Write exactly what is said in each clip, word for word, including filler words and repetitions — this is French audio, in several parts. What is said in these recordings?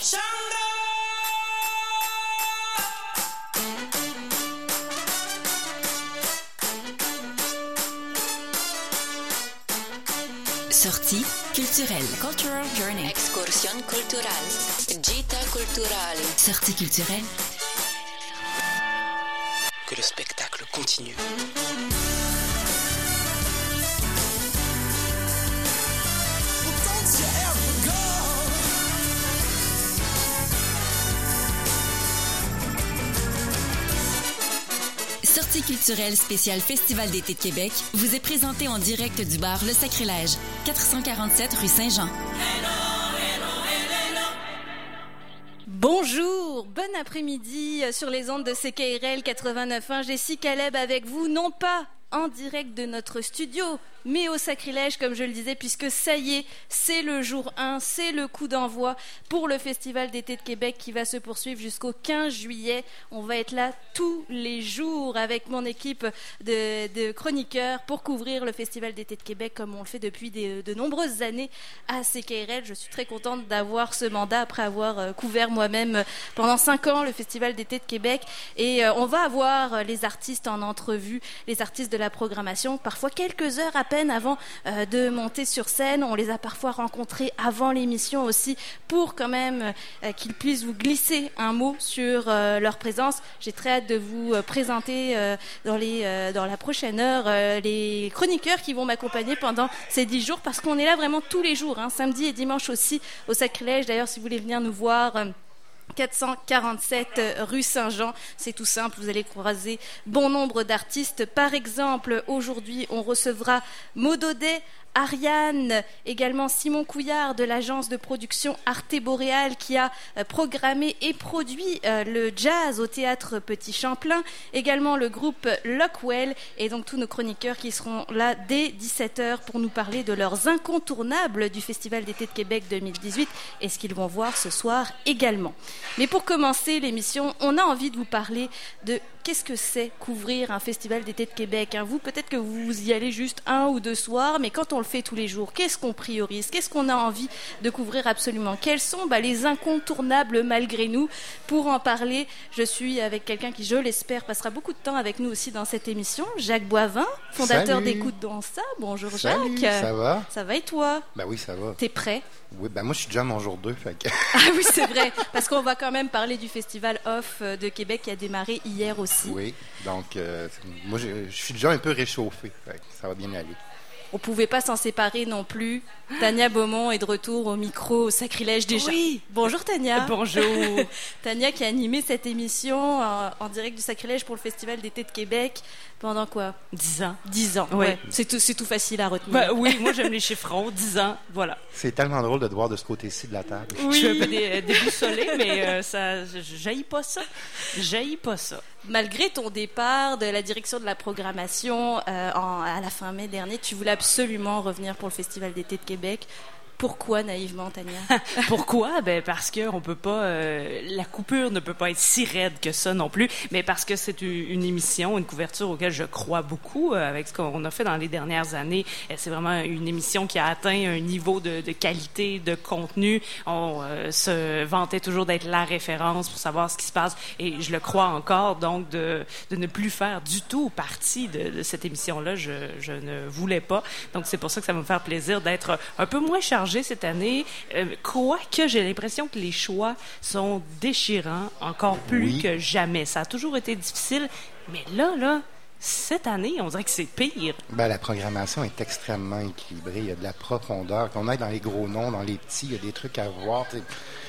Sortie culturelle. Cultural Journey. Excursión cultural. Gita culturale. Sortie culturelle. Que le spectacle continue. Sortie culturelle spéciale Festival d'été de Québec vous est présentée en direct du bar Le Sacrilège, quatre cent quarante-sept rue Saint-Jean. Bonjour, bon après-midi sur les ondes de C K R L quatre-vingt-neuf point un. Jessie Caleb avec vous, non pas en direct de notre studio, mais au Sacrilège, comme je le disais, puisque ça y est, c'est le jour un, c'est le coup d'envoi pour le Festival d'été de Québec qui va se poursuivre jusqu'au quinze juillet. On va être là tous les jours avec mon équipe de, de chroniqueurs pour couvrir le Festival d'été de Québec comme on le fait depuis des, de nombreuses années à C K R L. Je suis très contente d'avoir ce mandat après avoir couvert moi-même pendant cinq ans le Festival d'été de Québec. Et on va avoir les artistes en entrevue, les artistes de la programmation, parfois quelques heures à peine avant euh, de monter sur scène. On les a parfois rencontrés avant l'émission aussi pour quand même euh, qu'ils puissent vous glisser un mot sur euh, leur présence. J'ai très hâte de vous euh, présenter euh, dans, les, euh, dans la prochaine heure euh, les chroniqueurs qui vont m'accompagner pendant ces dix jours parce qu'on est là vraiment tous les jours, hein, samedi et dimanche aussi au Sacrilège. D'ailleurs, si vous voulez venir nous voir... Euh, quatre cent quarante-sept rue Saint-Jean, c'est tout simple, vous allez croiser bon nombre d'artistes. Par exemple, aujourd'hui, on recevra Maud Audet, Ariane, également Simon Couillard de l'agence de production Arte Boréal qui a euh, programmé et produit euh, le jazz au théâtre Petit Champlain, également le groupe Lockwell et donc tous nos chroniqueurs qui seront là dès dix-sept heures pour nous parler de leurs incontournables du Festival d'été de Québec deux mille dix-huit et ce qu'ils vont voir ce soir également. Mais pour commencer l'émission, on a envie de vous parler de qu'est-ce que c'est couvrir un festival d'été de Québec, hein? Vous, peut-être que vous y allez juste un ou deux soirs, mais quand on le fait tous les jours, qu'est-ce qu'on priorise? Qu'est-ce qu'on a envie de couvrir absolument? Quels sont bah, les incontournables malgré nous? Pour en parler, je suis avec quelqu'un qui, je l'espère, passera beaucoup de temps avec nous aussi dans cette émission, Jacques Boivin, fondateur Salut. d'Écoute dans ça. Bonjour Salut, Jacques. ça va? Ça va et toi? Ben oui, ça va. T'es prêt? Oui, ben moi je suis déjà à mon jour deux, fait que... Ah oui, c'est vrai, parce qu'on va quand même parler du Festival Off de Québec qui a démarré hier aussi. Oui, donc euh, moi je, je suis déjà un peu réchauffé, fait que ça va bien aller. On pouvait pas s'en séparer non plus. Tania Beaumont est de retour au micro, au Sacrilège déjà. Oui. Bonjour Tania. Bonjour. Tania qui a animé cette émission en, en direct du Sacrilège pour le Festival d'été de Québec pendant quoi? Dix ans. Dix ans, Ouais. ouais. C'est tout, c'est tout facile à retenir. Ben, oui, moi j'aime les chiffrons, dix ans, voilà. C'est tellement drôle de te voir de ce côté-ci de la table. Oui. Je suis un peu dé- déboussolée, mais euh, ça, j'haïs pas ça. J'haïs pas ça. Malgré ton départ de la direction de la programmation euh, en, à la fin mai dernier, tu voulais absolument revenir pour le Festival d'été de Québec. Pourquoi naïvement, Tania? Pourquoi? Ben parce que on peut pas, euh, la coupure ne peut pas être si raide que ça non plus, mais parce que c'est une, une émission, une couverture auquel je crois beaucoup euh, avec ce qu'on a fait dans les dernières années. Euh, c'est vraiment une émission qui a atteint un niveau de, de qualité, de contenu. On euh, se vantait toujours d'être la référence pour savoir ce qui se passe, et je le crois encore. Donc de, de ne plus faire du tout partie de, de cette émission-là, je, je ne voulais pas. Donc c'est pour ça que ça va me faire plaisir d'être un peu moins chargé cette année, euh, quoique j'ai l'impression que les choix sont déchirants encore plus Oui. que jamais. Ça a toujours été difficile, mais là, là, cette année, on dirait que c'est pire. Ben, la programmation est extrêmement équilibrée. Il y a de la profondeur. Qu'on aille dans les gros noms, dans les petits, il y a des trucs à voir. T'sais.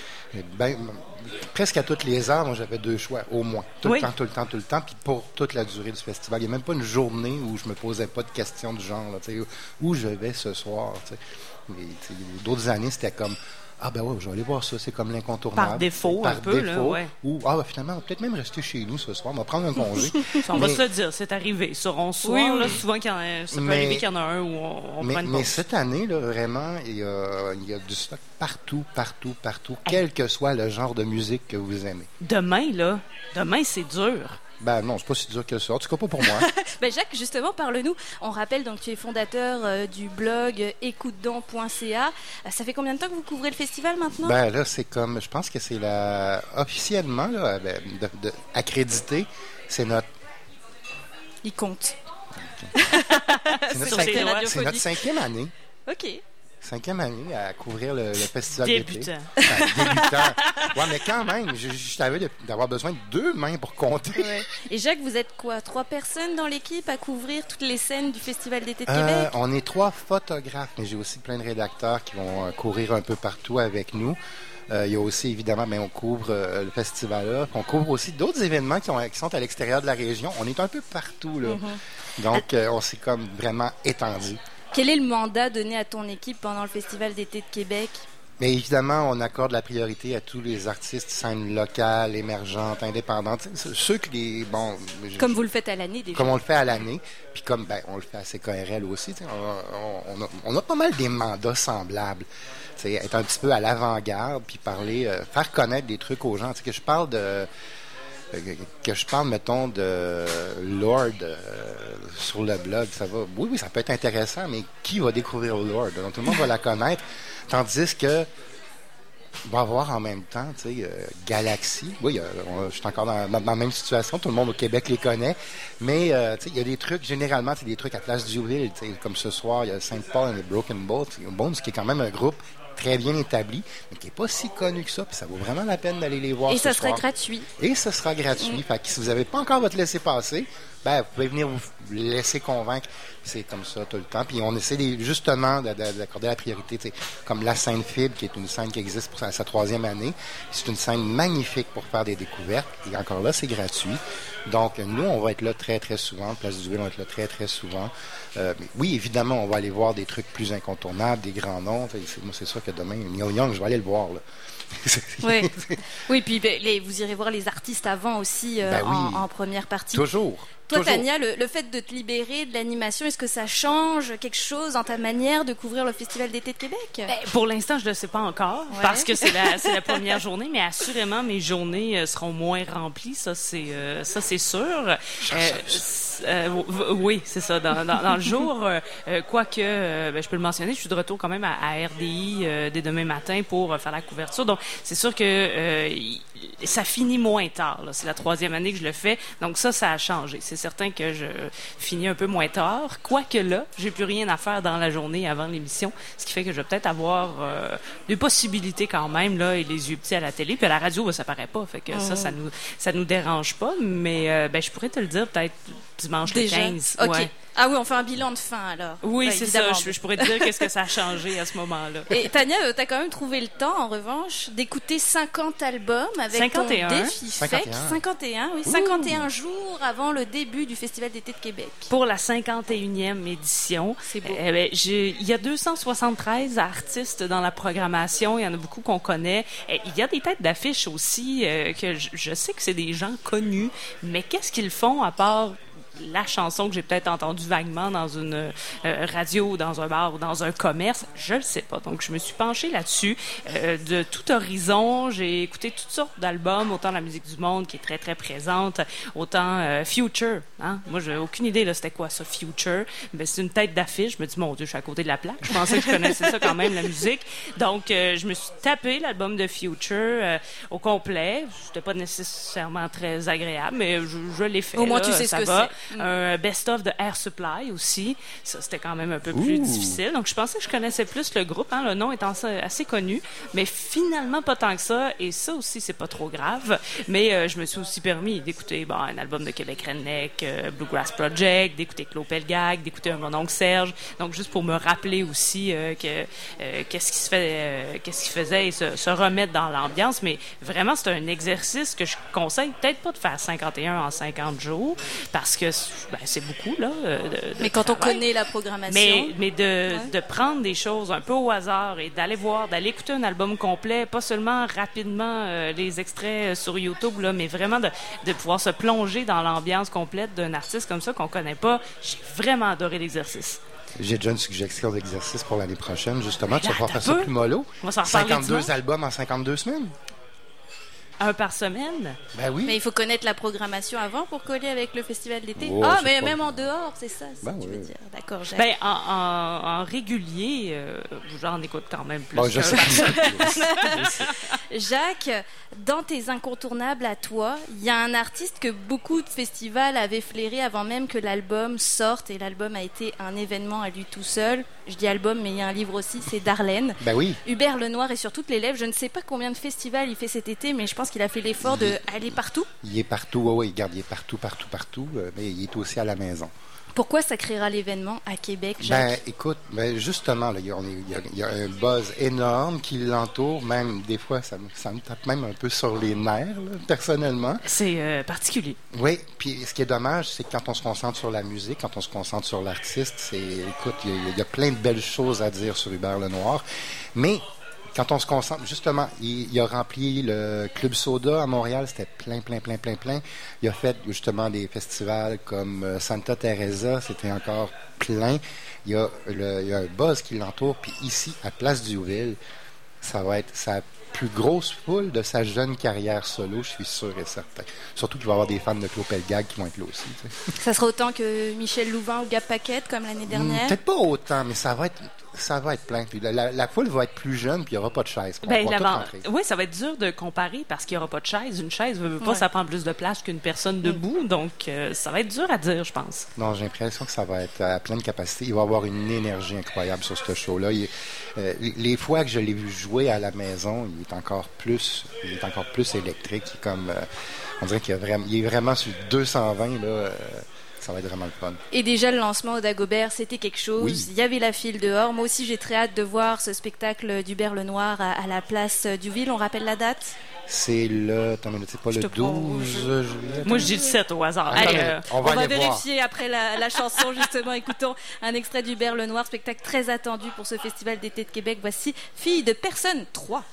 Ben, presque à toutes les heures, moi, j'avais deux choix, au moins. Tout Oui. le temps, tout le temps, tout le temps. Puis pour toute la durée du festival. Il n'y a même pas une journée où je me posais pas de questions du genre, là, t'sais, où je vais ce soir. T'sais. Et, t'sais, d'autres années, c'était comme ah ben ouais, je vais aller voir ça, c'est comme l'incontournable. Par défaut, Par un peu, défaut, là, ouais. Ou ah ben, finalement, on va peut-être même rester chez nous ce soir, on va prendre un congé. On va mais, se le dire, c'est arrivé. Sur on soir, Oui, oui. là, souvent, qu'il y en a, ça peut Mais- arriver qu'il y en a un où on, on mais, prend une mais pause. cette année, là, vraiment, il y, a, il y a du stock partout, partout, partout, quel que soit le genre de musique que vous aimez. Demain, là, demain, c'est dur. Ben non, c'est pas si dur que ça. En tout cas, pas pour moi. Ben Jacques, justement, parle-nous. On rappelle donc tu es fondateur euh, du blog écoute donc point c a. Euh, ça fait combien de temps que vous couvrez le festival maintenant? Ben là, c'est comme, je pense que c'est la officiellement là, ben, de, de, accrédité, c'est notre. Il compte. C'est notre, Sur cinquième, ses doigts. c'est notre cinquième année. OK. Cinquième année à couvrir le, le festival d'été. Débutant. Ben, débutant. Ouais, mais quand même, je, je t'avais de- d'avoir besoin de deux mains pour compter. Ouais. Et Jacques, vous êtes quoi? Trois personnes dans l'équipe à couvrir toutes les scènes du Festival d'été de Euh, Québec? on est trois photographes, mais j'ai aussi plein de rédacteurs qui vont euh, courir un peu partout avec nous. Euh, il y a aussi, évidemment, ben, on couvre euh, le festival-là. On couvre aussi d'autres événements qui, ont, qui sont à l'extérieur de la région. On est un peu partout, là. Mm-hmm. Donc, euh, on s'est comme vraiment étendu. Quel est le mandat donné à ton équipe pendant le Festival d'été de Québec? Mais évidemment, on accorde la priorité à tous les artistes, scènes locales, émergentes, indépendantes. Ceux qui les... Bon, je- Comme vous le faites à l'année déjà. comme on le fait à l'année, puis comme ben, on le fait à C K R L aussi, tu sais, on, on, on, a, on a pas mal des mandats semblables. Tu sais, être un petit peu à l'avant-garde, puis parler, euh, faire connaître des trucs aux gens. Tu sais, que je parle de... euh, que je parle, mettons, de Lord euh, sur le blog, ça va... Oui, oui, ça peut être intéressant, mais qui va découvrir Lord? Donc, tout le monde va la connaître. Tandis que on va voir en même temps, tu sais, euh, Galaxy. Oui, euh, on- je suis encore dans, dans- dans la même situation. Tout le monde au Québec les connaît. Mais, euh, tu sais, il y a des trucs, généralement, c'est des trucs à Place du Ville. Tu sais, comme ce soir, il y a Saint Paul et les Broken Bones, Bones, qui est quand même un groupe très bien établi, mais qui n'est pas si connu que ça. Puis ça vaut vraiment la peine d'aller les voir Et ce ça serait soir. gratuit. Et ce sera gratuit. Fait que si vous n'avez pas encore votre laissez-passer, ben, vous pouvez venir vous laisser convaincre. C'est comme ça tout le temps. Puis on essaie des- justement de- de- d'accorder la priorité, tu sais, comme la scène Fibre, qui est une scène qui existe pour sa, sa troisième année. C'est une scène magnifique pour faire des découvertes. Et encore là, c'est gratuit. Donc, nous, on va être là très, très souvent. Place du Ville, on va être là très, très souvent. Euh, mais oui, évidemment, on va aller voir des trucs plus incontournables, des grands noms. Fait que c'est- moi, c'est sûr que demain, Neil Young, je vais aller le voir, là. Oui. Oui, puis ben, les- vous irez voir les artistes avant aussi euh, Ben oui. en, en première partie. Toujours. Toi, Toujours. Tania, le, le fait de te libérer de l'animation, est-ce que ça change quelque chose dans ta manière de couvrir le Festival d'été de Québec? Ben, pour l'instant, je ne le sais pas encore Ouais. parce que c'est la, c'est la première journée, mais assurément, mes journées euh, seront moins remplies. Ça, c'est, euh, ça, c'est sûr. Euh, c- euh, w- w- oui, c'est ça. Dans, dans, dans le jour, euh, euh, quoique, euh, ben, je peux le mentionner, je suis de retour quand même à, à R D I euh, dès demain matin pour euh, faire la couverture. Donc, c'est sûr que euh, y- ça finit moins tard. Là. C'est la troisième année que je le fais. Donc, ça, ça a changé. C'est certain que je finis un peu moins tard. Quoique là, j'ai plus rien à faire dans la journée avant l'émission, ce qui fait que je vais peut-être avoir euh, des possibilités quand même, là, et les yeux petits à la télé. Puis à la radio, ben, ça paraît pas. Fait que ça, ça nous, ça nous dérange pas. Mais euh, ben, je pourrais te le dire peut-être dimanche Déjà? le quinze. OK. Ouais. Ah oui, on fait un bilan de fin alors. Oui, Ouais, c'est évidemment. ça. Je, je pourrais te dire qu'est-ce que ça a changé à ce moment-là. Et Tania, tu as quand même trouvé le temps, en revanche, d'écouter cinquante albums avec cinquante et un. ton défi cinquante et fait. un. cinquante et un, oui. cinquante et un jours avant le début du Festival d'été de Québec. Pour la cinquante et unième édition. C'est beau. Euh, ben, j'ai- il y a deux cent soixante-treize artistes dans la programmation. Il y en a beaucoup qu'on connaît. Et il y a des têtes d'affiche aussi euh, que je, je sais que c'est des gens connus, mais qu'est-ce qu'ils font à part la chanson que j'ai peut-être entendue vaguement dans une euh, radio, dans un bar ou dans un commerce, je le sais pas. Donc, je me suis penchée là-dessus. Euh, de tout horizon, j'ai écouté toutes sortes d'albums, autant la musique du monde qui est très, très présente, autant euh, Future. Hein? Moi, j'ai aucune idée, là, c'était quoi ça, Future? Ben, c'est une tête d'affiche. Je me dis, mon Dieu, je suis à côté de la plaque. Je pensais que je connaissais ça quand même, la musique. Donc, euh, je me suis tapé l'album de Future euh, au complet. C'était pas nécessairement très agréable, mais je, je l'ai fait. Au moins, là, tu sais ça ce que va. c'est. Un best-of de Air Supply aussi. Ça, c'était quand même un peu plus Ouh. difficile. Donc, je pensais que je connaissais plus le groupe. Hein. Le nom étant assez, assez connu. Mais finalement, pas tant que ça. Et ça aussi, c'est pas trop grave. Mais euh, je me suis aussi permis d'écouter bon, un album de Québec Redneck, euh, Bluegrass Project, d'écouter Claude Pelgag, d'écouter un mon oncle Serge. Donc, juste pour me rappeler aussi euh, que euh, qu'est-ce qui se fait, euh, qu'est-ce qu'il faisait et se, se remettre dans l'ambiance. Mais vraiment, c'est un exercice que je conseille peut-être pas de faire cinquante et un en cinquante jours parce que ben, c'est beaucoup, là. de- de Mais quand on travail. connaît la programmation... Mais, mais de, Ouais. de prendre des choses un peu au hasard et d'aller voir, d'aller écouter un album complet, pas seulement rapidement euh, les extraits euh, sur YouTube, là, mais vraiment de, de pouvoir se plonger dans l'ambiance complète d'un artiste comme ça qu'on connaît pas. J'ai vraiment adoré l'exercice. J'ai déjà une suggestion d'exercice pour l'année prochaine, justement. Tu vas Là, pouvoir faire t'as ça peu. plus mollo. On va s'en reparler cinquante-deux dimanche. albums en cinquante-deux semaines. Un par semaine? Ben oui. Mais il faut connaître la programmation avant pour coller avec le festival d'été. Oh, ah, c'est mais pas- même en dehors, c'est ça, c'est Ben ce que tu oui. veux dire. D'accord, Jacques. Ben, en, en, en régulier, euh, j'en écoute quand même plus. Bon, je qu'un sais par- Jacques, dans tes incontournables à toi, il y a un artiste que beaucoup de festivals avaient flairé avant même que l'album sorte, et l'album a été un événement à lui tout seul. Je dis album, mais il y a un livre aussi, c'est Darlene. Ben oui. Hubert Lenoir est sur toutes les lèvres. Je ne sais pas combien de festivals il fait cet été, mais je pense qu'il a fait l'effort d'aller partout. Il est partout, oui, oui, regarde, il est partout, partout, partout, euh, mais il est aussi à la maison. Pourquoi ça créera l'événement à Québec, Jacques? Ben, écoute, ben justement, là, il, y a, on est- il y a- il y a un buzz énorme qui l'entoure, même des fois, ça, me- ça me tape même un peu sur les nerfs, là, personnellement. C'est euh, particulier. Oui, puis ce qui est dommage, c'est que quand on se concentre sur la musique, quand on se concentre sur l'artiste, c'est, écoute, il y, a, il y a plein de belles choses à dire sur Hubert Lenoir, mais quand on se concentre, justement, il, il a rempli le Club Soda à Montréal, c'était plein, plein, plein, plein, plein. Il a fait justement des festivals comme euh, Santa Teresa, c'était encore plein. Il y a, le, il y a un buzz qui l'entoure, puis ici, à Place Diouville, ça va être sa plus grosse foule de sa jeune carrière solo, je suis sûr et certain. Surtout qu'il va y avoir des fans de Claude Pelgag qui vont être là aussi. Tu sais. Ça sera autant que Michel Louvain ou Gab Paquette, comme l'année dernière? Hmm, peut-être pas autant, mais ça va être, ça va être plein. Puis la, la, la foule va être plus jeune, puis il n'y aura pas de chaise. On Ben, va la tout ban- rentrer. Oui, ça va être dur de comparer parce qu'il n'y aura pas de chaise. Une chaise, veut, veut pas, Ouais. ça prend plus de place qu'une personne debout. Donc, euh, ça va être dur à dire, je pense. Non, j'ai l'impression que ça va être à pleine capacité. Il va y avoir une énergie incroyable sur ce show-là. Il- euh, les fois que je l'ai vu jouer à la maison, il est encore plus, il est encore plus électrique. Il est comme, euh, on dirait qu'il y a vraiment, il est vraiment sur deux cent vingt là. euh, ça va être vraiment le fun. Et déjà, le lancement au Dagobert, c'était quelque chose. Oui. Il y avait la file dehors. Moi aussi, j'ai très hâte de voir ce spectacle d'Hubert Lenoir à, à la place Duville. On rappelle la date? C'est le, attends, une minute, c'est pas Je le te prends, douze je- juillet. Moi, je dis le sept au hasard. Allez, Allez, euh, on va On va aller voir. vérifier après la, la chanson, justement. Écoutons un extrait d'Hubert Lenoir, spectacle très attendu pour ce festival d'été de Québec. Voici Fille de personne trois.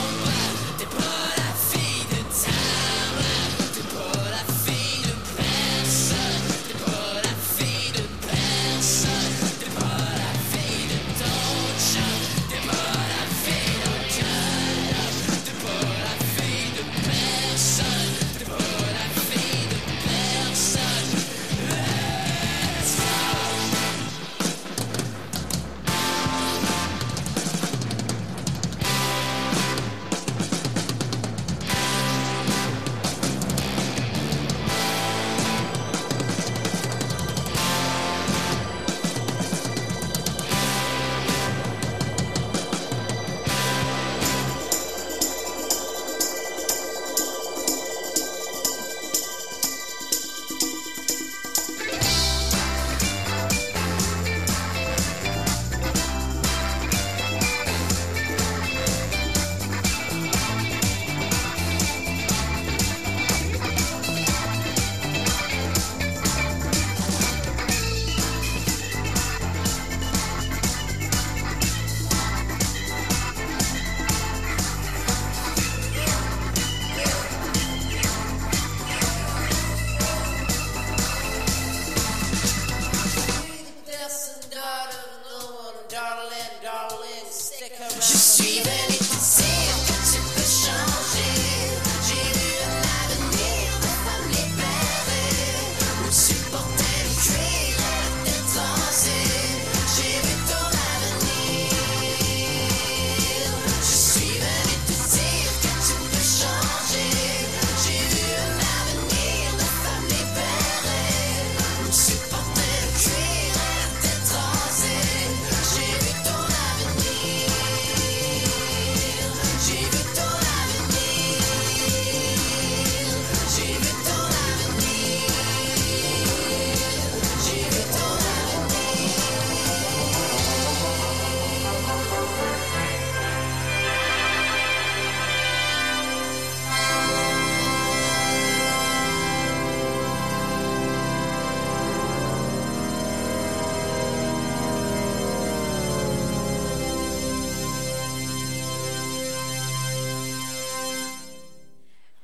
T'es pas la fille de ta mère, t'es pas la fille de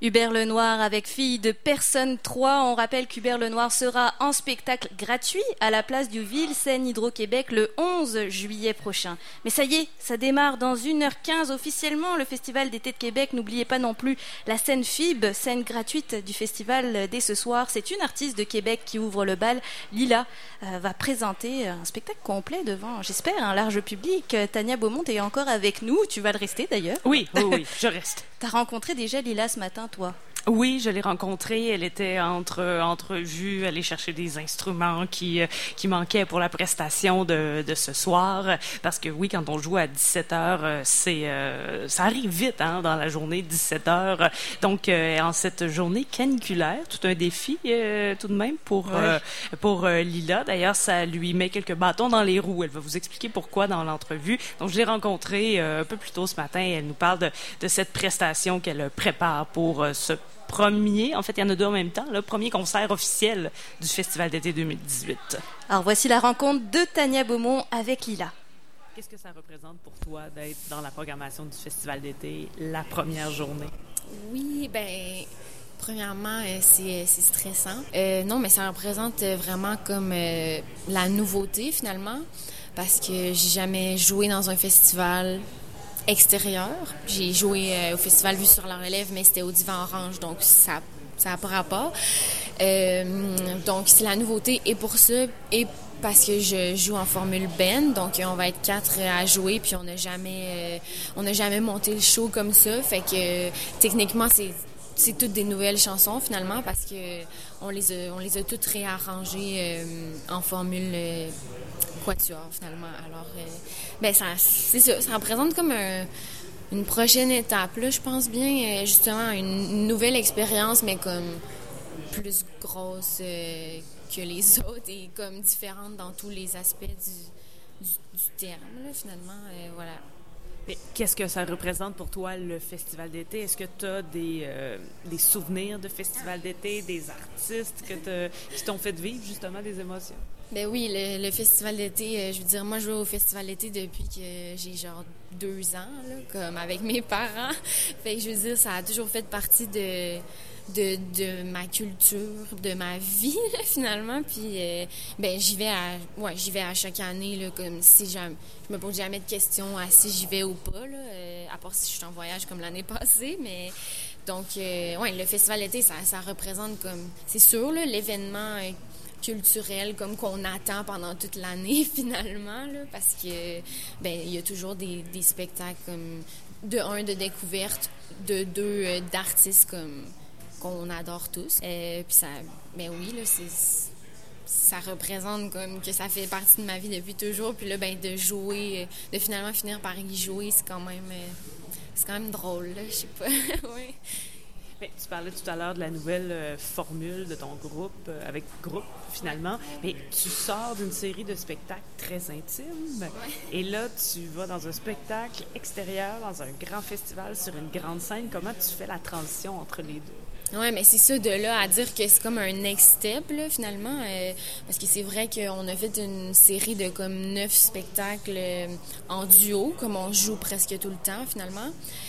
Hubert Lenoir avec Fille de personne trois. On rappelle qu'Hubert Lenoir sera en spectacle gratuit à la place du Ville-Seine Hydro-Québec le onze juillet prochain. Mais ça y est, ça démarre dans une heure quinze officiellement le Festival d'été de Québec. N'oubliez pas non plus la scène F I B, scène gratuite du festival dès ce soir. C'est une artiste de Québec qui ouvre le bal. Lila euh, va présenter un spectacle complet devant, j'espère, un large public. Tania Beaumont est encore avec nous. Tu vas le rester d'ailleurs. Oui, oui, oui, je reste. T'as rencontré déjà Lila ce matin, toi? Oui, je l'ai rencontrée. Elle était entre entrevues, aller chercher des instruments qui qui manquaient pour la prestation de de ce soir. Parce que oui, quand on joue à dix-sept heures, c'est euh, ça arrive vite, hein, dans la journée, dix-sept heures. Donc euh, en cette journée caniculaire, tout un défi euh, tout de même pour ouais. euh, pour euh, Lila. D'ailleurs, ça lui met quelques bâtons dans les roues. Elle va vous expliquer pourquoi dans l'entrevue. Donc je l'ai rencontrée euh, un peu plus tôt ce matin. Elle nous parle de de cette prestation qu'elle prépare pour euh, ce premier, en fait, il y en a deux en même temps, le premier concert officiel du Festival d'été deux mille dix-huit. Alors, voici la rencontre de Tania Beaumont avec Lila. Qu'est-ce que ça représente pour toi d'être dans la programmation du Festival d'été la première journée? Oui, ben premièrement, euh, c'est, c'est stressant. Euh, non, mais ça représente vraiment comme euh, la nouveauté, finalement, parce que j'ai jamais joué dans un festival extérieur. J'ai joué euh, au Festival Vue sur la Relève, mais c'était au Divan Orange, donc ça ça n'a pas rapport. Euh, donc, c'est la nouveauté, et pour ça, et parce que je joue en formule band, donc on va être quatre à jouer, puis on n'a jamais, euh, on n'a jamais monté le show comme ça, fait que euh, techniquement, c'est c'est toutes des nouvelles chansons, finalement, parce que on les a, on les a toutes réarrangées euh, en formule euh, quatuor, finalement. Alors, euh, ben ça, c'est ça, ça représente comme un, une prochaine étape, là, je pense bien, euh, justement, une, une nouvelle expérience, mais comme plus grosse euh, que les autres et comme différente dans tous les aspects du, du, du terme, là, finalement, euh, voilà. Mais qu'est-ce que ça représente pour toi, le Festival d'été? Est-ce que tu as des, euh, des souvenirs de Festival d'été, des artistes que t'as, qui t'ont fait vivre justement des émotions? Ben oui, le, le Festival d'été, euh, je veux dire, moi je vais au Festival d'été depuis que j'ai genre deux ans, là, comme avec mes parents. Fait que je veux dire, ça a toujours fait partie de... De, de ma culture, de ma vie, là, finalement. Puis, euh, ben, j'y vais à, ouais, j'y vais à chaque année, là, comme si jamais, je me pose jamais de questions à si j'y vais ou pas, là, euh, à part si je suis en voyage comme l'année passée, mais, donc, euh, ouais, le festival d'été, ça, ça représente comme, c'est sûr, là, l'événement euh, culturel, comme qu'on attend pendant toute l'année, finalement, là, parce que, ben, il y a toujours des, des spectacles comme, de un, de découverte, de deux, euh, d'artistes comme, qu'on adore tous. Euh, puis ça, ben oui, là, c'est, ça représente comme que ça fait partie de ma vie depuis toujours. Puis là, ben de jouer, de finalement finir par y jouer, c'est quand même, c'est quand même drôle, là, je sais pas. Oui. Bien, tu parlais tout à l'heure de la nouvelle euh, formule de ton groupe, euh, avec groupe, finalement. Mais tu sors d'une série de spectacles très intimes. Ouais. Et là, tu vas dans un spectacle extérieur, dans un grand festival, sur une grande scène. Comment tu fais la transition entre les deux? Oui, mais c'est ça, de là à dire que c'est comme un next step, là, finalement. Euh, parce que c'est vrai qu'on a fait une série de comme neuf spectacles euh, en duo, comme on joue presque tout le temps, finalement.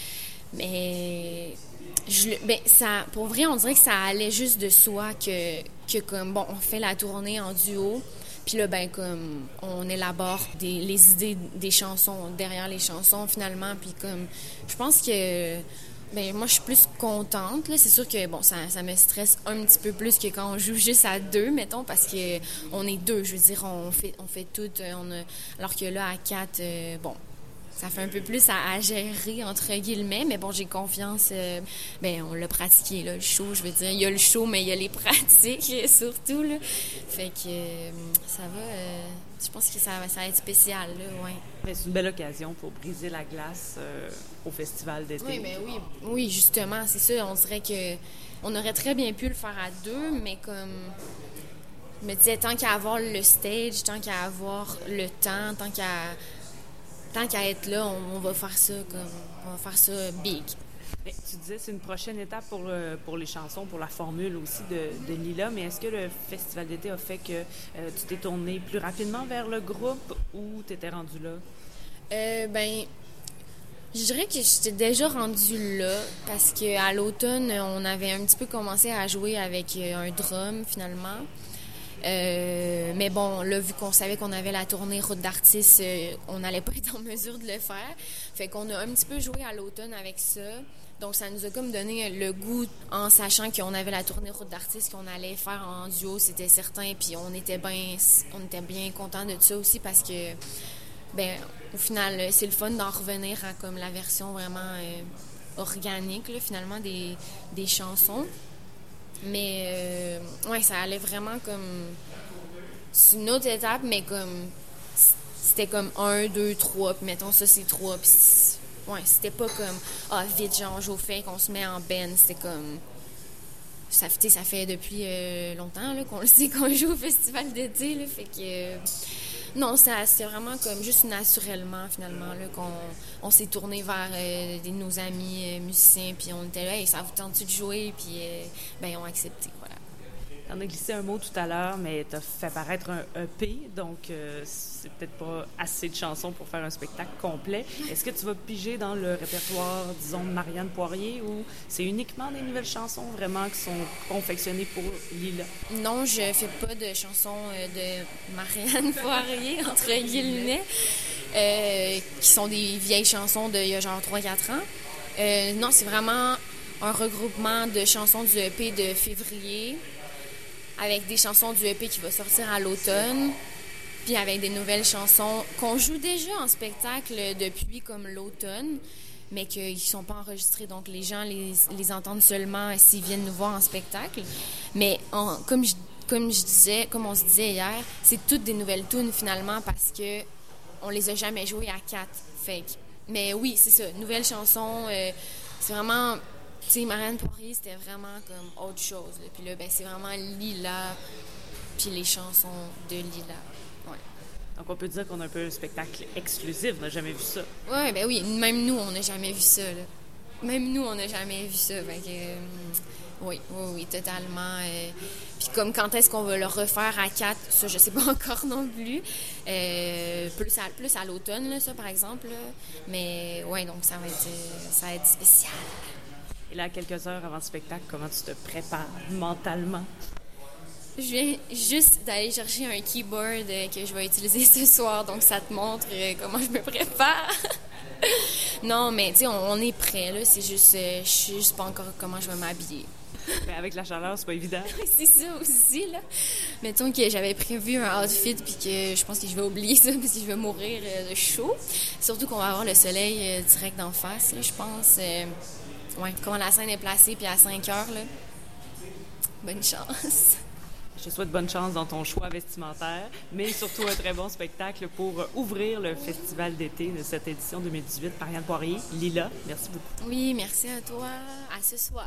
Mais, je, ben, ça, pour vrai, on dirait que ça allait juste de soi que, que comme, bon, on fait la tournée en duo. Puis là, ben comme, on élabore des, les idées des chansons, derrière les chansons, finalement. Puis comme, je pense que... Ben moi, je suis plus contente, là. C'est sûr que, bon, ça, ça me stresse un petit peu plus que quand on joue juste à deux, mettons, parce que on est deux, je veux dire, on fait, on fait tout, on a, alors que là, à quatre, euh, bon, ça fait un peu plus à, à gérer, entre guillemets, mais bon, j'ai confiance, euh, ben on l'a pratiqué, là, le show, je veux dire, il y a le show, mais il y a les pratiques, surtout, là. Fait que euh, ça va, euh, je pense que ça, ça va être spécial, là, ouais. Mais c'est une belle occasion pour briser la glace euh, au festival d'été. Oui, mais oui, oui, justement, c'est ça. On dirait que on aurait très bien pu le faire à deux, mais comme je me disais, tant qu'à avoir le stage, tant qu'à avoir le temps, tant qu'à tant qu'à être là, on, on va faire ça comme on va faire ça big. Mais tu disais c'est une prochaine étape pour, le, pour les chansons, pour la formule aussi de, de Lila, mais est-ce que le festival d'été a fait que euh, tu t'es tourné plus rapidement vers le groupe ou tu étais rendu là? Euh, ben, Je dirais que j'étais déjà rendue là parce qu'à l'automne, on avait un petit peu commencé à jouer avec un drum finalement. Euh, mais bon, là, vu qu'on savait qu'on avait la tournée Route d'artistes, euh, on n'allait pas être en mesure de le faire. Fait qu'on a un petit peu joué à l'automne avec ça. Donc, ça nous a comme donné le goût en sachant qu'on avait la tournée Route d'artistes qu'on allait faire en duo, c'était certain. Puis on était bien, on était bien contents de ça aussi parce que, ben, au final, c'est le fun d'en revenir à comme la version vraiment euh, organique, là, finalement, des, des chansons. Mais, euh, ouais, ça allait vraiment comme... C'est une autre étape, mais comme... C'était comme un, deux, trois, puis mettons, ça, c'est trois, puis... Ouais, c'était pas comme... Ah, vite, genre, joue au fait qu'on se met en band. C'était comme... Ça, ça fait depuis euh, longtemps, là, qu'on le sait qu'on joue au festival d'été, là, fait que... Euh, non, c'était vraiment comme juste naturellement, finalement, là, qu'on on s'est tourné vers euh, des, nos amis euh, musiciens, puis on était là, hey, ça vous tente-tu de jouer? Puis, euh, ben, ils ont accepté, voilà. On a glissé un mot tout à l'heure, mais tu as fait apparaître un E P, donc euh, c'est peut-être pas assez de chansons pour faire un spectacle complet. Est-ce que tu vas piger dans le répertoire, disons, de Marianne Poirier, ou c'est uniquement des nouvelles chansons vraiment qui sont confectionnées pour Lila? Non, je fais pas de chansons de Marianne Poirier, entre guillemets, euh, qui sont des vieilles chansons d'il y a genre trois quatre ans. Euh, non, c'est vraiment un regroupement de chansons du E P de février, avec des chansons du E P qui va sortir à l'automne, puis avec des nouvelles chansons qu'on joue déjà en spectacle depuis comme l'automne, mais qu'ils ne sont pas enregistrés, donc les gens les, les entendent seulement s'ils viennent nous voir en spectacle. Mais en, comme, je, comme je disais, comme on se disait hier, c'est toutes des nouvelles tunes finalement parce que on les a jamais jouées à quatre. Fait que, mais oui, c'est ça, nouvelles chansons, euh, c'est vraiment... Tu sais, Marianne Poirier, c'était vraiment comme autre chose. Là. Puis là, ben, c'est vraiment Lila, puis les chansons de Lila. Ouais. Donc, on peut dire qu'on a un peu un spectacle exclusif. On n'a jamais vu ça. Ouais, ben oui. Même nous, on n'a jamais vu ça. Là. Même nous, on n'a jamais vu ça. Fait que, euh, oui, oui, oui, totalement. Euh, puis comme quand est-ce qu'on va le refaire à quatre, ça, je sais pas encore non plus. Euh, plus, à, plus à l'automne, là, ça, par exemple. Là. Mais ouais, donc ça va être, ça va être spécial. Et là, quelques heures avant le spectacle, comment tu te prépares mentalement? Je viens juste d'aller chercher un keyboard que je vais utiliser ce soir, donc ça te montre comment je me prépare. Non, mais tu sais, on, on est prêt, là. C'est juste, euh, je sais juste pas encore comment je vais m'habiller. Mais avec la chaleur, c'est pas évident. C'est ça aussi, là. Mettons que j'avais prévu un outfit puis que je pense que je vais oublier ça parce que je vais mourir de chaud. Surtout qu'on va avoir le soleil direct d'en face, là, je pense. Euh, ouais, quand la scène est placée puis à cinq heures, là. Bonne chance. Je te souhaite bonne chance dans ton choix vestimentaire, mais surtout un très bon spectacle pour ouvrir le festival d'été de cette édition deux mille dix-huit. Marianne Poirier, Lila, merci beaucoup. Oui, merci à toi. À ce soir.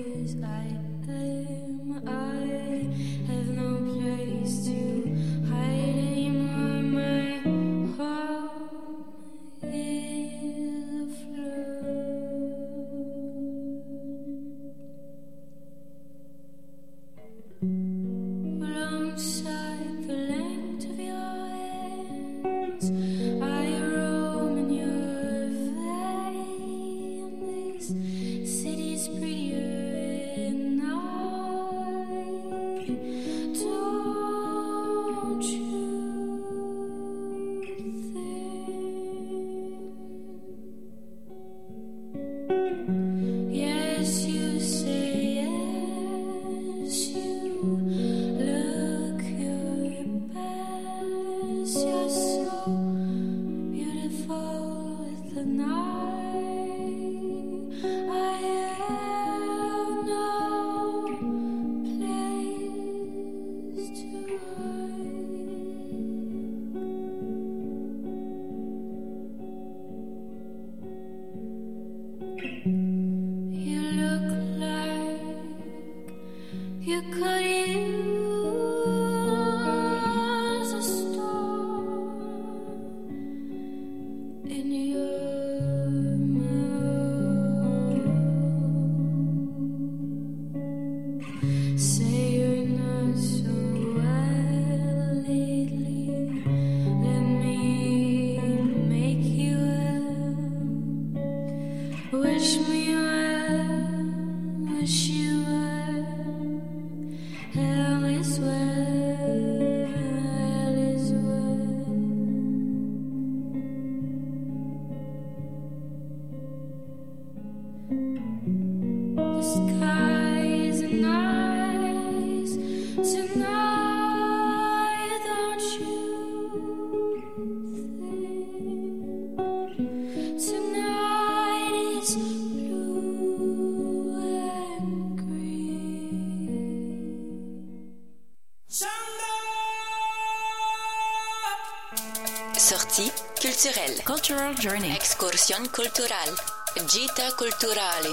Because I, I have no place to hide. Sortie culturelle. Cultural Journey. Excursione culturale. Gita culturale.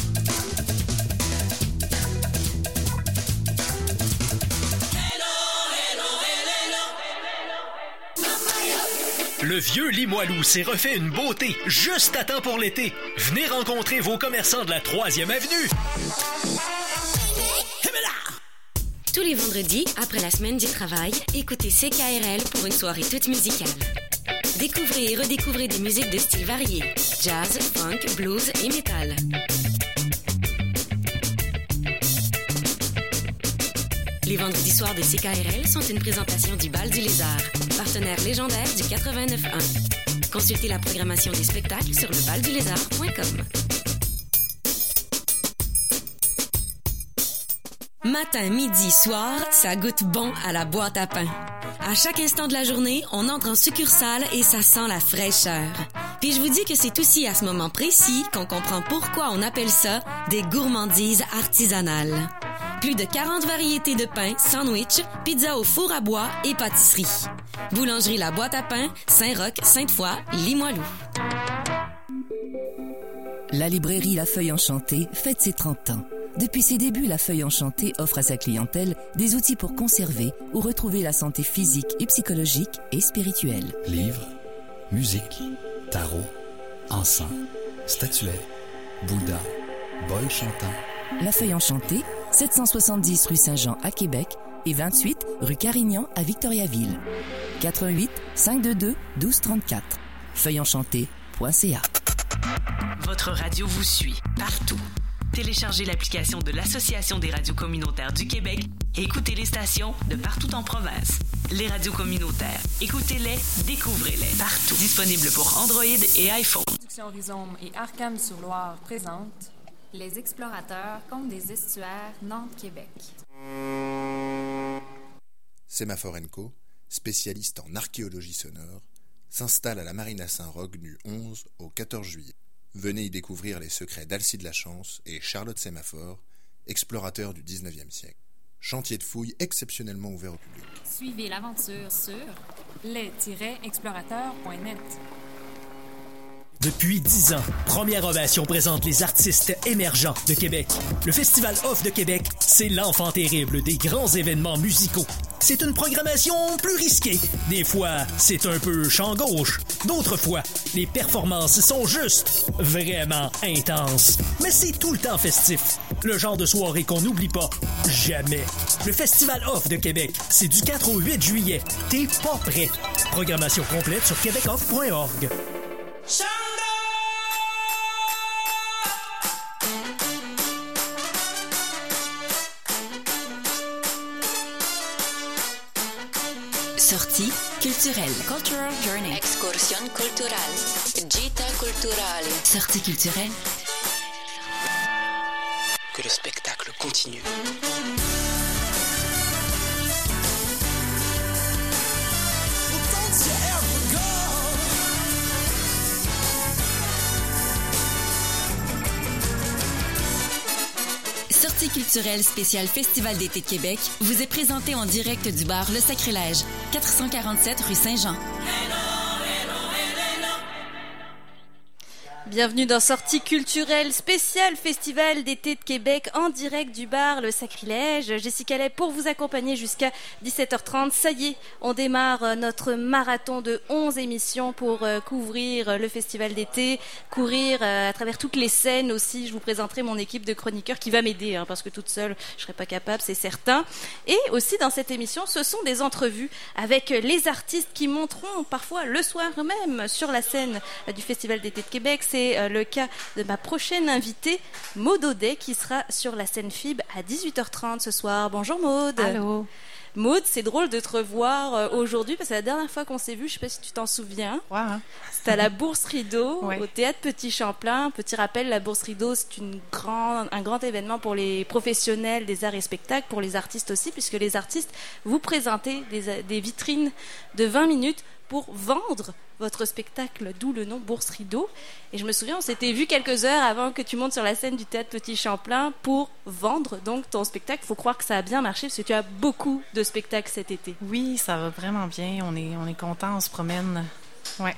Le vieux Limoilou s'est refait une beauté juste à temps pour l'été. Venez rencontrer vos commerçants de la troisième avenue. Tous les vendredis, après la semaine du travail, écoutez C K R L pour une soirée toute musicale. Découvrez et redécouvrez des musiques de styles variés. Jazz, funk, blues et métal. Les vendredis soirs de C K R L sont une présentation du Bal du Lézard, partenaire légendaire du quatre-vingt-neuf un. Consultez la programmation des spectacles sur le bal du lézard point com. Matin, midi, soir, ça goûte bon à la boîte à pain. À chaque instant de la journée, on entre en succursale et ça sent la fraîcheur. Puis je vous dis que c'est aussi à ce moment précis qu'on comprend pourquoi on appelle ça des gourmandises artisanales. Plus de quarante variétés de pain, sandwich, pizza au four à bois et pâtisserie. Boulangerie La Boîte à Pain, Saint-Roch, Sainte-Foy, Limoilou. La librairie La Feuille Enchantée fête ses trente ans. Depuis ses débuts, La Feuille Enchantée offre à sa clientèle des outils pour conserver ou retrouver la santé physique et psychologique et spirituelle. Livres, musique, tarot, encens, statuettes, Bouddha, bol chantant. La Feuille Enchantée, sept cent soixante-dix rue Saint-Jean à Québec et vingt-huit rue Carignan à Victoriaville. quatre un huit, cinq deux deux, un deux trois quatre. feuille enchantée point c a. Votre radio vous suit partout. Téléchargez l'application de l'Association des radios communautaires du Québec et écoutez les stations de partout en province. Les radios communautaires, écoutez-les, découvrez-les partout. Disponibles pour Android et iPhone. Production Rhizome et Arkham-sur-Loire présentent Les Explorateurs contre des estuaires Nantes-Québec. Sémaphore and Co, spécialiste en archéologie sonore, s'installe à la Marina Saint-Roch du onze au quatorze juillet. Venez y découvrir les secrets d'Alcide Lachance et Charlotte Sémaphore, explorateurs du dix-neuvième siècle. Chantier de fouilles exceptionnellement ouvert au public. Suivez l'aventure sur les tiret explorateurs point net. Depuis dix ans, Première Ovation présente les artistes émergents de Québec. Le Festival Off de Québec, c'est l'enfant terrible des grands événements musicaux. C'est une programmation plus risquée. Des fois, c'est un peu champ gauche. D'autres fois, les performances sont juste vraiment intenses. Mais c'est tout le temps festif. Le genre de soirée qu'on n'oublie pas jamais. Le Festival Off de Québec, c'est du quatre au huit juillet. T'es pas prêt. Programmation complète sur québec off point org. Sortie culturelle. Cultural Journey. Excursione culturale. Gita culturale. Sortie culturelle. Que le spectacle continue. Sortie culturelle spéciale Festival d'été de Québec vous est présentée en direct du bar Le Sacrilège, quatre cent quarante-sept rue Saint-Jean. Bienvenue dans Sortie culturelle spéciale Festival d'été de Québec en direct du bar Le Sacrilège. Jessica Leb pour vous accompagner jusqu'à dix-sept heures trente. Ça y est, on démarre notre marathon de onze émissions pour euh, couvrir le festival d'été, courir euh, à travers toutes les scènes aussi. Je vous présenterai mon équipe de chroniqueurs qui va m'aider hein, parce que toute seule, je serais pas capable, c'est certain. Et aussi dans cette émission, ce sont des entrevues avec les artistes qui monteront parfois le soir même sur la scène euh, du festival d'été de Québec. C'est C'est le cas de ma prochaine invitée, Maud Audet, qui sera sur la scène F I B à dix-huit heures trente ce soir. Bonjour Maud. Allô. Maud, c'est drôle de te revoir aujourd'hui parce que la dernière fois qu'on s'est vu, je ne sais pas si tu t'en souviens, ouais, hein. C'était à la Bourse Rideau, ouais. Au Théâtre Petit Champlain. Petit rappel, la Bourse Rideau, c'est une grand, un grand événement pour les professionnels des arts et spectacles, pour les artistes aussi, puisque les artistes, vous présentez des, des vitrines de vingt minutes pour vendre votre spectacle, d'où le nom Bourse Rideau. Et je me souviens, on s'était vu quelques heures avant que tu montes sur la scène du Théâtre Petit Champlain pour vendre donc ton spectacle. Il faut croire que ça a bien marché parce que tu as beaucoup de spectacles cet été. Oui, ça va vraiment bien. On est, on est content, on se promène. Ouais.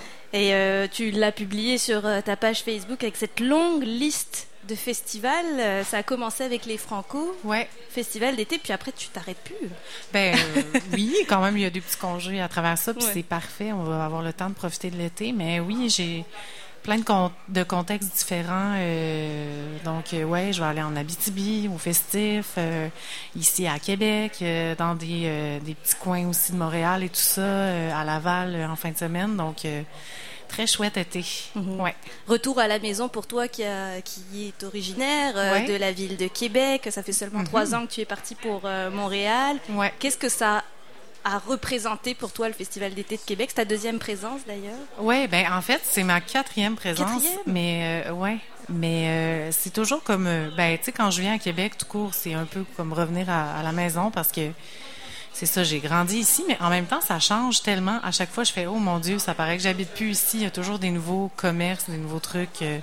Et euh, tu l'as publié sur euh, ta page Facebook avec cette longue liste de festivals. Euh, ça a commencé avec les Franco. Ouais. Festival d'été, puis après, tu t'arrêtes plus. Ben euh, oui, quand même, il y a des petits congés à travers ça, puis ouais. C'est parfait. On va avoir le temps de profiter de l'été. Mais oui, j'ai plein de, con- de contextes différents. Euh, donc, euh, ouais, je vais aller en Abitibi, au Festif, euh, ici à Québec, euh, dans des, euh, des petits coins aussi de Montréal et tout ça, euh, à Laval euh, en fin de semaine. Donc, euh, très chouette été. Mm-hmm. Ouais. Retour à la maison pour toi qui, a, qui est originaire euh, ouais. de la ville de Québec. Ça fait seulement trois mm-hmm. ans que tu es parti pour euh, Montréal. Ouais. Qu'est-ce que ça a représenté pour toi le Festival d'été de Québec? C'est ta deuxième présence d'ailleurs? Oui, ben en fait, c'est ma quatrième présence. Quatrième? Mais euh, ouais. Mais euh, c'est toujours comme... Euh, ben tu sais, quand je viens à Québec, tout court, c'est un peu comme revenir à, à la maison parce que c'est ça, j'ai grandi ici, mais en même temps, ça change tellement. À chaque fois, je fais « Oh mon Dieu, ça paraît que j'habite plus ici. » Il y a toujours des nouveaux commerces, des nouveaux trucs euh,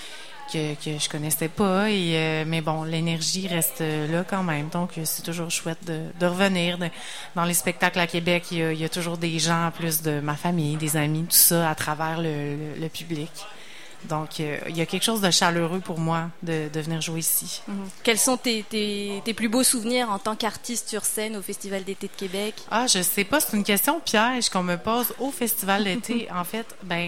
que, que je connaissais pas. Et, euh, mais bon, l'énergie reste là quand même. Donc, c'est toujours chouette de, de revenir. De, dans les spectacles à Québec, il y, a, il y a toujours des gens, en plus de ma famille, des amis, tout ça, à travers le, le, le public. Donc, euh, il y a quelque chose de chaleureux pour moi de, de venir jouer ici. Mm-hmm. Quels sont tes, tes, tes plus beaux souvenirs en tant qu'artiste sur scène au Festival d'été de Québec? Ah, je sais pas. C'est une question piège qu'on me pose au Festival d'été. En fait, ben,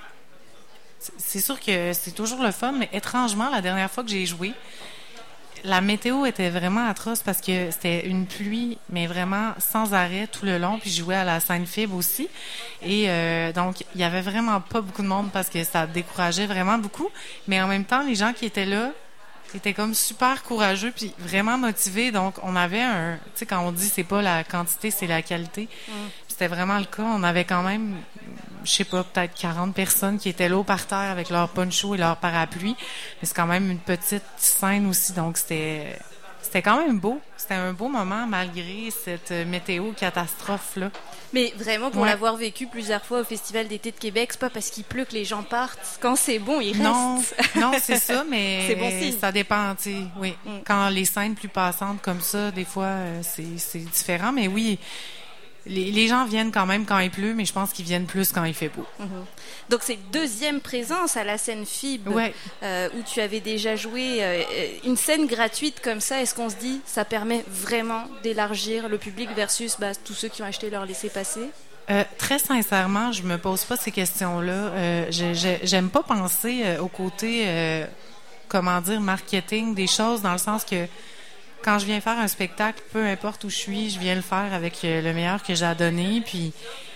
c'est sûr que c'est toujours le fun, mais étrangement, la dernière fois que j'ai joué, la météo était vraiment atroce parce que c'était une pluie, mais vraiment sans arrêt tout le long. Puis je jouais à la scène F I B aussi. Et euh, donc, il y avait vraiment pas beaucoup de monde parce que ça décourageait vraiment beaucoup. Mais en même temps, les gens qui étaient là étaient comme super courageux puis vraiment motivés. Donc, on avait un... Tu sais, quand on dit c'est pas la quantité, c'est la qualité. Mm. C'était vraiment le cas. On avait quand même, je sais pas, peut-être quarante personnes qui étaient là au parterre avec leur poncho et leur parapluie. Mais c'est quand même une petite scène aussi. Donc, c'était, c'était quand même beau. C'était un beau moment malgré cette météo catastrophe-là. Mais vraiment, pour ouais. l'avoir vécu plusieurs fois au Festival d'été de Québec, c'est pas parce qu'il pleut que les gens partent. Quand c'est bon, ils non, restent. Non, c'est ça, mais c'est bon signe. Ça dépend, tu sais, oui. Mm. Quand les scènes plus passantes comme ça, des fois, c'est, c'est différent. Mais oui, les, les gens viennent quand même quand il pleut, mais je pense qu'ils viennent plus quand il fait beau. Mm-hmm. Donc, c'est deuxième présence à la scène F I B, ouais. euh, où tu avais déjà joué euh, une scène gratuite comme ça. Est-ce qu'on se dit ça permet vraiment d'élargir le public versus bah, tous ceux qui ont acheté leur laissez-passer? Euh, très sincèrement, je me pose pas ces questions-là. Euh, je, je, j'aime pas penser euh, au côté, euh, comment dire, marketing des choses, dans le sens que quand je viens faire un spectacle, peu importe où je suis, je viens le faire avec euh, le meilleur que j'ai à donner. Puis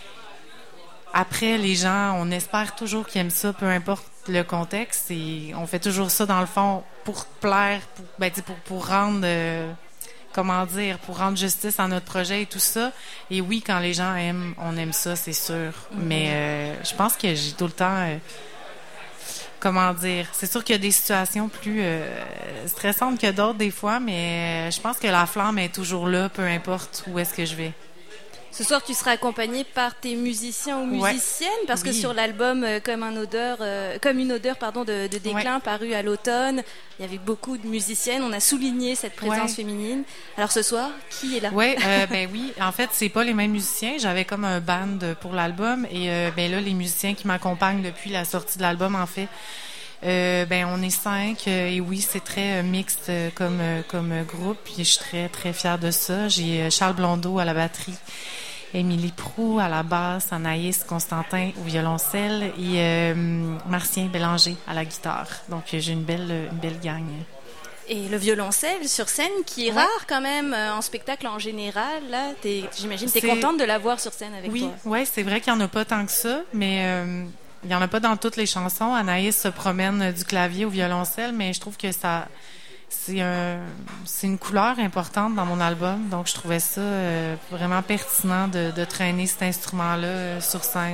après, les gens, on espère toujours qu'ils aiment ça, peu importe le contexte. Et on fait toujours ça, dans le fond, pour plaire, pour, ben, pour, pour rendre... Euh, comment dire, pour rendre justice à notre projet et tout ça. Et oui, quand les gens aiment, on aime ça, c'est sûr. Mm-hmm. Mais euh, je pense que j'ai tout le temps... Euh, comment dire, c'est sûr qu'il y a des situations plus euh, stressantes que d'autres des fois, mais je pense que la flamme est toujours là, peu importe où est-ce que je vais. Ce soir, tu seras accompagné par tes musiciens ou musiciennes, ouais. parce oui. que sur l'album euh, Comme un odeur, euh, comme une odeur pardon, de, de déclin, ouais. paru à l'automne, il y avait beaucoup de musiciennes. On a souligné cette présence ouais. féminine. Alors ce soir, qui est là? Ouais, euh, ben oui, en fait, c'est pas les mêmes musiciens. J'avais comme un band pour l'album et euh, ben là, les musiciens qui m'accompagnent depuis la sortie de l'album, en fait, Euh, ben on est cinq euh, et oui c'est très euh, mixte euh, comme euh, comme euh, groupe puis je suis très très fière de ça. J'ai euh, Charles Blondeau à la batterie, Émilie Proulx à la basse, Anaïs Constantin au violoncelle et euh, Martien Bélanger à la guitare. Donc euh, j'ai une belle une belle gang. Et le violoncelle sur scène, qui est ouais. rare quand même euh, en spectacle en général. Là, t'es, j'imagine, t'es c'est... contente de l'avoir sur scène avec oui, toi. Oui, ouais, c'est vrai qu'il y en a pas tant que ça, mais euh, il n'y en a pas dans toutes les chansons. Anaïs se promène du clavier au violoncelle, mais je trouve que ça, c'est, un, c'est une couleur importante dans mon album. Donc, je trouvais ça euh, vraiment pertinent de, de traîner cet instrument-là euh, sur scène.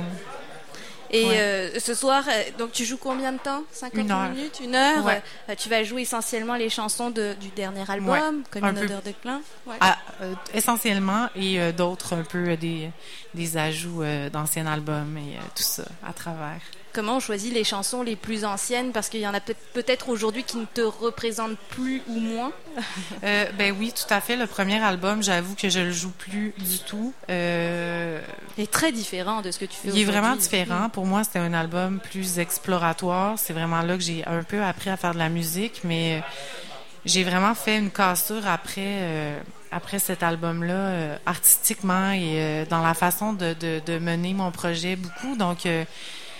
Et ouais. euh, ce soir, euh, donc tu joues combien de temps? cinquante une heure. minutes? Une heure? Ouais. Euh, tu vas jouer essentiellement les chansons de, du dernier album, ouais. comme un une peu. odeur de déclin? Ouais. Ah, euh, essentiellement, et euh, d'autres un peu euh, des, des ajouts euh, d'anciens albums et euh, tout ça à travers. Comment on choisit les chansons les plus anciennes? Parce qu'il y en a peut- peut-être aujourd'hui qui ne te représentent plus ou moins. euh, ben oui, tout à fait. Le premier album, j'avoue que je le joue plus du tout. Euh... Il est très différent de ce que tu fais Il aujourd'hui. est vraiment différent. Pour moi, c'était un album plus exploratoire. C'est vraiment là que j'ai un peu appris à faire de la musique, mais j'ai vraiment fait une cassure après... Euh... après cet album-là, euh, artistiquement et euh, dans la façon de, de, de mener mon projet beaucoup. Donc, euh,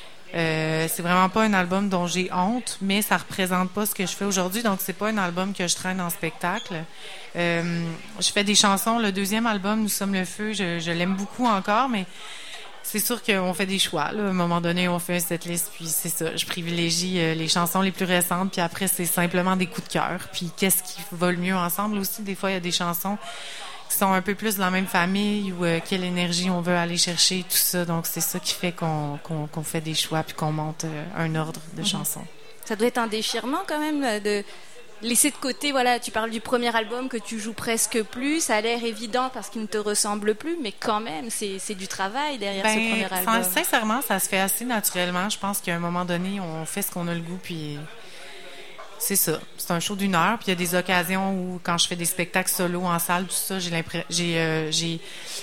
euh, c'est vraiment pas un album dont j'ai honte, mais ça représente pas ce que je fais aujourd'hui. Donc, c'est pas un album que je traîne en spectacle. Euh, je fais des chansons. Le deuxième album, Nous sommes le feu, je, je l'aime beaucoup encore, mais c'est sûr qu'on fait des choix. Là. À un moment donné, on fait un setlist, puis c'est ça. Je privilégie euh, les chansons les plus récentes, puis après, c'est simplement des coups de cœur. Puis qu'est-ce qui va le mieux ensemble aussi? Des fois, il y a des chansons qui sont un peu plus de la même famille ou euh, quelle énergie on veut aller chercher, tout ça. Donc, c'est ça qui fait qu'on, qu'on, qu'on fait des choix puis qu'on monte euh, un ordre de mm-hmm. chansons. Ça doit être un déchirement quand même de laisser de côté, voilà, tu parles du premier album que tu joues presque plus, ça a l'air évident parce qu'il ne te ressemble plus, mais quand même, c'est, c'est du travail derrière ben, ce premier album. Sincèrement, ça se fait assez naturellement. Je pense qu'à un moment donné, on fait ce qu'on a le goût, puis c'est ça. C'est un show d'une heure, puis il y a des occasions où, quand je fais des spectacles solo en salle, tout ça, j'ai l'impression, j'ai, euh, j'ai,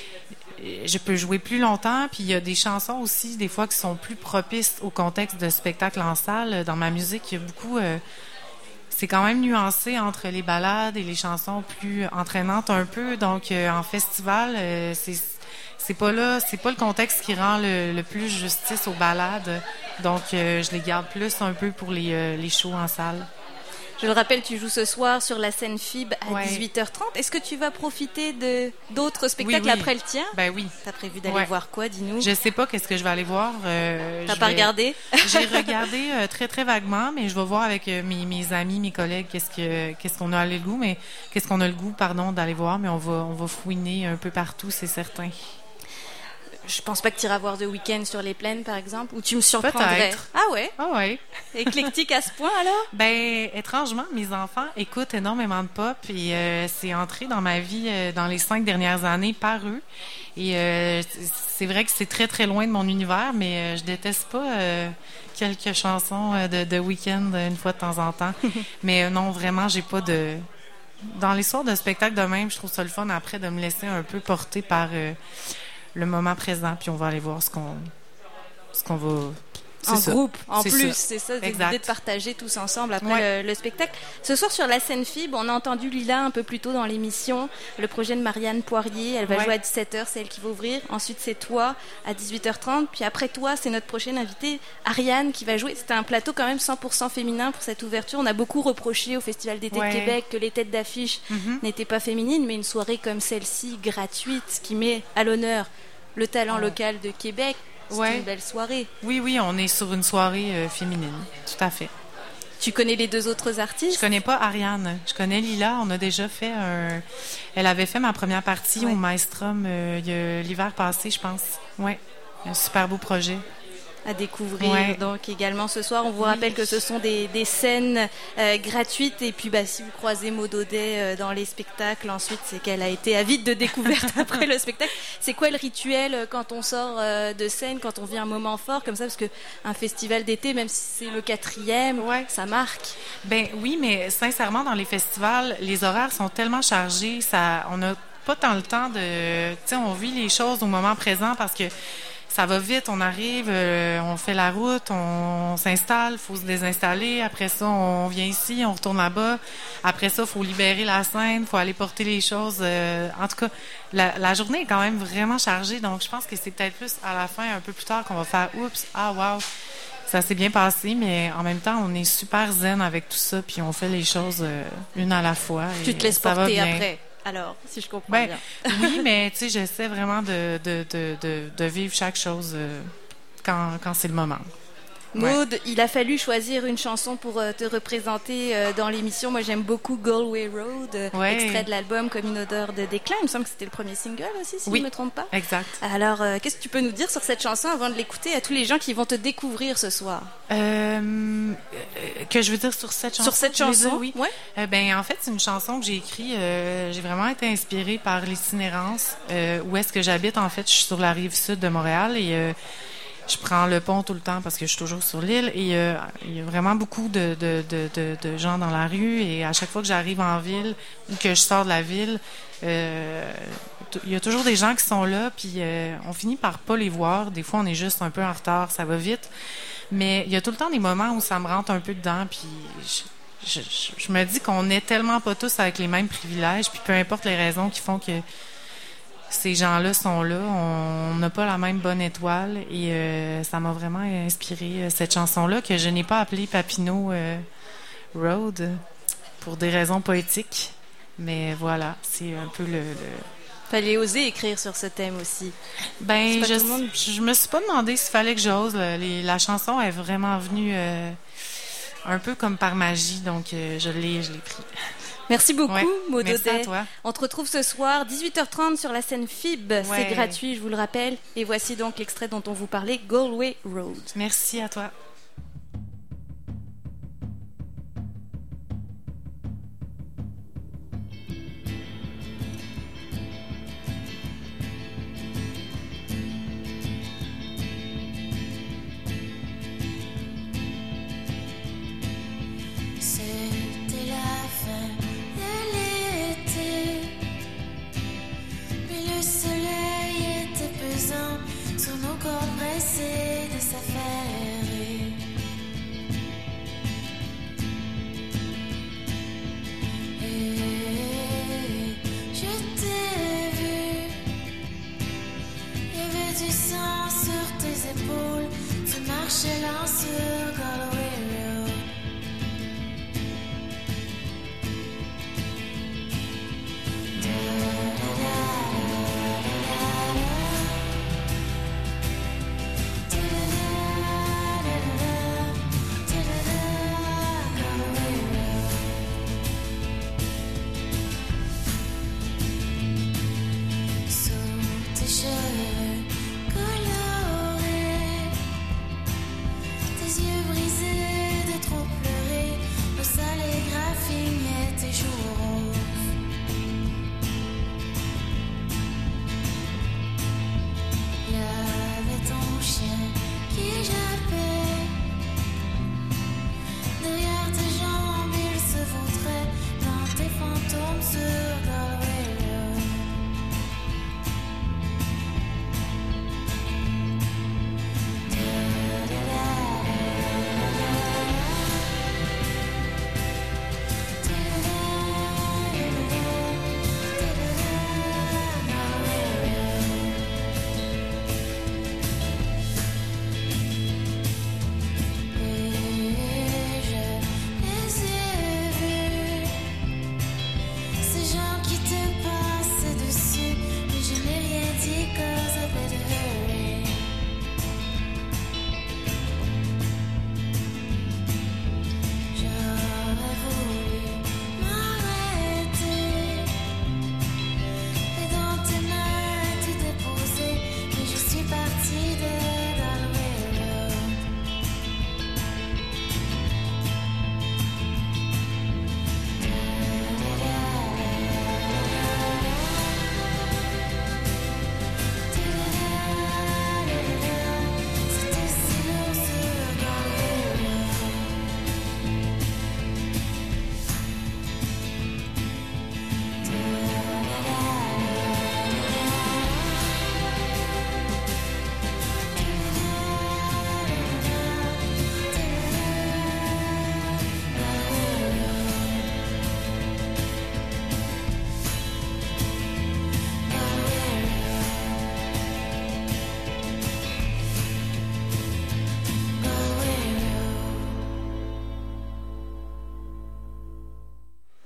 je peux jouer plus longtemps, puis il y a des chansons aussi, des fois, qui sont plus propices au contexte de spectacle en salle. Dans ma musique, il y a beaucoup... Euh, c'est quand même nuancé entre les ballades et les chansons plus entraînantes un peu. Donc, euh, en festival, euh, c'est c'est pas là, c'est pas le contexte qui rend le, le plus justice aux ballades. Donc, euh, je les garde plus un peu pour les, euh, les shows en salle. Je le rappelle, tu joues ce soir sur la scène F I B à ouais. dix-huit heures trente. Est-ce que tu vas profiter de d'autres spectacles oui, oui. après le tien? Ben oui. T'as prévu d'aller ouais. voir quoi, dis-nous? Je sais pas qu'est-ce que je vais aller voir. Euh, T'as pas vais... regardé? J'ai regardé euh, très très vaguement, mais je vais voir avec euh, mes, mes amis, mes collègues, qu'est-ce que qu'est-ce qu'on a le goût, mais qu'est-ce qu'on a le goût, pardon, d'aller voir, mais on va on va fouiner un peu partout, c'est certain. Je pense pas que tu iras voir The Weeknd sur les plaines, par exemple, ou tu me surprendrais. Peut-être. Ah ouais? Ah ouais. Éclectique à ce point, alors? Ben, étrangement, mes enfants écoutent énormément de pop et euh, c'est entré dans ma vie euh, dans les cinq dernières années par eux. Et euh, c'est vrai que c'est très, très loin de mon univers, mais euh, je déteste pas euh, quelques chansons euh, de The Weeknd une fois de temps en temps. Mais euh, non, vraiment, j'ai pas de... Dans les soirs de spectacle de même, je trouve ça le fun après de me laisser un peu porter par... Euh, le moment présent, puis on va aller voir ce qu'on ce qu'on va... C'est en ça. groupe, en c'est plus, ça. c'est ça, c'est exact. l'idée de partager tous ensemble après ouais. le, le spectacle. Ce soir, sur la scène F I B, on a entendu Lila un peu plus tôt dans l'émission, le projet de Marianne Poirier. Elle va ouais. jouer à dix-sept heures, c'est elle qui va ouvrir. Ensuite, c'est toi, à dix-huit heures trente. Puis après toi, c'est notre prochaine invitée, Ariane, qui va jouer. C'était un plateau quand même cent pour cent féminin pour cette ouverture. On a beaucoup reproché au Festival d'été ouais. de Québec que les têtes d'affiche mm-hmm. n'étaient pas féminines, mais une soirée comme celle-ci, gratuite, qui met à l'honneur le talent oh. local de Québec, c'est ouais. une belle soirée. Oui, oui, on est sur une soirée euh, féminine, tout à fait. Tu connais les deux autres artistes? Je connais pas Ariane, je connais Lila. On a déjà fait un... Elle avait fait ma première partie ouais. au Maelstrom euh, l'hiver passé, je pense. Ouais, un super beau projet. à découvrir. Ouais. Donc également ce soir, on vous rappelle que ce sont des, des scènes euh, gratuites. Et puis bah, si vous croisez Maud Audet euh, dans les spectacles, ensuite c'est qu'elle a été avide de découverte après le spectacle. C'est quoi le rituel euh, quand on sort euh, de scène, quand on vit un moment fort comme ça? Parce qu'un festival d'été, même si c'est le quatrième, ouais. ça marque. Ben oui, mais sincèrement, dans les festivals, les horaires sont tellement chargés, ça, on n'a pas tant le temps de... Tu sais, on vit les choses au moment présent parce que ça va vite, on arrive, euh, on fait la route, on, on s'installe, il faut se désinstaller. Après ça, on vient ici, on retourne là-bas. Après ça, il faut libérer la scène, il faut aller porter les choses. Euh, en tout cas, la, la journée est quand même vraiment chargée. Donc, je pense que c'est peut-être plus à la fin, un peu plus tard, qu'on va faire « Oups, ah wow, ça s'est bien passé ». Mais en même temps, on est super zen avec tout ça, puis on fait les choses euh, une à la fois. Tu te laisses porter après. Alors, si je comprends ben, bien. Oui, mais tu sais, j'essaie vraiment de, de, de, de, de vivre chaque chose euh, quand, quand c'est le moment. Maud, ouais. il a fallu choisir une chanson pour euh, te représenter euh, dans l'émission. Moi, j'aime beaucoup Galway Road, euh, ouais. extrait de l'album Comme une odeur de déclin. Il me semble que c'était le premier single aussi, si oui. je ne me trompe pas. Exact. Alors, euh, qu'est-ce que tu peux nous dire sur cette chanson avant de l'écouter à tous les gens qui vont te découvrir ce soir? Euh, que je veux dire sur cette chanson? Sur cette chanson, dire, oui. Ouais. Euh, ben, en fait, c'est une chanson que j'ai écrite. Euh, j'ai vraiment été inspirée par l'itinérance. Euh, où est-ce que j'habite? En fait, je suis sur la rive sud de Montréal et euh, je prends le pont tout le temps parce que je suis toujours sur l'île et euh, il y a vraiment beaucoup de, de, de, de, de gens dans la rue et à chaque fois que j'arrive en ville ou que je sors de la ville, euh, t- il y a toujours des gens qui sont là puis euh, on finit par pas les voir. Des fois, on est juste un peu en retard, ça va vite. Mais il y a tout le temps des moments où ça me rentre un peu dedans puis je, je, je me dis qu'on n'est tellement pas tous avec les mêmes privilèges puis peu importe les raisons qui font que ces gens-là sont là, on n'a pas la même bonne étoile et euh, ça m'a vraiment inspiré euh, cette chanson-là que je n'ai pas appelée Papineau euh, Road pour des raisons poétiques, mais voilà, c'est un peu le... le... Fallait oser écrire sur ce thème aussi. Ben, je, monde... je me suis pas demandé s'il fallait que j'ose. La, la chanson est vraiment venue euh, un peu comme par magie, donc euh, je l'ai, je l'ai pris. Merci beaucoup, ouais, Maud merci Audet. à toi. On te retrouve ce soir, dix-huit heures trente sur la scène F I B. Ouais. C'est gratuit, je vous le rappelle. Et voici donc l'extrait dont on vous parlait, Galway Road. Merci à toi. Son corps pressé de s'affairer.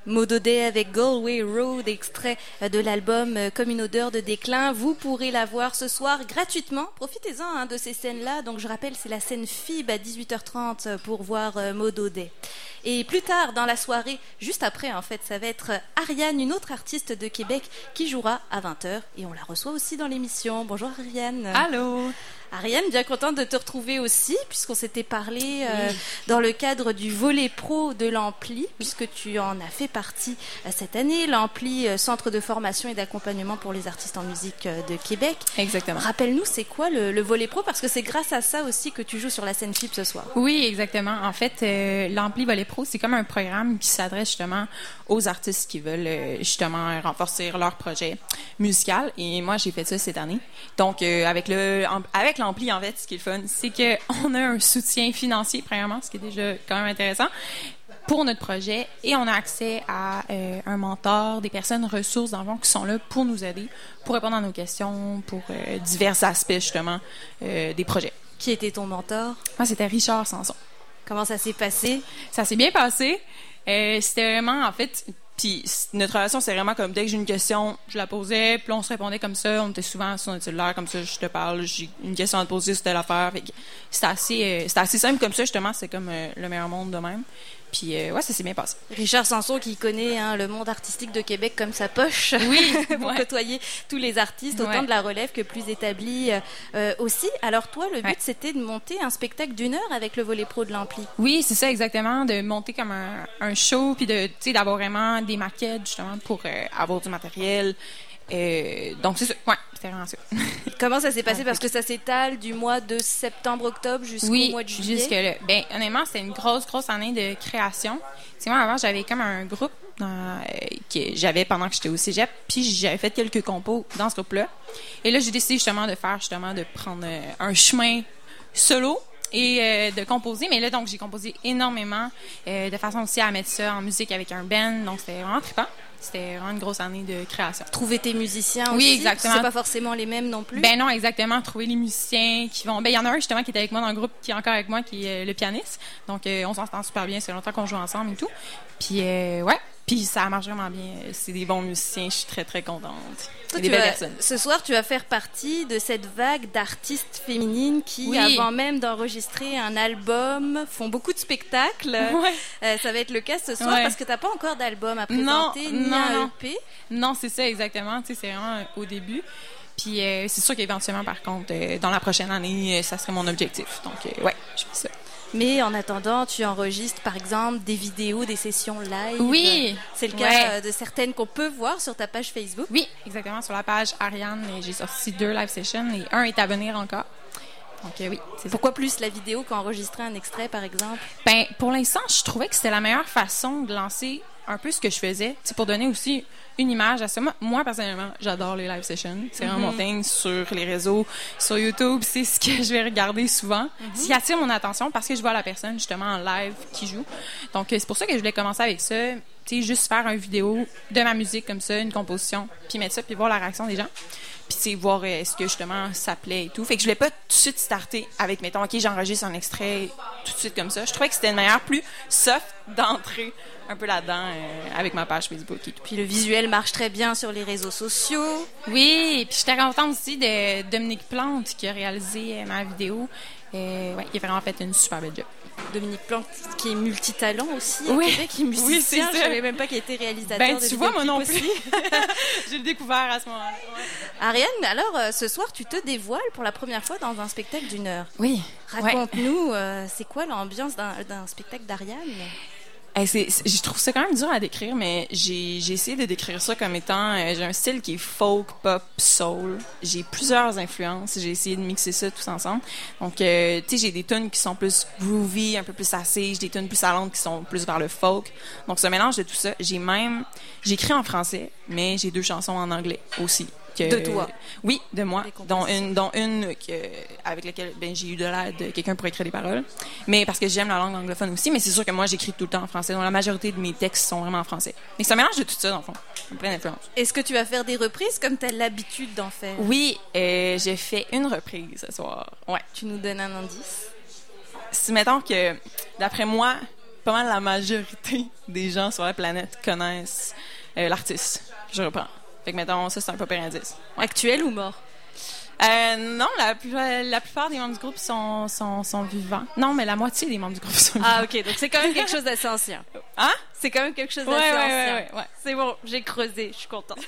Mododé avec Galway Road, extrait de l'album Comme une odeur de déclin. Vous pourrez la voir ce soir gratuitement. Profitez-en hein, de ces scènes-là. Donc je rappelle, c'est la scène F I B à dix-huit heures trente pour voir euh, Mododé. Et plus tard dans la soirée, juste après en fait, ça va être Ariane, une autre artiste de Québec qui jouera à vingt heures et on la reçoit aussi dans l'émission. Bonjour Ariane. Allô. Ariane, bien contente de te retrouver aussi, puisqu'on s'était parlé euh, oui. dans le cadre du volet pro de l'Ampli, puisque tu en as fait partie euh, cette année, l'Ampli, euh, Centre de formation et d'accompagnement pour les artistes en musique euh, de Québec. Exactement. Rappelle-nous, c'est quoi le, le volet pro, parce que c'est grâce à ça aussi que tu joues sur la scène F I B ce soir. Oui, exactement. En fait, euh, l'Ampli volet pro, c'est comme un programme qui s'adresse justement aux artistes qui veulent euh, justement renforcer leur projet musical. Et moi, j'ai fait ça cette année. Donc, euh, avec le avec l'Ampli, en fait, ce qui est le fun, c'est qu'on a un soutien financier, premièrement, ce qui est déjà quand même intéressant, pour notre projet. Et on a accès à euh, un mentor, des personnes ressources, dans le fond, qui sont là pour nous aider, pour répondre à nos questions, pour euh, divers aspects, justement, euh, des projets. Qui était ton mentor? Moi, c'était Richard Sanson. Comment ça s'est passé? Ça s'est bien passé. Euh, c'était vraiment, en fait... Puis notre relation, c'est vraiment comme dès que j'ai une question, je la posais, puis on se répondait comme ça. On était souvent sur notre cellulaire, comme ça, je te parle, j'ai une question à te poser sur telle affaire. Fait que c'était assez, euh, c'était assez simple comme ça, justement. C'est comme euh, le meilleur monde de même. Puis, euh, ouais, ça s'est bien passé. Richard Sanson qui connaît hein, le monde artistique de Québec comme sa poche. Oui. pour ouais. côtoyer tous les artistes, autant ouais. de la relève que plus établis euh, aussi. Alors, toi, le but, ouais. c'était de monter un spectacle d'une heure avec le volet pro de l'Ampli. Oui, c'est ça, exactement. De monter comme un, un show, puis de, tu sais, d'avoir vraiment des maquettes, justement, pour euh, avoir du matériel. Euh, donc, c'est ça. Ouais, c'était vraiment ça. Comment ça s'est passé? Parce que ça s'étale du mois de septembre-octobre jusqu'au oui, mois de juillet. Oui, jusque-là. Bien, honnêtement, c'était une grosse, grosse année de création. C'est moi, avant, j'avais comme un groupe dans, euh, que j'avais pendant que j'étais au cégep, puis j'avais fait quelques compos dans ce groupe-là. Et là, j'ai décidé justement de faire, justement, de prendre euh, un chemin solo et euh, de composer. Mais là, donc, j'ai composé énormément, euh, de façon aussi à mettre ça en musique avec un band. Donc, c'était vraiment trippant. C'était vraiment une grosse année de création. Trouver tes musiciens oui, aussi. Exactement. C'est pas forcément les mêmes non plus. Ben non, exactement. Trouver les musiciens qui vont. Ben il y en a un justement qui était avec moi dans le groupe, qui est encore avec moi, qui est euh, le pianiste. Donc euh, on s'entend super bien. C'est longtemps qu'on joue ensemble et tout. Puis euh, ouais. Puis ça marche vraiment bien. C'est des bons musiciens. Je suis très très contente. C'est des belles vas, personnes. Ce soir, tu vas faire partie de cette vague d'artistes féminines qui, oui. avant même d'enregistrer un album, font beaucoup de spectacles. Ouais. Euh, ça va être le cas ce soir ouais. parce que t'as pas encore d'album à présenter, non, ni non, un non. E P. Non, c'est ça exactement. Tu sais, c'est vraiment au début. Puis euh, c'est sûr qu'éventuellement, par contre, euh, dans la prochaine année, ça serait mon objectif. Donc euh, ouais, je fais ça. Mais en attendant, tu enregistres par exemple des vidéos, des sessions live. Oui. C'est le cas ouais. de certaines qu'on peut voir sur ta page Facebook. Oui, exactement. Sur la page Ariane, j'ai sorti deux live sessions et un est à venir encore. Donc euh, oui. C'est Pourquoi ça. Plus la vidéo qu'enregistrer un extrait, par exemple? Ben pour l'instant, je trouvais que c'était la meilleure façon de lancer un peu ce que je faisais, pour donner aussi une image à ça. Moi, moi personnellement, j'adore les live sessions. C'est vraiment mm-hmm. mon thing sur les réseaux, sur YouTube. C'est ce que je vais regarder souvent. Mm-hmm. Ce qui attire mon attention parce que je vois la personne, justement, en live qui joue. Donc, c'est pour ça que je voulais commencer avec ça. Tu sais, juste faire une vidéo de ma musique comme ça, une composition, puis mettre ça, puis voir la réaction des gens. Puis, tu sais, voir euh, est-ce que, justement, ça plaît et tout. Fait que je voulais pas tout de suite starter avec, mettons, OK, j'enregistre un extrait tout de suite comme ça. Je trouvais que c'était une manière plus soft d'entrer un peu là-dedans euh, avec ma page Facebook et tout. Puis le visuel marche très bien sur les réseaux sociaux. Oui, puis j'étais contente aussi de Dominique Plante qui a réalisé euh, ma vidéo. Euh, ouais, il a vraiment fait une super belle job. Dominique Plante qui est multitalent aussi à oui. Québec, qui est musicien. Oui, c'est ça. Je savais même pas qu'il était réalisateur ben, de tu vois, moi non aussi. plus. J'ai le découvert à ce moment-là. Ouais. Ariane, alors euh, ce soir, tu te dévoiles pour la première fois dans un spectacle d'une heure. Oui. Raconte-nous, ouais. euh, c'est quoi l'ambiance d'un, d'un spectacle d'Ariane? Hey, c'est, c'est, je trouve ça quand même dur à décrire, mais j'ai, j'ai essayé de décrire ça comme étant... Euh, j'ai un style qui est folk, pop, soul. J'ai plusieurs influences. J'ai essayé de mixer ça tous ensemble. Donc, euh, tu sais, j'ai des tunes qui sont plus groovy, un peu plus assises, des tunes plus salantes qui sont plus vers le folk. Donc, ce mélange de tout ça. J'ai même... J'écris en français, mais j'ai deux chansons en anglais aussi. Que, de toi? Oui, de moi. Dont une, dont une que, avec laquelle ben, j'ai eu de l'aide de quelqu'un pour écrire des paroles. Mais parce que j'aime la langue anglophone aussi, mais c'est sûr que moi, j'écris tout le temps en français. Donc la majorité de mes textes sont vraiment en français. Mais c'est un mélange de tout ça, dans le fond. Plein d'influences. Est-ce que tu vas faire des reprises comme tu as l'habitude d'en faire? Oui, euh, j'ai fait une reprise ce soir. Ouais. Tu nous donnes un indice? Si, mettons que, d'après moi, pas mal la majorité des gens sur la planète connaissent euh, l'artiste que je reprends. Fait que, mettons, ça, c'est un premier indice. Actuel ou mort? Euh, non, la, plus, la plupart des membres du groupe sont, sont, sont vivants. Non, mais la moitié des membres du groupe sont vivants. Ah, OK. Donc, c'est quand même quelque chose d'assez ancien. Hein? C'est quand même quelque chose d'assez ouais, ouais, ancien. Ouais, ouais, ouais. C'est bon, j'ai creusé. Je suis contente.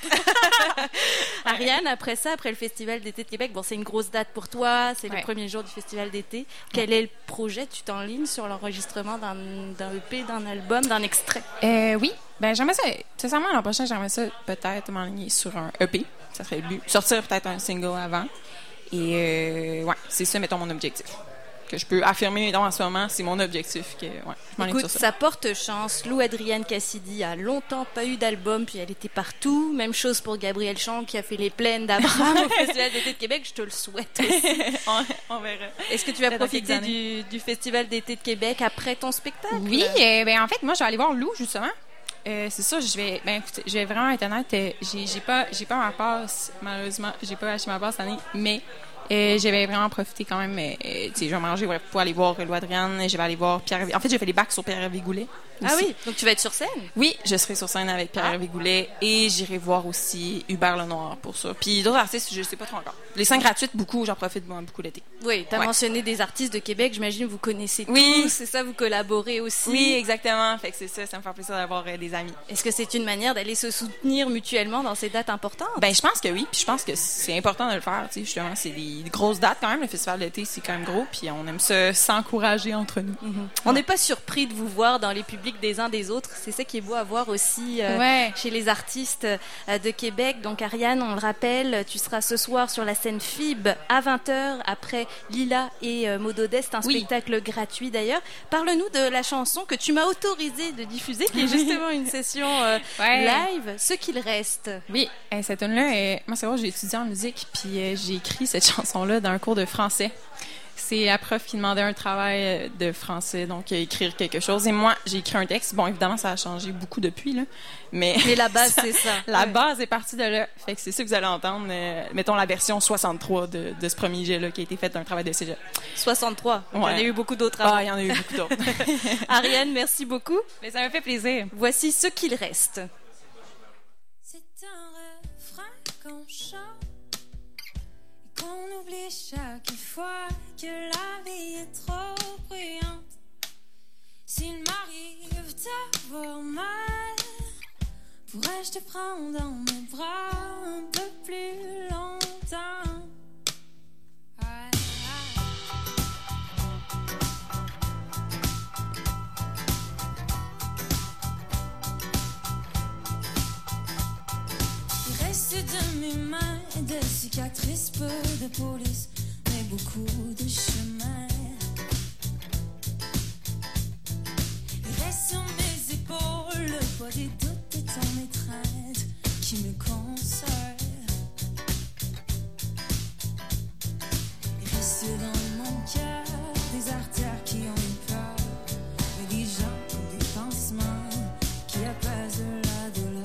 Ariane, après ça, après le Festival d'été de Québec, bon, c'est une grosse date pour toi. C'est ouais. le premier jour du Festival d'été. Quel ouais. est le projet? Tu t'enlignes sur l'enregistrement d'un, d'un E P, d'un album, d'un extrait? Euh, oui. Ben, j'aimerais ça. Sincèrement, l'an prochain, j'aimerais ça peut-être m'enligner sur un E P. Ça serait le but. Sortir peut-être un single avant. Et euh, ouais, c'est ça, mettons, mon objectif. Que je peux affirmer, mettons, en ce moment, c'est mon objectif. Que, ouais, je Écoute, sur ça. ça porte chance. Lou Adrienne Cassidy a longtemps pas eu d'album, puis elle était partout. Même chose pour Gabrielle Chang, qui a fait les plaines d'Abraham au Festival d'été de Québec. Je te le souhaite aussi. on, on verra. Est-ce que tu vas profiter du, du Festival d'été de Québec après ton spectacle? Oui, euh, ben en fait, moi, je vais aller voir Lou, justement. Euh, c'est ça, je vais ben écoutez, je vais vraiment être honnête, euh, j'ai j'ai pas j'ai pas ma passe, malheureusement, j'ai pas acheté ma passe cette année, mais euh, je vais vraiment profiter quand même, euh, tu sais, je vais manger pour aller voir Lou Adrienne, je vais aller voir Pierre. En fait, j'ai fait les bacs sur Pierre-Hervé Goulet. Ah oui, donc tu vas être sur scène? Oui, je serai sur scène avec Pierre-Hervé ah. Goulet et j'irai voir aussi Hubert Lenoir pour ça. Puis d'autres artistes, je sais pas trop encore. Les scènes gratuites, beaucoup, j'en profite beaucoup l'été. Oui, tu as ouais. mentionné des artistes de Québec, j'imagine vous connaissez oui. tous, c'est ça, vous collaborez aussi. Oui, exactement, fait que c'est ça, ça me fait plaisir d'avoir euh, des amis. Est-ce que c'est une manière d'aller se soutenir mutuellement dans ces dates importantes? Ben je pense que oui, puis je pense que c'est important de le faire, tu sais, justement, c'est des grosses dates quand même, le festival d'été, c'est quand même gros, puis on aime ça s'encourager entre nous. Mm-hmm. On n'est pas surpris de vous voir dans les publics des uns des autres. C'est ça qui est beau à voir aussi euh, ouais. chez les artistes euh, de Québec. Donc Ariane, on le rappelle, tu seras ce soir sur la scène F I B à vingt heures après Lila et euh, Maud Odette, un oui. spectacle gratuit d'ailleurs. Parle-nous de la chanson que tu m'as autorisé de diffuser, qui est justement une session euh, ouais. live, Ce qu'il reste. Oui, et cette tune-là, euh, moi c'est vrai, j'ai étudié en musique, puis euh, j'ai écrit cette chanson-là dans un cours de français. C'est la prof qui demandait un travail de français, donc écrire quelque chose. Et moi, j'ai écrit un texte. Bon, évidemment, ça a changé beaucoup depuis, là. Mais, mais la base, ça, c'est ça. La ouais. base est partie de là. Fait que c'est ça que vous allez entendre. Euh, mettons la version soixante-trois de, de ce premier jet-là qui a été fait d'un travail de cégep. soixante-trois. Ouais. Il y en a eu beaucoup d'autres avant. Ah, il y en a eu beaucoup d'autres. Ariane, merci beaucoup. Mais ça me fait plaisir. Voici Ce qu'il reste. C'est un refrain qu'on chante. Qu'on oublie chaque fois que la vie est trop bruyante. S'il m'arrive d'avoir mal, pourrais-je te prendre dans mes bras un peu plus longtemps? Ouais, ouais. Il reste de mes mains de cicatrices, peu de police, mais beaucoup de chemin. Il reste sur mes épaules le poids des doutes et ton étreinte qui me console. Il reste dans mon cœur des artères qui ont eu peur, et des gens comme des pansements qui apaisent la douleur.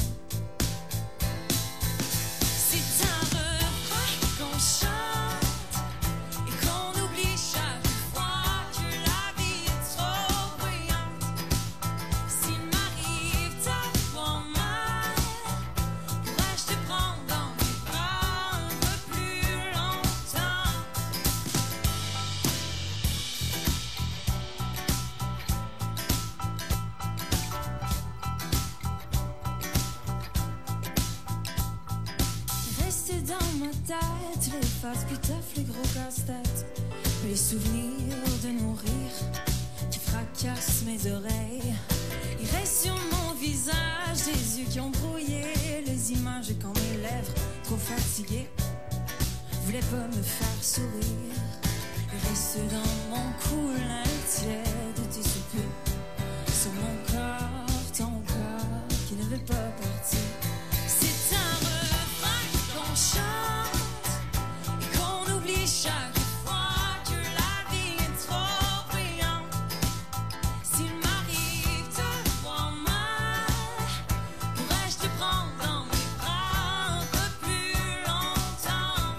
C'est un refrain qu'on chante et qu'on oublie chaque fois que la vie est trop bruyante. S'il m'arrive d'avoir mal, pourrais-je te prendre dans mes bras un peu plus longtemps? Rester dans ma tête, les faces plus tough, les gros casse-têtes, les souvenirs de nos rires qui fracassent mes oreilles. Il reste sur mon visage des yeux qui ont brouillé les images quand mes lèvres, trop fatiguées, voulaient pas me faire sourire. Il reste dans mon cou l'intérêt de tes soupirs, sur mon corps, ton corps qui ne veut pas partir. C'est un refrain qu'on chante et qu'on oublie chaque fois que la vie est trop bruyante. S'il m'arrive de voir mal, pourrais-je te prendre dans mes bras un peu plus longtemps?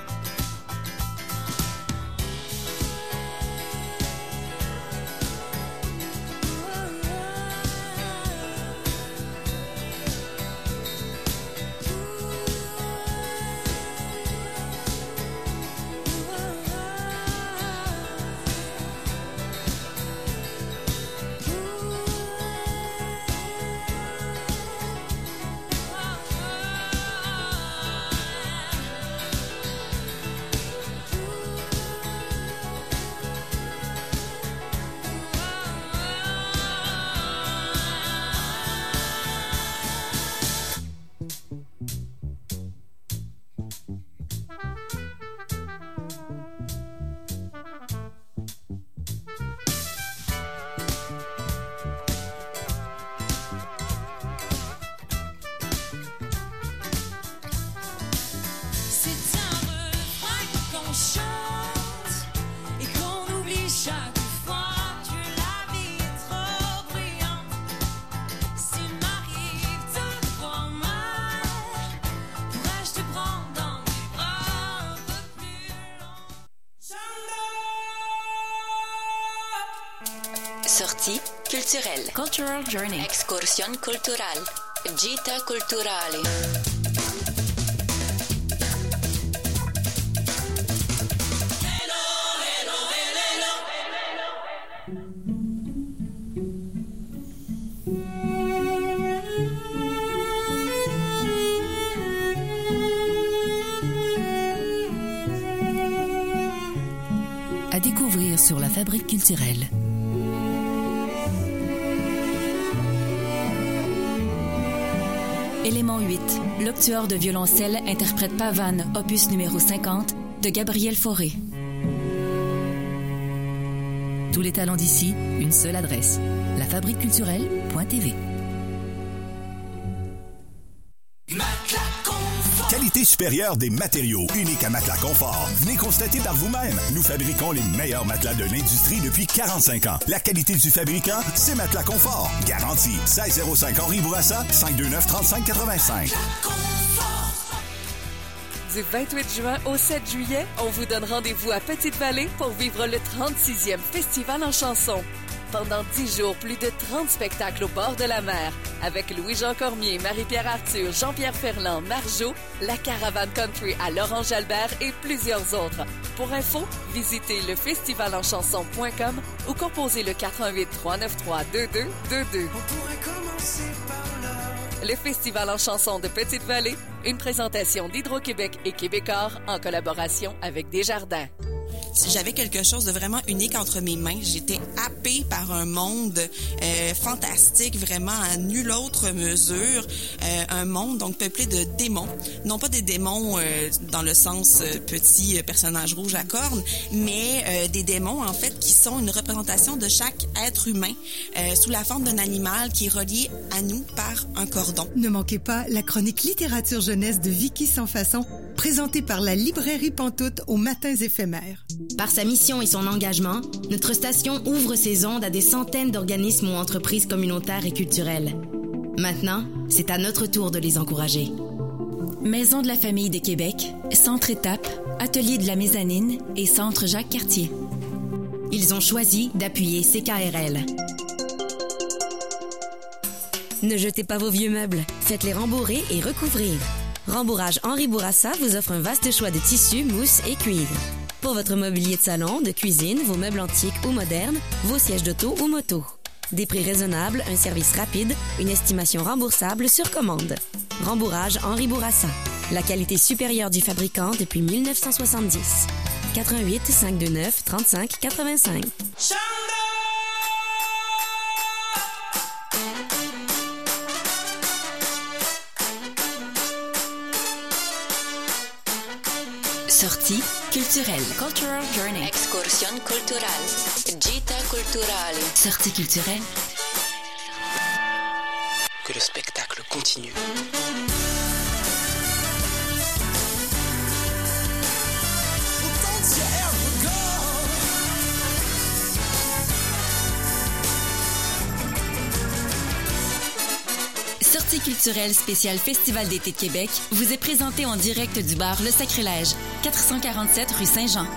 chante et qu'on oublie chaque fois que la vie est trop bruyante. S'il m'arrive de voir mal, pourrais-je te prendre dans mes bras un peu plus long? Sortie culturelle. Cultural Journey. Excursion culturale. Gita culturale. À découvrir sur la Fabrique culturelle. Élément huit. L'octuor de violoncelle interprète Pavane, opus numéro cinquante, de Gabriel Fauré. Tous les talents d'ici, une seule adresse. la fabrique culturelle point t v. Qualité supérieure des matériaux, unique à Matelas Confort. Venez constater par vous-même. Nous fabriquons les meilleurs matelas de l'industrie depuis quarante-cinq ans. La qualité du fabricant, c'est Matelas Confort. Garantie. seize zéro cinq Henri Bourassa, cinq deux neuf, trente-cinq quatre-vingt-cinq. Du vingt-huit juin au sept juillet, on vous donne rendez-vous à Petite-Vallée pour vivre le trente-sixième Festival en chanson. Pendant dix jours, plus de trente spectacles au bord de la mer. Avec Louis-Jean Cormier, Marie-Pierre Arthur, Jean-Pierre Ferland, Marjo, la Caravane Country à Laurent-Jalbert et plusieurs autres. Pour info, visitez le festival en chanson point com ou composez le quatre un huit, trois neuf trois, deux deux deux deux. On pourrait commencer par là. Le Festival en chanson de Petite-Vallée, une présentation d'Hydro-Québec et Québecor en collaboration avec Desjardins. J'avais quelque chose de vraiment unique entre mes mains. J'étais happée par un monde euh, fantastique, vraiment à nulle autre mesure. Euh, un monde donc peuplé de démons. Non pas des démons euh, dans le sens euh, petit euh, personnage rouge à cornes, mais euh, des démons en fait qui sont une représentation de chaque être humain euh, sous la forme d'un animal qui est relié à nous par un cordon. Ne manquez pas la chronique littérature jeunesse de Vicky Sans Façon, présentée par la librairie Pantoute aux matins éphémères. Par sa mission et son engagement, notre station ouvre ses ondes à des centaines d'organismes ou entreprises communautaires et culturelles. Maintenant, c'est à notre tour de les encourager. Maison de la famille de Québec, Centre Étape, Atelier de la Mezzanine et Centre Jacques-Cartier. Ils ont choisi d'appuyer C K R L. Ne jetez pas vos vieux meubles, faites-les rembourrer et recouvrir. Rembourrage Henri Bourassa vous offre un vaste choix de tissus, mousses et cuivre. Pour votre mobilier de salon, de cuisine, vos meubles antiques ou modernes, vos sièges d'auto ou moto. Des prix raisonnables, un service rapide, une estimation remboursable sur commande. Rembourrage Henri Bourassa. La qualité supérieure du fabricant depuis mille neuf cent soixante-dix. quatre un huit, cinq deux neuf, trente-cinq quatre-vingt-cinq. Sortie culturelle. Cultural Journey. Excursion culturale. Gita culturale. Sortie culturelle. Que le spectacle continue. Sortie culturelle spéciale Festival d'été de Québec vous est présentée en direct du bar Le Sacrilège, quatre cent quarante-sept rue Saint-Jean.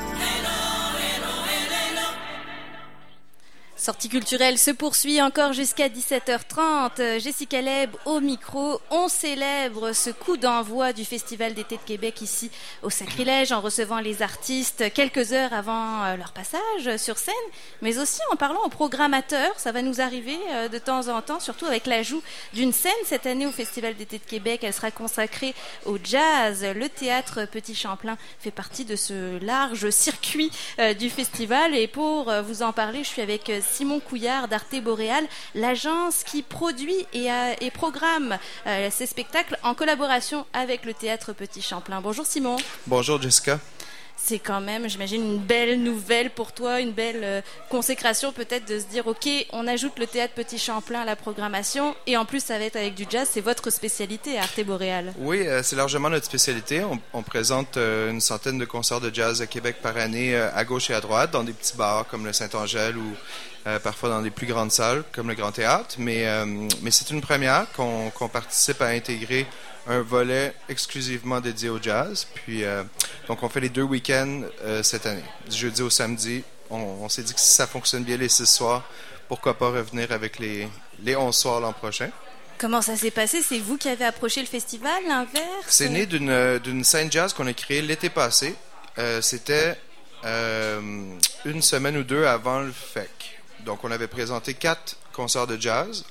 Sortie culturelle se poursuit encore jusqu'à dix-sept heures trente. Jessica Leb au micro. On célèbre ce coup d'envoi du Festival d'été de Québec ici au Sacrilège en recevant les artistes quelques heures avant leur passage sur scène, mais aussi en parlant aux programmateurs. Ça va nous arriver de temps en temps, surtout avec l'ajout d'une scène cette année au Festival d'été de Québec. Elle sera consacrée au jazz. Le théâtre Petit Champlain fait partie de ce large circuit du festival. Et pour vous en parler, je suis avec Simon Couillard d'Arte Boréal, l'agence qui produit et, a, et programme euh, ces spectacles en collaboration avec le théâtre Petit Champlain. Bonjour Simon. Bonjour Jessica. c'est quand même, j'imagine, une belle nouvelle pour toi, une belle euh, consécration peut-être de se dire, ok, on ajoute le théâtre Petit Champlain à la programmation et en plus ça va être avec du jazz, c'est votre spécialité à Arte Boréal. Oui, euh, c'est largement notre spécialité. On, on présente euh, une centaine de concerts de jazz à Québec par année, euh, à gauche et à droite, dans des petits bars comme le Saint-Angèle ou euh, parfois dans des plus grandes salles comme le Grand Théâtre. Mais, euh, mais c'est une première qu'on, qu'on participe à intégrer un volet exclusivement dédié au jazz. Puis, euh, donc, on fait les deux week-ends euh, cette année, du jeudi au samedi. On, on s'est dit que si ça fonctionne bien les six soirs, pourquoi pas revenir avec les, les onze soirs l'an prochain. Comment ça s'est passé? C'est vous qui avez approché le festival, l'inverse? C'est né d'une, d'une scène jazz qu'on a créée l'été passé. Euh, c'était euh, une semaine ou deux avant le F E C. Donc, on avait présenté quatre concerts de jazz.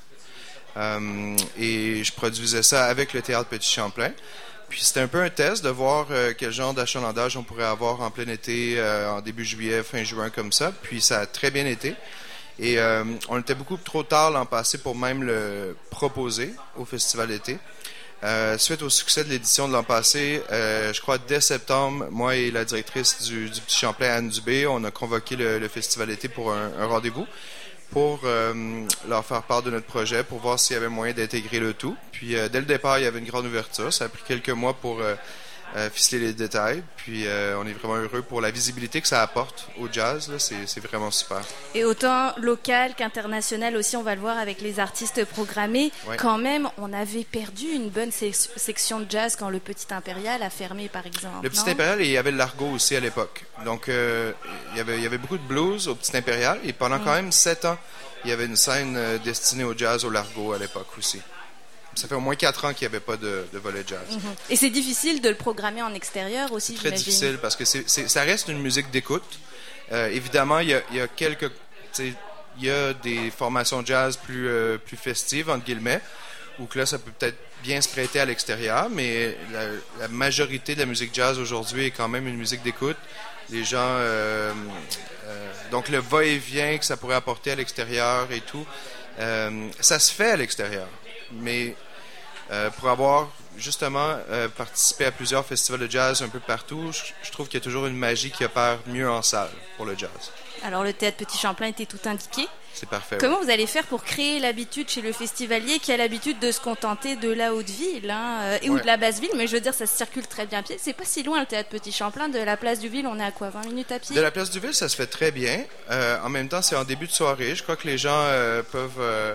Euh, et je produisais ça avec le Théâtre Petit Champlain. Puis c'était un peu un test de voir euh, quel genre d'achalandage on pourrait avoir en plein été, euh, en début juillet, fin juin, comme ça. Puis ça a très bien été. Et euh, on était beaucoup trop tard l'an passé pour même le proposer au Festival d'été. Euh, suite au succès de l'édition de l'an passé, euh, je crois dès septembre, moi et la directrice du, du Petit Champlain, Anne Dubé, on a convoqué le, le Festival d'été pour un, un rendez-vous, pour euh, leur faire part de notre projet, pour voir s'il y avait moyen d'intégrer le tout. Puis, euh, dès le départ, il y avait une grande ouverture. Ça a pris quelques mois pour euh, euh, ficeler les détails. Puis, euh, on est vraiment heureux pour la visibilité que ça apporte au jazz. Là. C'est, c'est vraiment super. Et autant local qu'international aussi, on va le voir avec les artistes programmés. Ouais. Quand même, on avait perdu une bonne sec- section de jazz quand le Petit Impérial a fermé, par exemple. Le Petit non? Impérial, il y avait le Largo aussi à l'époque. Donc, euh, il, y avait, il y avait beaucoup de blues au Petit Impérial. Et pendant mm. quand même sept ans, il y avait une scène euh, destinée au jazz au Largo à l'époque aussi. Ça fait au moins quatre ans qu'il n'y avait pas de, de volet jazz. Mm-hmm. Et c'est difficile de le programmer en extérieur aussi, c'est très j'imagine. difficile parce que c'est, c'est, ça reste une musique d'écoute. Euh, évidemment, il y a, il y a quelques... Il y a des formations jazz plus, euh, plus festives, entre guillemets, où que là, ça peut peut-être bien se prêter à l'extérieur, mais la, la majorité de la musique jazz aujourd'hui est quand même une musique d'écoute. Les gens... Euh, euh, donc, le va-et-vient que ça pourrait apporter à l'extérieur et tout, euh, ça se fait à l'extérieur. Mais euh, pour avoir justement euh, participé à plusieurs festivals de jazz un peu partout, je, je trouve qu'il y a toujours une magie qui opère mieux en salle pour le jazz. Alors, le Théâtre Petit Champlain était tout indiqué. C'est parfait. Comment oui. vous allez faire pour créer l'habitude chez le festivalier qui a l'habitude de se contenter de la Haute-Ville hein, euh, et ouais. ou de la Basse-Ville, mais je veux dire, ça se circule très bien à pied. C'est pas si loin le Théâtre Petit Champlain de la place du Ville. On est à quoi, vingt minutes à pied? De la place du Ville, ça se fait très bien. Euh, en même temps, c'est en début de soirée. Je crois que les gens euh, peuvent euh,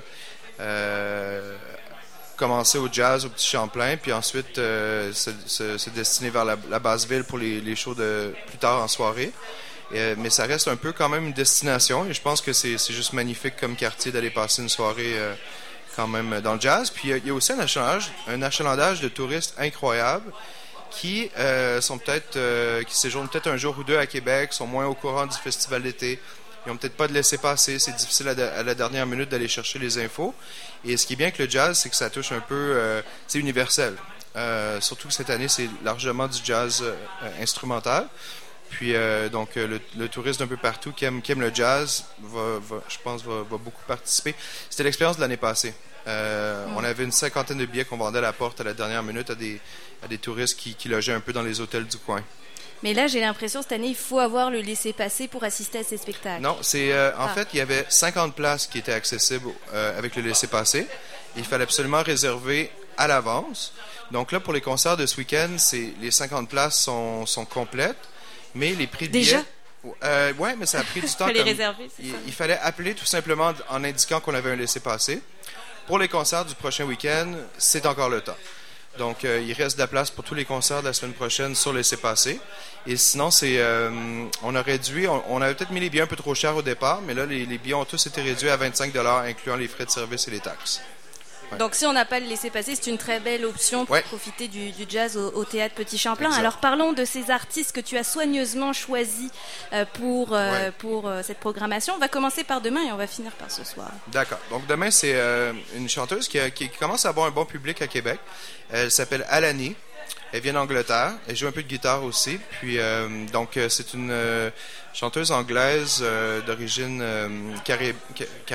euh, commencer au jazz au Petit Champlain, puis ensuite euh, se, se, se destiner vers la, la Basse-Ville pour les, les shows de plus tard en soirée. Euh, mais ça reste un peu quand même une destination et je pense que c'est, c'est juste magnifique comme quartier d'aller passer une soirée euh, quand même dans le jazz. Puis il y, y a aussi un achalandage, un achalandage de touristes incroyables qui euh, sont peut-être euh, qui séjournent peut-être un jour ou deux à Québec, sont moins au courant du festival d'été. Ils n'ont peut-être pas de laisser-passer. C'est difficile à, de, à la dernière minute d'aller chercher les infos. Et ce qui est bien avec le jazz, c'est que ça touche un peu... Euh, c'est universel. Euh, surtout que cette année, c'est largement du jazz euh, instrumental. Puis, euh, donc, le, le touriste d'un peu partout qui aime, qui aime le jazz, va, va, je pense, va, va beaucoup participer. C'était l'expérience de l'année passée. Euh, mm. On avait une cinquantaine de billets qu'on vendait à la porte à la dernière minute à des, à des touristes qui, qui logeaient un peu dans les hôtels du coin. Mais là, j'ai l'impression, cette année, il faut avoir le laissez-passer pour assister à ces spectacles. Non, c'est euh, en ah. fait, il y avait cinquante places qui étaient accessibles euh, avec le laissez-passer. Il fallait absolument réserver à l'avance. Donc là, pour les concerts de ce week-end, c'est, les cinquante places sont, sont complètes. Mais les prix de Déjà? billets... Euh, oui, mais ça a pris du temps. Il fallait comme, réserver, c'est il, ça. il fallait appeler tout simplement en indiquant qu'on avait un laissez-passer. Pour les concerts du prochain week-end, c'est encore le temps. Donc, euh, il reste de la place pour tous les concerts de la semaine prochaine sur laissez-passer. Et sinon, c'est, euh, on a réduit, on, on avait peut-être mis les billets un peu trop chers au départ, mais là, les, les billets ont tous été réduits à vingt-cinq dollars, incluant les frais de service et les taxes. Ouais. Donc, si on n'a pas le laissez-passer, c'est une très belle option pour ouais. profiter du, du jazz au, au Théâtre Petit Champlain. Exact. Alors, parlons de ces artistes que tu as soigneusement choisis euh, pour, euh, ouais. pour euh, cette programmation. On va commencer par demain et on va finir par ce soir. D'accord. Donc, demain, c'est euh, une chanteuse qui, a, qui, qui commence à avoir un bon public à Québec. Elle s'appelle Alani. Elle vient d'Angleterre. Elle joue un peu de guitare aussi. Puis, euh, donc, c'est une euh, chanteuse anglaise euh, d'origine euh, caraïbe, caraïbe,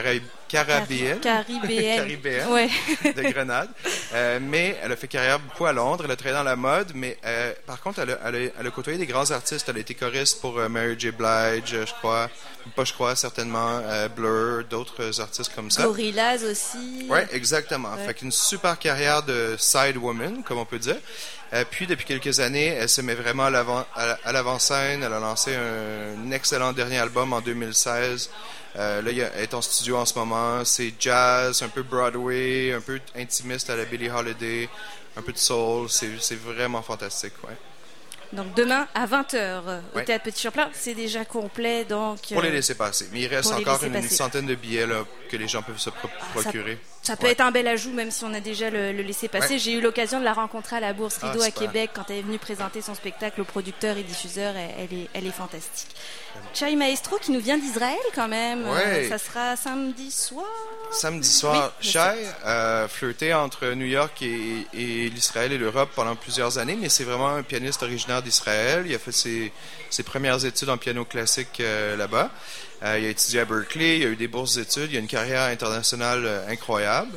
caribéenne, caribéenne, caribéenne ouais. de Grenade. Euh, mais elle a fait carrière beaucoup à Londres. Elle a travaillé dans la mode, mais euh, par contre, elle a, elle, a, elle a côtoyé des grands artistes. Elle a été choriste pour euh, Mary J. Blige, je crois. Pas je crois, certainement. Euh, Blur, d'autres artistes comme ça. Gorillaz aussi. Oui, exactement. Ouais. Fait qu'une super carrière de side woman, comme on peut dire. Euh, puis, depuis quelques années, elle se met vraiment à, l'avant, à l'avant-scène. Elle a lancé un, un excellent dernier album en deux mille seize. Euh, là, elle est en studio en ce moment. C'est jazz, un peu Broadway, un peu intimiste à la Billie Holiday, un peu de soul. C'est, c'est vraiment fantastique, ouais. Donc demain à vingt heures au ouais. Théâtre Petit Champlain, c'est déjà complet. Donc, pour les euh, laisser passer. Mais il reste encore une, une centaine de billets là, que les gens peuvent se pro- ah, procurer. Ça... Ça peut ouais. être un bel ajout, même si on a déjà le, le laissé-passer. Ouais. J'ai eu l'occasion de la rencontrer à la Bourse Rideau ah, à Québec quand elle est venue présenter son spectacle aux producteurs et diffuseurs. Elle, elle, est, elle est fantastique. Chai Maestro qui nous vient d'Israël quand même. Ouais. Euh, ça sera samedi soir. Samedi soir. Oui, Chai a flirté entre New York et, et l'Israël et l'Europe pendant plusieurs années, mais c'est vraiment un pianiste originaire d'Israël. Il a fait ses, ses premières études en piano classique euh, là-bas. Euh, il a étudié à Berkeley, il a eu des bourses d'études, il a une carrière internationale euh, incroyable.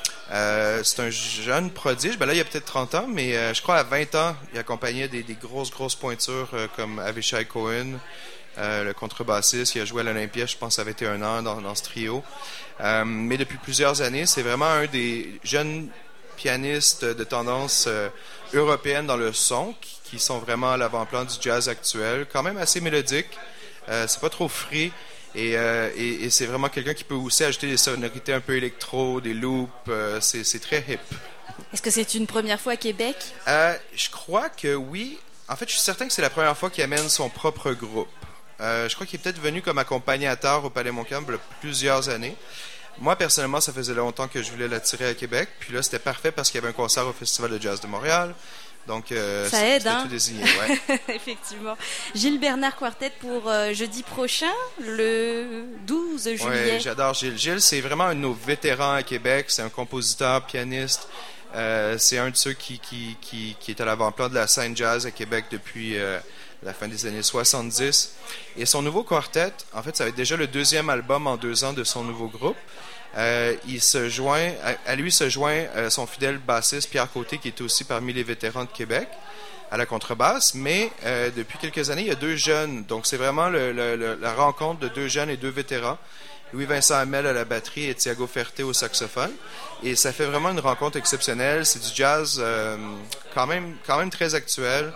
Euh, c'est un jeune prodige. Ben là, il a peut-être trente ans, mais euh, je crois à vingt ans, il accompagnait des, des grosses, grosses pointures euh, comme Avishai Cohen, euh, le contrebassiste qui a joué à l'Olympia, je pense, ça avait été un an dans, dans ce trio. Euh, mais depuis plusieurs années, c'est vraiment un des jeunes pianistes de tendance euh, européenne dans le son, qui, qui sont vraiment à l'avant-plan du jazz actuel, quand même assez mélodique. Euh, c'est pas trop free. Et, euh, et, et c'est vraiment quelqu'un qui peut aussi ajouter des sonorités un peu électro, des loops. Euh, c'est, c'est très hip. Est-ce que c'est une première fois à Québec? Euh, je crois que oui. En fait, je suis certain que c'est la première fois qu'il amène son propre groupe. Euh, je crois qu'il est peut-être venu comme accompagnateur au Palais Montcalm il y a plusieurs années. Moi, personnellement, ça faisait longtemps que je voulais l'attirer à Québec. Puis là, c'était parfait parce qu'il y avait un concert au Festival de Jazz de Montréal. Donc, euh, ça c'est, aide, c'était hein? tout désigné, ouais. Effectivement. Gilles Bernard Quartet pour euh, jeudi prochain, le douze juillet. Oui, j'adore Gilles. Gilles, c'est vraiment un de nos vétérans à Québec. C'est un compositeur, pianiste. Euh, c'est un de ceux qui, qui, qui, qui est à l'avant-plan de la scène jazz à Québec depuis euh, la fin des années soixante-dix. Et son nouveau quartet, en fait, ça va être déjà le deuxième album en deux ans de son nouveau groupe. Euh, il se joint, à, à lui se joint euh, son fidèle bassiste Pierre Côté, qui est aussi parmi les vétérans de Québec, à la contrebasse. Mais euh, depuis quelques années, il y a deux jeunes. Donc, c'est vraiment le, le, le, la rencontre de deux jeunes et deux vétérans. Louis-Vincent Hamel à la batterie et Thiago Ferté au saxophone. Et ça fait vraiment une rencontre exceptionnelle. C'est du jazz euh, quand même, quand même très actuel.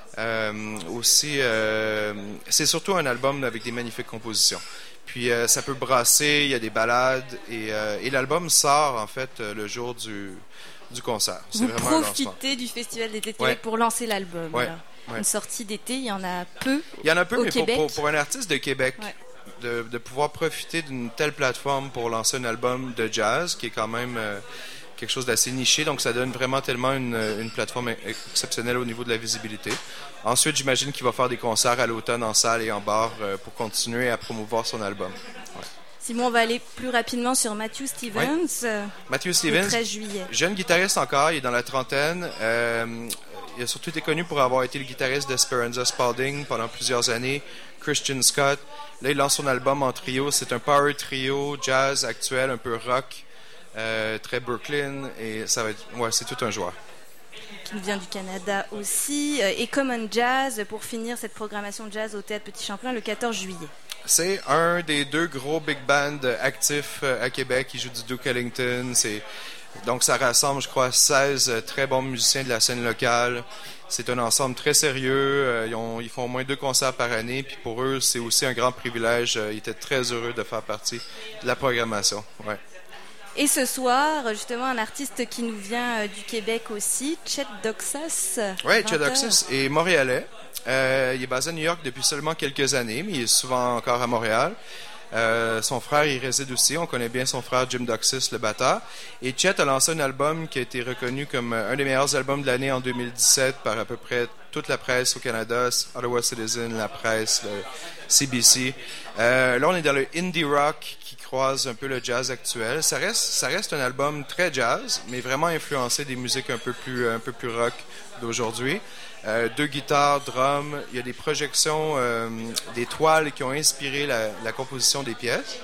Euh, aussi, euh, c'est surtout un album avec des magnifiques compositions. Puis euh, ça peut brasser, il y a des ballades et, euh, et l'album sort en fait euh, le jour du, du concert. C'est Vous vraiment profitez du Festival d'été de ouais. Québec pour lancer l'album. Ouais. Ouais. Une une sortie d'été, il y en a peu. Il y en a peu, au mais Québec. Pour, pour, pour un artiste de Québec, ouais. de, de pouvoir profiter d'une telle plateforme pour lancer un album de jazz qui est quand même euh, quelque chose d'assez niché, donc ça donne vraiment tellement une, une plateforme exceptionnelle au niveau de la visibilité. Ensuite, j'imagine qu'il va faire des concerts à l'automne en salle et en bar euh, pour continuer à promouvoir son album. Ouais. Simon, on va aller plus rapidement sur Matthew Stevens. Ouais. Matthew Stevens, le treize juillet. Jeune guitariste encore, il est dans la trentaine. Euh, il a surtout été connu pour avoir été le guitariste d'Esperanza Spalding pendant plusieurs années, Christian Scott. Là, il lance son album en trio. C'est un power trio, jazz actuel, un peu rock, euh, très Brooklyn. Et ça va être, ouais, c'est tout un joueur. Qui vient du Canada aussi. Et Common Jazz pour finir cette programmation de jazz au Théâtre Petit Champlain le quatorze juillet. C'est un des deux gros big bands actifs à Québec. Il joue du Duke Ellington. C'est... Donc, ça rassemble, je crois, seize très bons musiciens de la scène locale. C'est un ensemble très sérieux. Ils, ont, ils font au moins deux concerts par année. Puis pour eux, c'est aussi un grand privilège. Ils étaient très heureux de faire partie de la programmation. Ouais. Et ce soir, justement, un artiste qui nous vient du Québec aussi, Chet Doxas. Oui, Chet Doxas est montréalais. Euh, il est basé à New York depuis seulement quelques années, mais il est souvent encore à Montréal. Euh, son frère y réside aussi. On connaît bien son frère Jim Doxas, le batteur. Et Chet a lancé un album qui a été reconnu comme un des meilleurs albums de l'année en deux mille dix-sept par à peu près toute la presse au Canada, Ottawa Citizen, la presse, le C B C. Euh, là, on est dans le indie rock qui croise un peu le jazz actuel. Ça reste, ça reste un album très jazz, mais vraiment influencé des musiques un peu plus, un peu plus rock d'aujourd'hui. Euh, deux guitares, drums, il y a des projections, euh, des toiles qui ont inspiré la, la composition des pièces.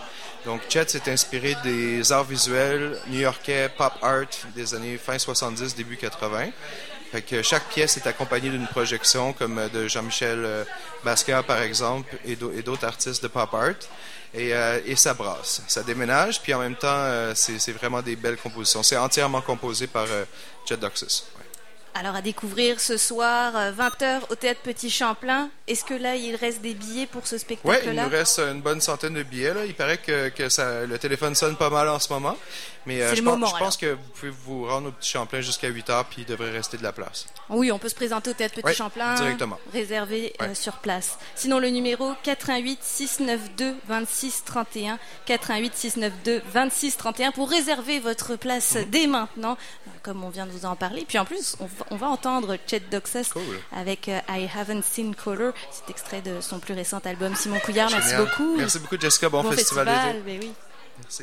Donc, Chet s'est inspiré des arts visuels new-yorkais, pop art des années fin soixante-dix, début quatre-vingts. Fait que chaque pièce est accompagnée d'une projection, comme de Jean-Michel Basquiat, par exemple, et d'autres artistes de pop art. Et, euh, et ça brasse, ça déménage, puis en même temps, euh, c'est, c'est vraiment des belles compositions. C'est entièrement composé par euh, Chet Doxus. Ouais. Alors à découvrir ce soir, vingt heures au Théâtre Petit Champlain. Est-ce que là, il reste des billets pour ce spectacle-là? Oui, il nous reste une bonne centaine de billets. Là. Il paraît que, que ça, le téléphone sonne pas mal en ce moment. Mais euh, je, moment, pense, je pense que vous pouvez vous rendre au Petit Champlain jusqu'à huit heures, puis il devrait rester de la place. Oui, on peut se présenter au Théâtre Petit oui, Champlain, directement. Réservé ouais. euh, sur place. Sinon, le numéro quatre un huit, six neuf deux, deux six trois un, quatre un huit, six neuf deux, deux six trois un pour réserver votre place mmh. dès maintenant, comme on vient de vous en parler. Puis en plus, on va, on va entendre Chet Doxus cool. avec euh, I Haven't Seen Color. C'est extrait de son plus récent album. Simon Couillard, Génial. Merci beaucoup. Merci beaucoup, Jessica. Bon, bon festival, festival d'été. Ben oui. Merci.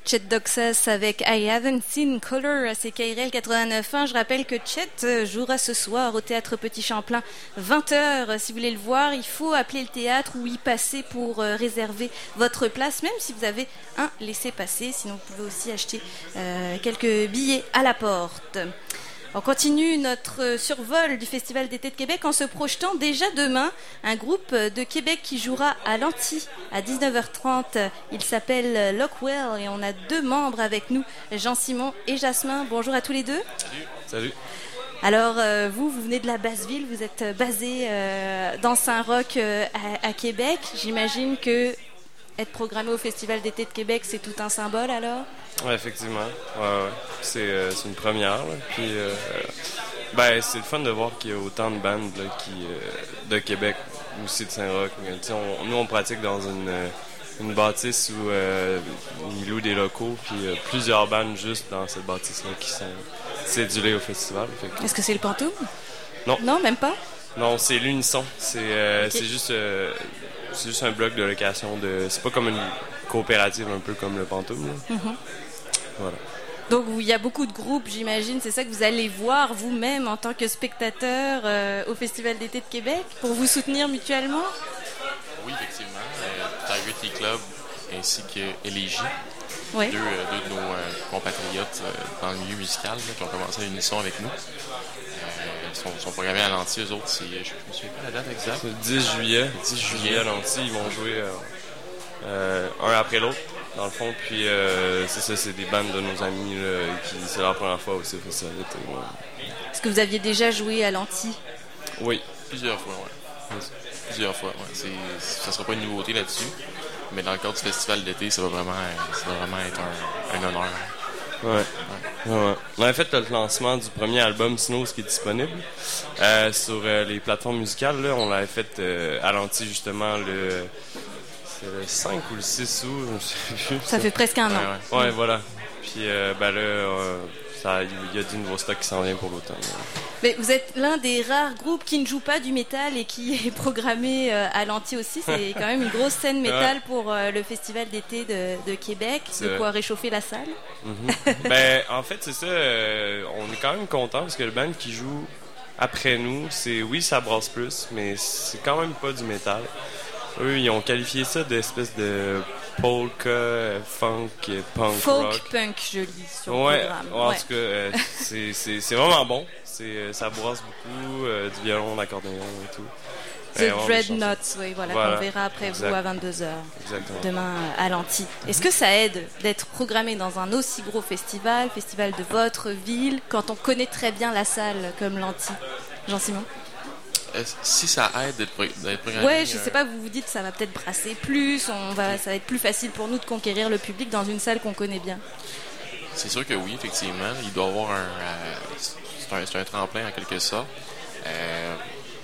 Chet Doxas avec I Haven't Seen Color à C K R L quatre-vingt-neuf point un. Je rappelle que Chet jouera ce soir au Théâtre Petit Champlain, vingt heures. Si vous voulez le voir, il faut appeler le théâtre ou y passer pour euh, réserver votre place, même si vous avez un laissez-passer. Sinon, vous pouvez aussi acheter euh, quelques billets à la porte. On continue notre survol du Festival d'été de Québec en se projetant déjà demain. Un groupe de Québec qui jouera à l'Anti à dix-neuf heures trente. Il s'appelle Lockwell et on a deux membres avec nous, Jean-Simon et Jasmin. Bonjour à tous les deux. Salut. Salut. Alors, euh, vous, vous venez de la Basse-Ville, vous êtes basé euh, dans Saint-Roch euh, à, à Québec. J'imagine que être programmé au Festival d'été de Québec, c'est tout un symbole alors? Oui, effectivement. Ouais, ouais. C'est, euh, c'est une première. Là. Puis, euh, ben, c'est le fun de voir qu'il y a autant de bandes là, qui, euh, de Québec, aussi de Saint-Roch. On, nous, on pratique dans une, une bâtisse où euh, ils louent des locaux, puis euh, plusieurs bandes juste dans cette bâtisse-là qui sont cédulées au festival. Que... Est-ce que c'est le Pantoum? Non. Non, même pas? Non, c'est l'Unisson. C'est, euh, okay. c'est juste... Euh, C'est juste un bloc de location. De... C'est pas comme une coopérative, un peu comme le Pantoum. Là. Mm-hmm. Voilà. Donc, il y a beaucoup de groupes, j'imagine. C'est ça que vous allez voir vous-même en tant que spectateur euh, au Festival d'été de Québec pour vous soutenir mutuellement? Oui, effectivement. Euh, Target Club ainsi que Élégie. Oui. Deux, euh, deux de nos euh, compatriotes euh, dans le milieu musical là, qui ont commencé à l'unisson avec nous. Ils sont, sont programmés à l'Anti, eux autres. C'est, je me souviens pas la date exacte. C'est le dix juillet. dix juillet à l'Anti. Ils vont jouer euh, euh, un après l'autre, dans le fond. Puis euh, c'est ça, c'est des bandes de nos amis. Là, qui, c'est leur première fois aussi au festival d'été. Ouais. Est-ce que vous aviez déjà joué à l'Anti? Oui, plusieurs fois, oui. Plusieurs fois, oui. C'est, ça ne sera pas une nouveauté là-dessus. Mais dans le cadre du festival d'été, ça va vraiment, ça va vraiment être un, un honneur. Ouais. Ouais. Ouais. On a fait le lancement du premier album Snows qui est disponible euh, sur euh, les plateformes musicales. Là. On l'avait fait euh, à l'Anti justement le, c'est le cinq ou le six août. Je me souviens plus. Ça fait presque un an. Ouais, ouais. ouais voilà. Puis euh, ben là, euh, il y a du nouveau stock qui s'en vient pour l'automne. Mais vous êtes l'un des rares groupes qui ne joue pas du métal et qui est programmé euh, à l'Anti aussi. C'est quand même une grosse scène métal ouais. pour euh, le Festival d'été de, de Québec. C'est de quoi vrai. Réchauffer la salle. Mm-hmm. Ben, en fait, c'est ça. Euh, on est quand même content parce que le band qui joue après nous, c'est oui, ça brasse plus, mais c'est quand même pas du métal. Eux, ils ont qualifié ça d'espèce de polka, funk, punk Folk rock. Punk, je lis sur ouais, le programme. En ouais. tout cas, euh, c'est, c'est, c'est vraiment bon. C'est, ça brasse beaucoup, euh, du violon, d'accordéon et tout. The Dreadnoughts, oui, voilà, voilà, qu'on verra après exact. Vous à vingt-deux heures. Exactement. Demain à l'Anti. Mm-hmm. Est-ce que ça aide d'être programmé dans un aussi gros festival, festival de votre ville, quand on connaît très bien la salle comme l'Anti? Jean-Simon? Euh, si ça aide d'être, pro- d'être programmé... Ouais, je sais pas, vous vous dites ça va peut-être brasser plus, on va, ça va être plus facile pour nous de conquérir le public dans une salle qu'on connaît bien. C'est sûr que oui, effectivement. Il doit y avoir un... Euh, c'est, un c'est un tremplin en quelque sorte. Euh,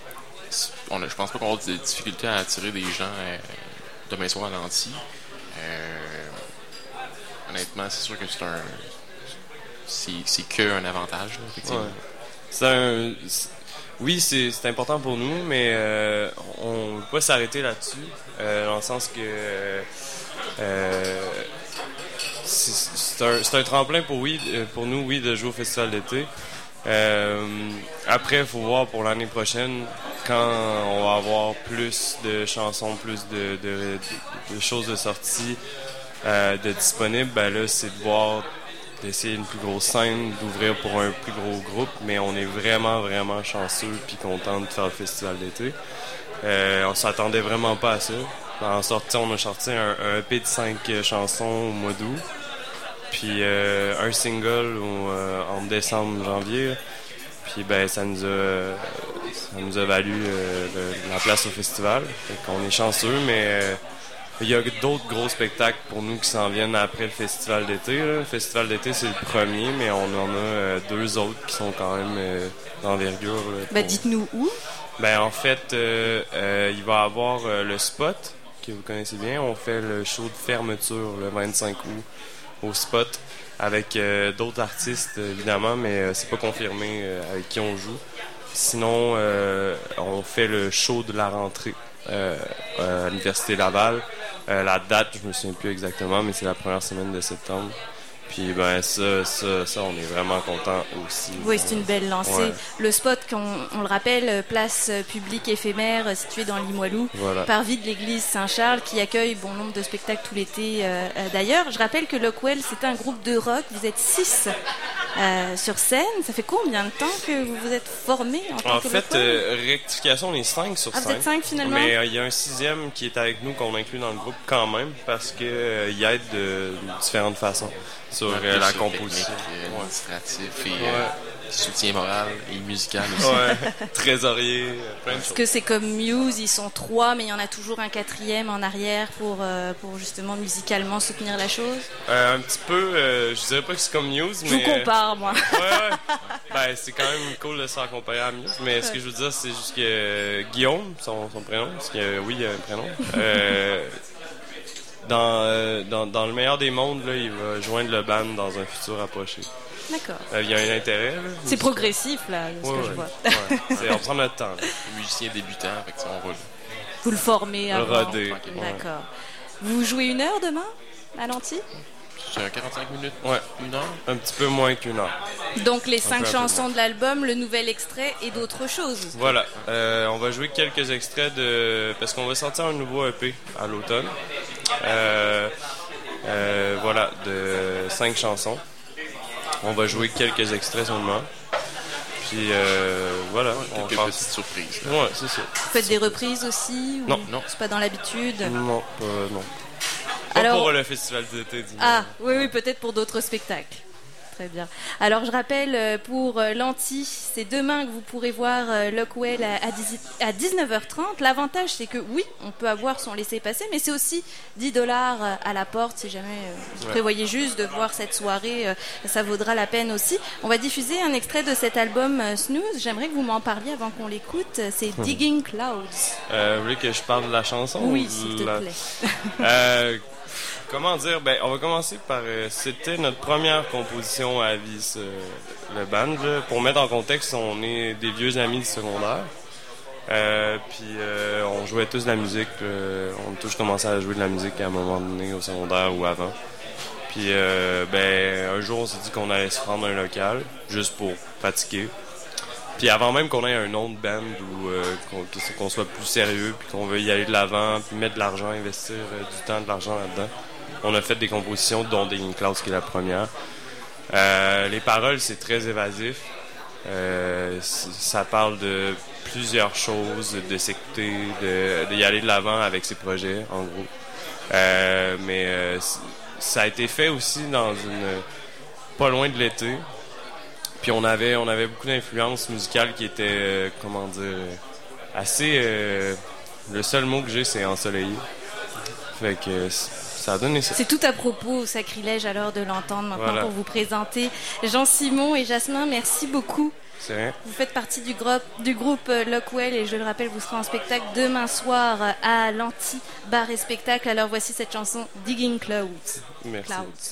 on a, je pense pas qu'on va avoir des difficultés à attirer des gens euh, demain soir à l'Anti. Euh, honnêtement, c'est sûr que c'est un... C'est, c'est que un avantage, là, effectivement. Ouais. C'est un... C'est... Oui, c'est, c'est important pour nous, mais euh, on ne veut pas s'arrêter là-dessus, euh, dans le sens que euh, c'est, c'est, un, c'est un tremplin pour, oui, pour nous, oui, de jouer au festival d'été. Euh, après, il faut voir pour l'année prochaine, quand on va avoir plus de chansons, plus de, de, de, de choses de sortie, euh, de disponibles, ben là, c'est de voir... d'essayer une plus grosse scène, d'ouvrir pour un plus gros groupe, mais on est vraiment, vraiment chanceux puis content de faire le festival d'été. Euh, on s'attendait vraiment pas à ça. En sortie, on a sorti un, un E P de cinq chansons au mois d'août, puis euh, un single au, euh, en décembre, janvier. Puis ben ça nous a, ça nous a valu euh, le, la place au festival. Fait qu'on est chanceux, mais... Euh, il y a d'autres gros spectacles pour nous qui s'en viennent après le festival d'été. Là. Le festival d'été, c'est le premier, mais on en a euh, deux autres qui sont quand même euh, d'envergure. Là, pour... Ben, dites-nous où. Ben, en fait, euh, euh, il va y avoir euh, le Spot, que vous connaissez bien. On fait le show de fermeture le vingt-cinq août au Spot avec euh, d'autres artistes, évidemment, mais euh, c'est pas confirmé euh, avec qui on joue. Sinon, euh, on fait le show de la rentrée euh, à l'Université Laval Euh, la date, je me souviens plus exactement, mais c'est la première semaine de septembre. Puis ben ça, ça, ça, on est vraiment content aussi. Oui, c'est une belle lancée. Ouais. Le spot, qu'on, on le rappelle, place publique éphémère située dans Limoilou, voilà. parvis de l'église Saint-Charles, qui accueille bon nombre de spectacles tout l'été. Euh, euh, d'ailleurs, je rappelle que Lockwell, c'est un groupe de rock. Vous êtes six euh, sur scène. Ça fait combien de temps que vous vous êtes formés en tant En que fait, euh, rectification, on est cinq sur ah, cinq. Vous êtes cinq finalement. Mais il euh, y a un sixième qui est avec nous qu'on inclut dans le groupe quand même parce que euh, il aide de différentes façons sur euh, la composition, technique, euh, administratif et ouais. euh, soutien moral et musical aussi. Ouais. Trésorier, plein de Parce choses. que c'est comme Muse, ils sont trois, mais il y en a toujours un quatrième en arrière pour, euh, pour justement musicalement soutenir la chose. Euh, un petit peu, euh, je dirais pas que c'est comme Muse, mais... Je vous compare, moi. Ouais, ouais. Ben, c'est quand même cool de se faire comparer à Muse, mais ce que je veux dire, c'est juste que euh, Guillaume, son, son prénom, parce que euh, oui, il y a un prénom, euh, dans, euh, dans, dans le meilleur des mondes, là, il va joindre le band dans un futur approché. D'accord. Euh, il y a un intérêt. Là, c'est progressif, là, de ce ouais, que ouais, je vois. Ouais. C'est, on prend notre temps. Là. Musicien débutant, fait que ça, on roule. Vous le formez avant. Rodé. D'accord. Vous jouez une heure demain à l'Anti? C'est quarante-cinq minutes. Ouais. Une heure? Un petit peu moins qu'une heure. Donc les cinq peu, chansons de l'album, le nouvel extrait et d'autres choses. Voilà. Euh, on va jouer quelques extraits de... Parce qu'on va sortir un nouveau E P à l'automne. Euh, euh, voilà, de cinq chansons. On va jouer quelques extraits seulement. Puis euh, voilà. Ouais, on quelques passe... petites surprises. Là. Ouais, c'est ça. Vous faites des reprises aussi? Ou non, non. C'est pas dans l'habitude? Non, pas, non. Pas Alors... pour le festival d'été. Ah, oui, oui, peut-être pour d'autres spectacles. Très bien. Alors, je rappelle, pour l'Anti, c'est demain que vous pourrez voir Lockwell à dix-neuf heures trente. L'avantage, c'est que, oui, on peut avoir son laissez-passer, mais c'est aussi dix dollars à la porte. Si jamais vous ouais. prévoyez juste de voir cette soirée, ça vaudra la peine aussi. On va diffuser un extrait de cet album Snooze. J'aimerais que vous m'en parliez avant qu'on l'écoute. C'est hmm. Digging Clouds. Euh, vous voulez que je parle de la chanson? Oui, s'il te la... plaît. euh... Comment dire? Ben, on va commencer par... Euh, c'était notre première composition à vie, ce, le band. Là. Pour mettre en contexte, on est des vieux amis du secondaire. Euh, puis euh, on jouait tous de la musique. Euh, on a tous commencé à jouer de la musique à un moment donné au secondaire ou avant. Puis euh, ben, un jour, on s'est dit qu'on allait se prendre un local, juste pour pratiquer. Puis avant même qu'on ait un nom de band ou euh, qu'on, qu'on soit plus sérieux, puis qu'on veut y aller de l'avant, puis mettre de l'argent, investir euh, du temps, de l'argent là-dedans, on a fait des compositions, dont Digging Clouds, qui est la première. Euh, les paroles, c'est très évasif. Euh, ça parle de plusieurs choses, de s'écouter, de, d'y aller de l'avant avec ses projets, en gros. Euh, mais euh, ça a été fait aussi dans une... pas loin de l'été. Puis on avait, on avait beaucoup d'influences musicales qui étaient, euh, comment dire, assez... Euh, le seul mot que j'ai, c'est ensoleillé. Fait que euh, ça a donné ça. C'est tout à propos, sacrilège alors de l'entendre maintenant voilà. Pour vous présenter Jean-Simon et Jasmin. Merci beaucoup. C'est rien. Vous faites partie du groupe, du groupe Lockwell et je le rappelle, vous serez en spectacle demain soir à l'Anti Bar et Spectacle. Alors voici cette chanson Digging Clouds. Merci. Clouds.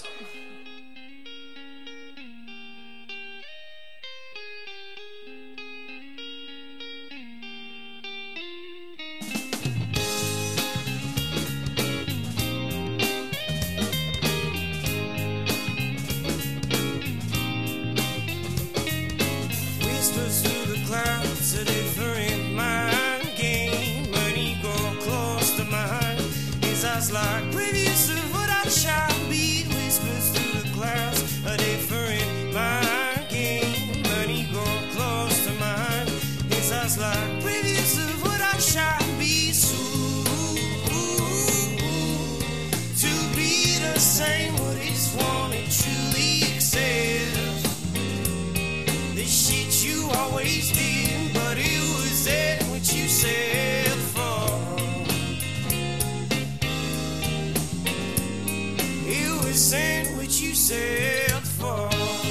A different mind game. An ego close to mine. His eyes like previews of what I shall be. Whispers through the clouds. A different mind game. An ego close to mine. His eyes like previews of what I shall be. So to be the same, what is wanted truly exists. The shit you always did. But it was it what you said for. It was in what you said for.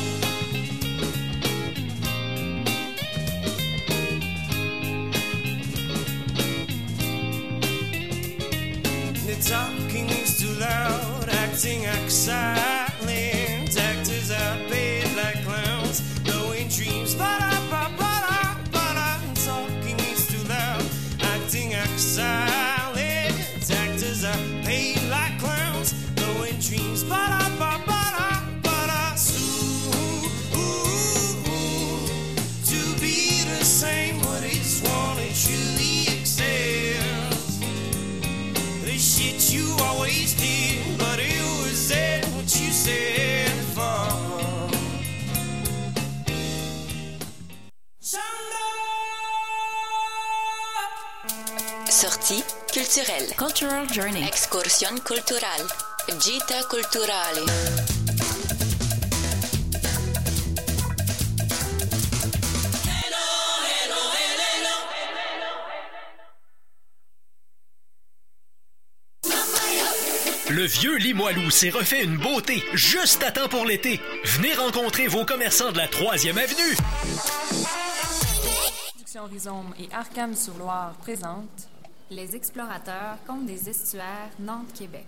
The talking is too loud, acting like silent. Actors are paid like clowns, knowing dreams, but I silent actors are paid the shit you always did, but it was that what you said for. Sortie culturelle. Cultural Journey. Excursione culturale. Gita culturale. Le vieux Limoilou s'est refait une beauté juste à temps pour l'été. Venez rencontrer vos commerçants de la troisième avenue. Production Rhizome et Arkham-sur-Loire présentent Les Explorateurs, contes des estuaires, Nantes-Québec.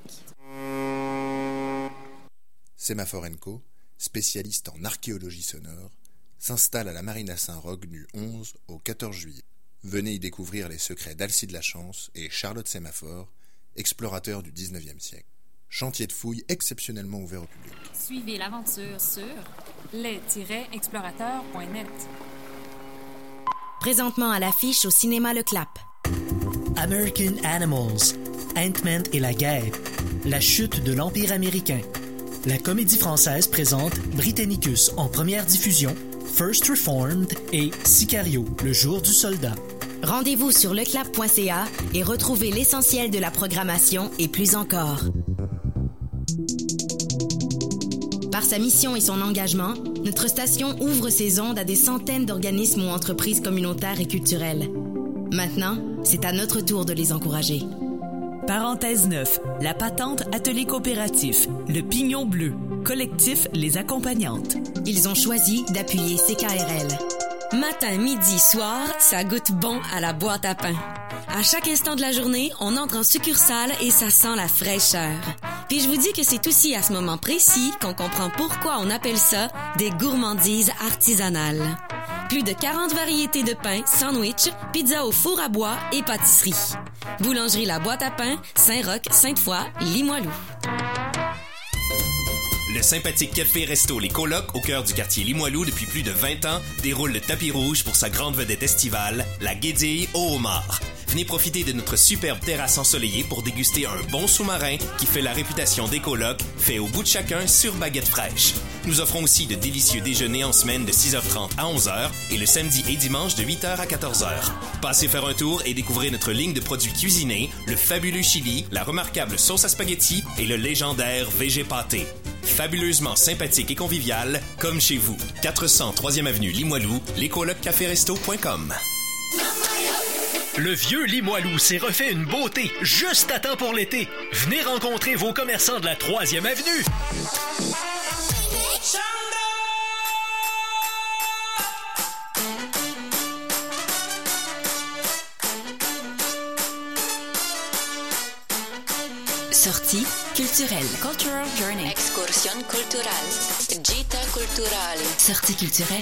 Sémaphore and Co, spécialiste en archéologie sonore, s'installe à la Marina Saint-Roch du onze au quatorze juillet. Venez y découvrir les secrets d'Alcide Lachance et Charlotte Sémaphore, explorateurs du dix-neuvième siècle. Chantier de fouilles exceptionnellement ouvert au public. Suivez l'aventure sur les tiret explorateurs point net. Présentement à l'affiche au cinéma Le Clap. American Animals, Ant-Man et la guerre, la chute de l'Empire américain. La Comédie Française présente Britannicus en première diffusion, First Reformed et Sicario, le jour du soldat. Rendez-vous sur leclap point c a et retrouvez l'essentiel de la programmation et plus encore. Par sa mission et son engagement, notre station ouvre ses ondes à des centaines d'organismes ou entreprises communautaires et culturelles. Maintenant, c'est à notre tour de les encourager. Parenthèse neuf, la patente Atelier coopératif, le Pignon bleu, collectif Les Accompagnantes. Ils ont choisi d'appuyer C K R L. Matin, midi, soir, ça goûte bon à la boîte à pain. À chaque instant de la journée, on entre en succursale et ça sent la fraîcheur. Puis je vous dis que c'est aussi à ce moment précis qu'on comprend pourquoi on appelle ça des gourmandises artisanales. Plus de quarante variétés de pain, sandwich, pizza au four à bois et pâtisserie. Boulangerie La Boîte à Pain, Saint-Roch, Sainte-Foy, Limoilou. Le sympathique Café Resto Les Colocs, au cœur du quartier Limoilou depuis plus de vingt ans, déroule le tapis rouge pour sa grande vedette estivale, la guédille au homard. Venez profiter de notre superbe terrasse ensoleillée pour déguster un bon sous-marin qui fait la réputation des colocs, fait au bout de chacun sur baguette fraîche. Nous offrons aussi de délicieux déjeuners en semaine de six heures trente à onze heures et le samedi et dimanche de huit heures à quatorze heures. Passez faire un tour et découvrez notre ligne de produits cuisinés, le fabuleux chili, la remarquable sauce à spaghetti et le légendaire V G pâté. Fabuleusement sympathique et convivial, comme chez vous. quatre cents troisième avenue Limoilou, lescolocs café resto point com. Le vieux Limoilou s'est refait une beauté juste à temps pour l'été. Venez rencontrer vos commerçants de la troisième avenue. Sortie culturelle. Cultural Journey. Excursione culturale. Gita culturale. Sortie culturelle.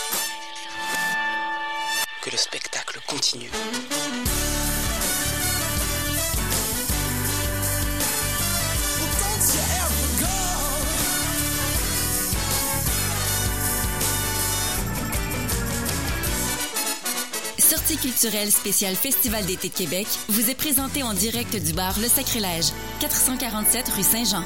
Que le spectacle continue. Sortie culturelle spéciale Festival d'été de Québec vous est présentée en direct du bar Le Sacrilège, quatre cent quarante-sept rue Saint-Jean.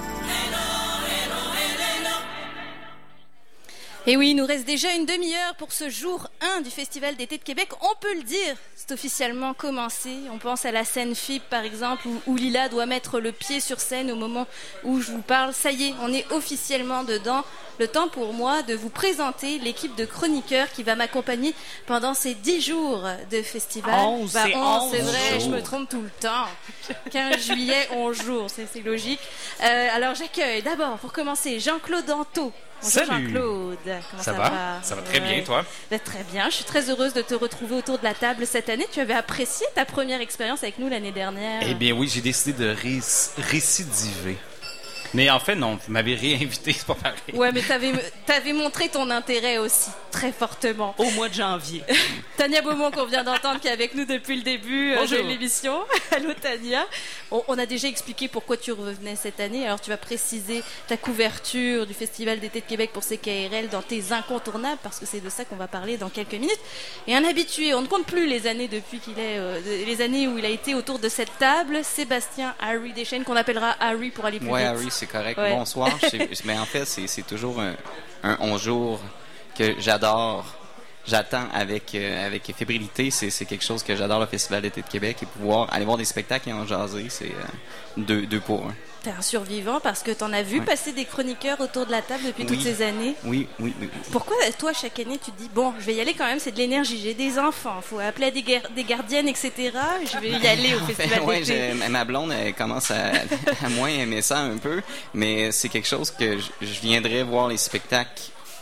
Et oui, il nous reste déjà une demi-heure pour ce jour un du Festival d'été de Québec. On peut le dire, c'est officiellement commencé. On pense à la scène F I B, par exemple, où, où Lila doit mettre le pied sur scène au moment où je vous parle. Ça y est, on est officiellement dedans. Le temps pour moi de vous présenter l'équipe de chroniqueurs qui va m'accompagner pendant ces dix jours de festival. onze, bah, c'est onze, onze c'est vrai, jours. je me trompe tout le temps. quinze juillet, onze jours, c'est, c'est logique. Euh, alors j'accueille d'abord, pour commencer, Jean-Claude Anto. Bonjour Salut. Jean-Claude, comment ça, Ça va? Ça va très bien, toi? Ben, très bien, je suis très heureuse de te retrouver autour de la table cette année. Tu avais apprécié ta première expérience avec nous l'année dernière. Eh bien oui, j'ai décidé de ré- récidiver. Mais en fait, non, vous m'avez réinvité, c'est pas pareil. Ouais, mais t'avais, t'avais montré ton intérêt aussi, très fortement. Au mois de janvier. Tania Beaumont, qu'on vient d'entendre, qui est avec nous depuis le début euh, de l'émission. Allô, Tania. On, on a déjà expliqué pourquoi tu revenais cette année. Alors, tu vas préciser ta couverture du Festival d'été de Québec pour C K R L dans tes incontournables, parce que c'est de ça qu'on va parler dans quelques minutes. Et un habitué, on ne compte plus les années depuis qu'il est, euh, les années où il a été autour de cette table, Sébastien Harry Deschênes, qu'on appellera Harry pour aller plus ouais, vite. Harry, c'est correct. Ouais. Bonsoir. Mais en fait, c'est, c'est toujours un, un onze jours que j'adore. J'attends avec, euh, avec fébrilité. C'est, c'est quelque chose que j'adore, le Festival d'été de Québec. Et pouvoir aller voir des spectacles et en jaser, c'est euh, deux, deux pour un. T'es un survivant parce que t'en as vu Ouais. passer des chroniqueurs autour de la table depuis Oui. toutes ces années. Oui, oui, oui. oui. Pourquoi, toi, chaque année, tu te dis, bon, je vais y aller quand même, c'est de l'énergie, j'ai des enfants, faut appeler des, gar- des gardiennes, et cetera. Je vais y aller au En fait, Festival ouais, d'été. j'ai- ma blonde elle commence à, à moins aimer ça un peu, mais c'est quelque chose que je, je viendrais voir les spectacles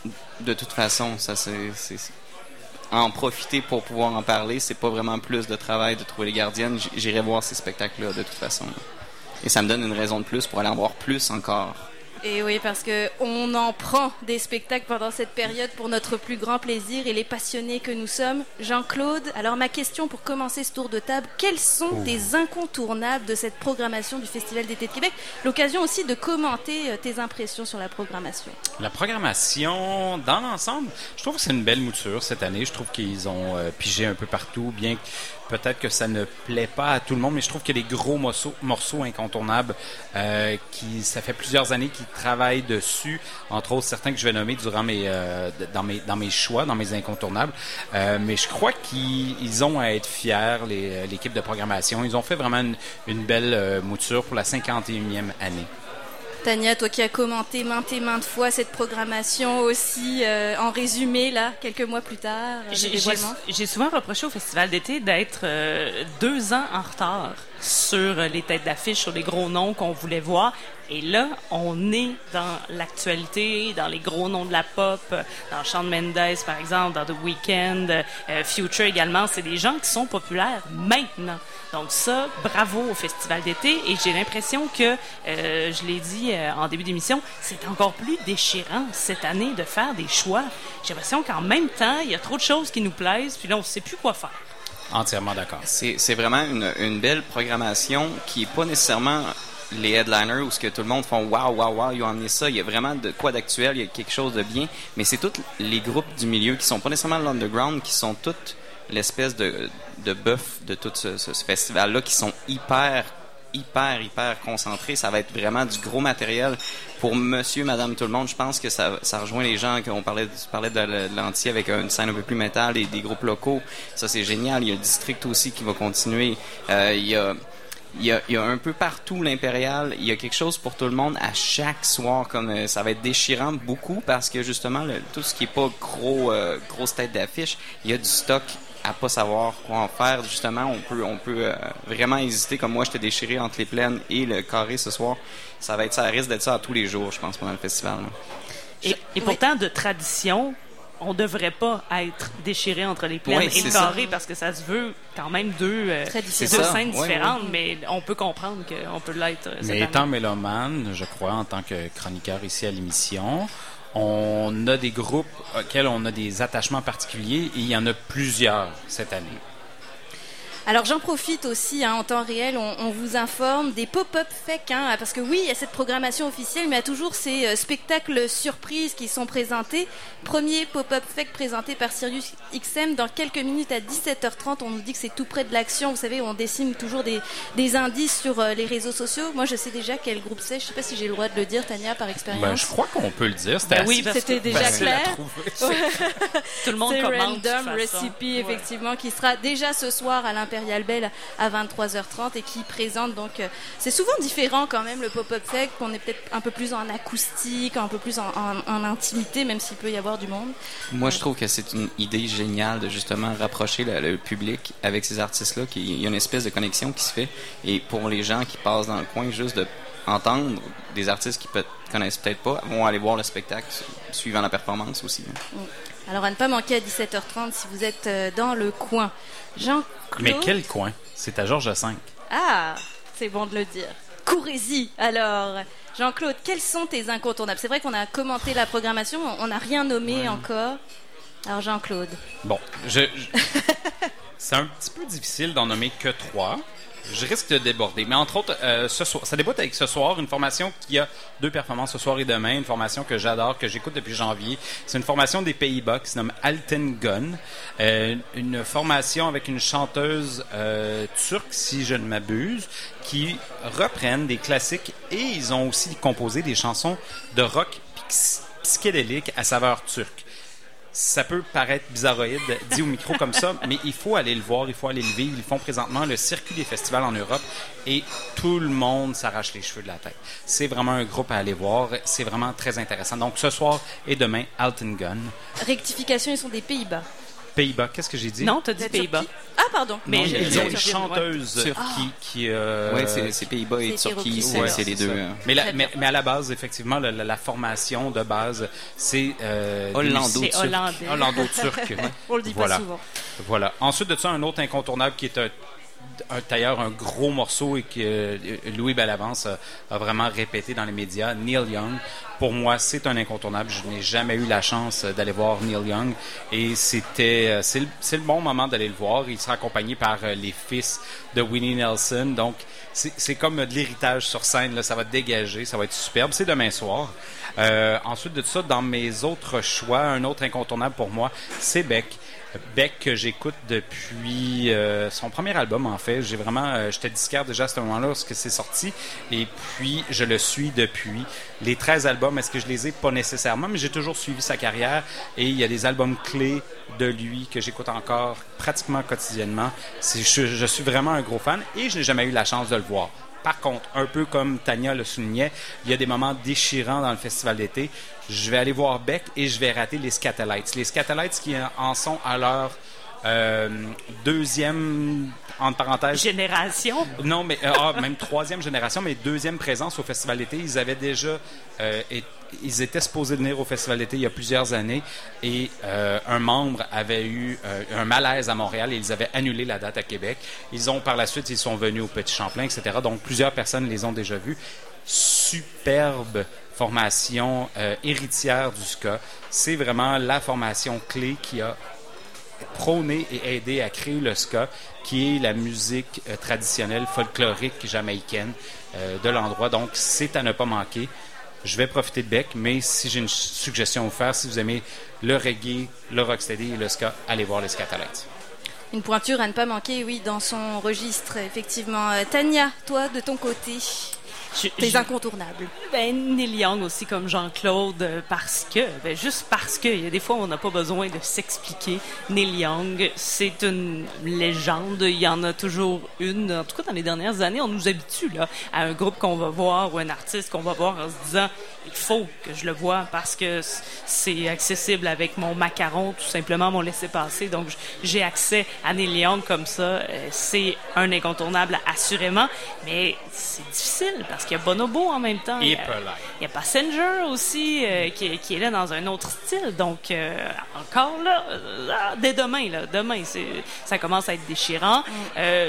de toute façon. Ça, c'est, c'est, c'est- en profiter pour pouvoir en parler, c'est pas vraiment plus de travail de trouver les gardiennes. J- J'irai voir ces spectacles-là de toute façon. Et ça me donne une raison de plus pour aller en voir plus encore. Et oui, parce que on en prend des spectacles pendant cette période pour notre plus grand plaisir et les passionnés que nous sommes. Jean-Claude, alors ma question pour commencer ce tour de table, quels sont Oh. tes incontournables de cette programmation du Festival d'été de Québec? L'occasion aussi de commenter euh, tes impressions sur la programmation. La programmation, dans l'ensemble, je trouve que c'est une belle mouture cette année. Je trouve qu'ils ont euh, pigé un peu partout, bien que peut-être que ça ne plaît pas à tout le monde, mais je trouve qu'il y a des gros morceaux, morceaux incontournables euh, qui, ça fait plusieurs années qu'ils travaillent dessus, entre autres certains que je vais nommer durant mes, euh, dans mes, dans mes choix, dans mes incontournables. Euh, mais je crois qu'ils ils ont à être fiers, les, l'équipe de programmation. Ils ont fait vraiment une, une belle euh, mouture pour la cinquante et unième année. Tania, toi qui as commenté maintes et maintes fois cette programmation aussi, euh, en résumé, là, quelques mois plus tard, euh, J'ai, le j'ai, dévoilement. j'ai souvent reproché au Festival d'été d'être euh, deux ans en retard sur les têtes d'affiche, sur les gros noms qu'on voulait voir. Et là, on est dans l'actualité, dans les gros noms de la pop, dans Shawn Mendes, par exemple, dans The Weeknd, euh, Future également. C'est des gens qui sont populaires maintenant. Donc ça, bravo au Festival d'été. Et j'ai l'impression que, euh, je l'ai dit euh, en début d'émission, c'est encore plus déchirant cette année de faire des choix. J'ai l'impression qu'en même temps, il y a trop de choses qui nous plaisent, puis là, on ne sait plus quoi faire. Entièrement d'accord. C'est, c'est vraiment une, une belle programmation qui n'est pas nécessairement les headliners où ce que tout le monde font waouh, waouh, waouh, ils ont amené ça. Il y a vraiment de quoi d'actuel, il y a quelque chose de bien. Mais c'est tous les groupes du milieu qui sont pas nécessairement l'underground, qui sont toutes l'espèce de, de bœuf de tout ce, ce, ce festival-là, qui sont hyper, hyper, hyper concentrés. Ça va être vraiment du gros matériel pour monsieur, madame, tout le monde. Je pense que ça, ça rejoint les gens qu'on parlait, tu parlais de, de l'Anti avec une scène un peu plus métal et des groupes locaux. Ça, c'est génial. Il y a le District aussi qui va continuer. Euh, il y a Il y, a, il y a un peu partout l'Impérial, il y a quelque chose pour tout le monde à chaque soir, comme euh, ça va être déchirant beaucoup parce que justement le, tout ce qui est pas gros euh, grosse tête d'affiche, il y a du stock à pas savoir quoi en faire. Justement, on peut on peut euh, vraiment hésiter, comme moi j'étais déchiré entre les plaines et le carré ce soir. Ça va être ça risque d'être ça à tous les jours, je pense, pendant le festival. Là. Et, et pourtant, de tradition, on devrait pas être déchiré entre les plaines Oui, et le c'est carré ça. parce que ça se veut quand même deux, euh, deux C'est ça. scènes Ouais, différentes, ouais. mais on peut comprendre qu'on peut l'être. euh, cette Mais année. étant mélomane, je crois, en tant que chroniqueur ici à l'émission, on a des groupes auxquels on a des attachements particuliers et il y en a plusieurs cette année. Alors j'en profite aussi, hein, en temps réel, on, on vous informe des pop-up fake, hein, parce que oui, il y a cette programmation officielle, mais il y a toujours ces euh, spectacles surprises qui sont présentés. Premier pop-up fake présenté par Sirius X M dans quelques minutes à dix-sept heures trente. On nous dit que c'est tout près de l'action. Vous savez, on dessine toujours des, des indices sur euh, les réseaux sociaux. Moi, je sais déjà quel groupe c'est. Je sais pas si j'ai le droit de le dire, Tania, par expérience. Ben, je crois qu'on peut le dire. C'était Ben oui, assez parce c'était facile déjà à clair. trouver. Tout le monde C'est commente, de Random toute façon. Recipe, effectivement, qui sera déjà ce soir à l'Impérial Bell à vingt-trois heures trente et qui présente donc... euh, c'est souvent différent quand même, le pop-up fake, qu'on est peut-être un peu plus en acoustique, un peu plus en, en- en intimité, même s'il peut y avoir du monde. Moi, je trouve que c'est une idée géniale de justement rapprocher le, le public avec ces artistes-là. Qui, il y a une espèce de connexion qui se fait. Et pour les gens qui passent dans le coin, juste de entendre des artistes qui peut, connaissent peut-être pas, vont aller voir le spectacle suivant la performance aussi. Mm. Alors à ne pas manquer à dix-sept heures trente si vous êtes euh, dans le coin. Jean-Claude... Mais quel coin? C'est à Georges V. Ah, c'est bon de le dire. courez-y. Alors, Jean-Claude, quels sont tes incontournables? C'est vrai qu'on a commenté la programmation, on n'a rien nommé Ouais. encore. Alors, Jean-Claude. Bon, je, je- c'est un petit peu difficile d'en nommer que trois. Je risque de déborder. Mais entre autres, euh, ce soir, ça débute avec ce soir, une formation qui a deux performances ce soir et demain, une formation que j'adore, que j'écoute depuis janvier. C'est une formation des Pays-Bas qui se nomme Alten Gun. Euh, une formation avec une chanteuse euh, turque, si je ne m'abuse, qui reprennent des classiques et ils ont aussi composé des chansons de rock psy- psychédélique à saveur turque. Ça peut paraître bizarroïde dit au micro comme ça, mais il faut aller le voir, il faut aller le vivre. Ils font présentement le circuit des festivals en Europe et tout le monde s'arrache les cheveux de la tête. C'est vraiment un groupe à aller voir. C'est vraiment très intéressant. Donc ce soir et demain, Alten Gun. Rectification, ils sont des Pays-Bas. Pays-Bas, qu'est-ce que j'ai dit? Non, t'as dit Pays-Bas. Ah, pardon. Mais Mais ils ont euh, une chanteuse Turc. qui... qui euh, Ouais, c'est- c'est Pays-Bas et C'est Turquie, Turquie, c'est ouais, c'est les c'est deux. ça. euh. Mais, la- Très mais, bien. mais à la base, effectivement, la, la- la formation de base, c'est... Euh, des Hollando-turc. musiques- C'est hollandais. Hollando-turc. On le dit Voilà. pas souvent. Voilà. Ensuite de ça, un autre incontournable qui est un, un d'ailleurs un gros morceau et que euh, Louis Bellavance a, a vraiment répété dans les médias, Neil Young. Pour moi, c'est un incontournable. Je n'ai jamais eu la chance d'aller voir Neil Young et c'était euh, c'est le, c'est le bon moment d'aller le voir. Il sera accompagné par euh, les fils de Winnie Nelson. Donc, c'est c'est comme de l'héritage sur scène. Là. Ça va dégager, ça va être superbe. C'est demain soir. Euh, ensuite de ça, dans mes autres choix, un autre incontournable pour moi, c'est Beck. Beck que j'écoute depuis euh, son premier album en fait. J'ai vraiment, euh, j'étais disquaire déjà à ce moment-là lorsque c'est sorti et puis je le suis depuis. Les treize albums, est-ce que je les ai? Pas nécessairement, mais j'ai toujours suivi sa carrière et il y a des albums clés de lui que j'écoute encore pratiquement quotidiennement. C'est, je, je suis vraiment un gros fan et je n'ai jamais eu la chance de le voir. Par contre, un peu comme Tania le soulignait, il y a des moments déchirants dans le festival d'été. Je vais aller voir Beck et je vais rater les Scatolites. Les Scatolites qui en sont à leur euh, deuxième, entre parenthèses... Génération? Non, mais euh, ah, même troisième génération, mais deuxième présence au festival d'été. Ils avaient déjà... Euh, et, ils étaient supposés venir au festival d'été il y a plusieurs années et euh, un membre avait eu euh, un malaise à Montréal et ils avaient annulé la date à Québec. Ils ont par la suite, ils sont venus au Petit Champlain, et cetera. Donc plusieurs personnes les ont déjà vus. Superbe formation euh, héritière du ska. C'est vraiment la formation clé qui a prôné et aidé à créer le ska, qui est la musique euh, traditionnelle folklorique jamaïcaine euh, de l'endroit. Donc c'est à ne pas manquer. Je vais profiter de Beck, mais si j'ai une suggestion à vous faire, si vous aimez le reggae, le rocksteady et le ska, allez voir les Scatolites. Une pointure à ne pas manquer, oui, dans son registre, effectivement. Euh, Tania, toi, de ton côté, Je- tes je- incontournables. Ben, Neil Young aussi, comme Jean-Claude, euh, parce que, ben, juste parce que, il y a des fois, on n'a pas besoin de s'expliquer. Neil Young, c'est une légende. Il y en a toujours une. En tout cas, dans les dernières années, on nous habitue, là, à un groupe qu'on va voir ou un artiste qu'on va voir en se disant, il faut que je le vois parce que c'est accessible avec mon macaron, tout simplement, mon laissez-passer. Donc, j'ai accès à Neil Young comme ça. Euh, C'est un incontournable, assurément, mais c'est difficile parce qu'il y a Bonobo en même temps. Il y a, il y a Passenger aussi euh, qui, qui est là dans un autre style. Donc, euh, encore là, là, dès demain, là, demain, c'est, ça commence à être déchirant. Euh,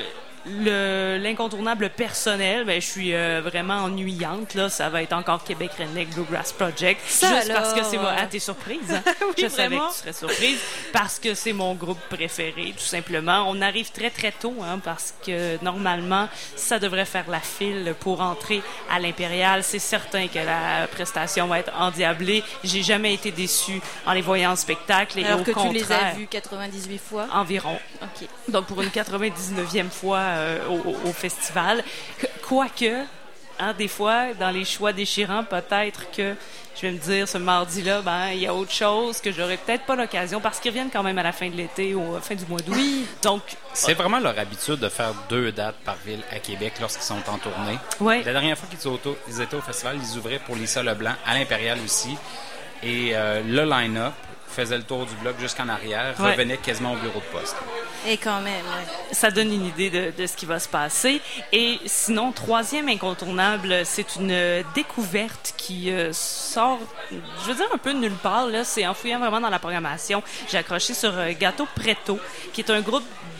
le, l'incontournable personnel, ben, je suis euh, vraiment ennuyante. Là. Ça va être encore Québec Redneck Bluegrass Project. Ça juste parce que alors? c'est moi. Ah, t'es surprise? Hein? Oui, je savais vraiment? que tu serais surprise. Parce que c'est mon groupe préféré, tout simplement. On arrive très, très tôt, hein, parce que normalement, ça devrait faire la file pour entrer à l'Impérial. C'est certain que la prestation va être endiablée. J'ai jamais été déçue en les voyant en spectacle. Et Alors au que tu les as contraire, vus quatre-vingt-dix-huit fois. environ. OK. Donc, pour une quatre-vingt-dix-neuvième fois euh, au, au- au festival. Qu- Quoique, hein, des fois, dans les choix déchirants, peut-être que je vais me dire, ce mardi-là, ben, il y a autre chose que j'aurais peut-être pas l'occasion parce qu'ils reviennent quand même à la fin de l'été ou à la fin du mois d'août. Oui. Donc, C'est vraiment leur habitude de faire deux dates par ville à Québec lorsqu'ils sont en tournée. Ouais. La dernière fois qu'ils étaient, au, ils étaient au festival, ils ouvraient pour Lisa Leblanc à l'Impérial aussi. Et euh, le line-up faisait le tour du bloc jusqu'en arrière, Ouais. revenait quasiment au bureau de poste. Et quand même, ouais. ça donne une idée de, de ce qui va se passer. Et sinon, troisième incontournable, c'est une découverte qui euh, sort, je veux dire, un peu de nulle part. Là. C'est en fouillant vraiment dans la programmation. J'ai accroché sur euh, Gâteau Preto, qui est un groupe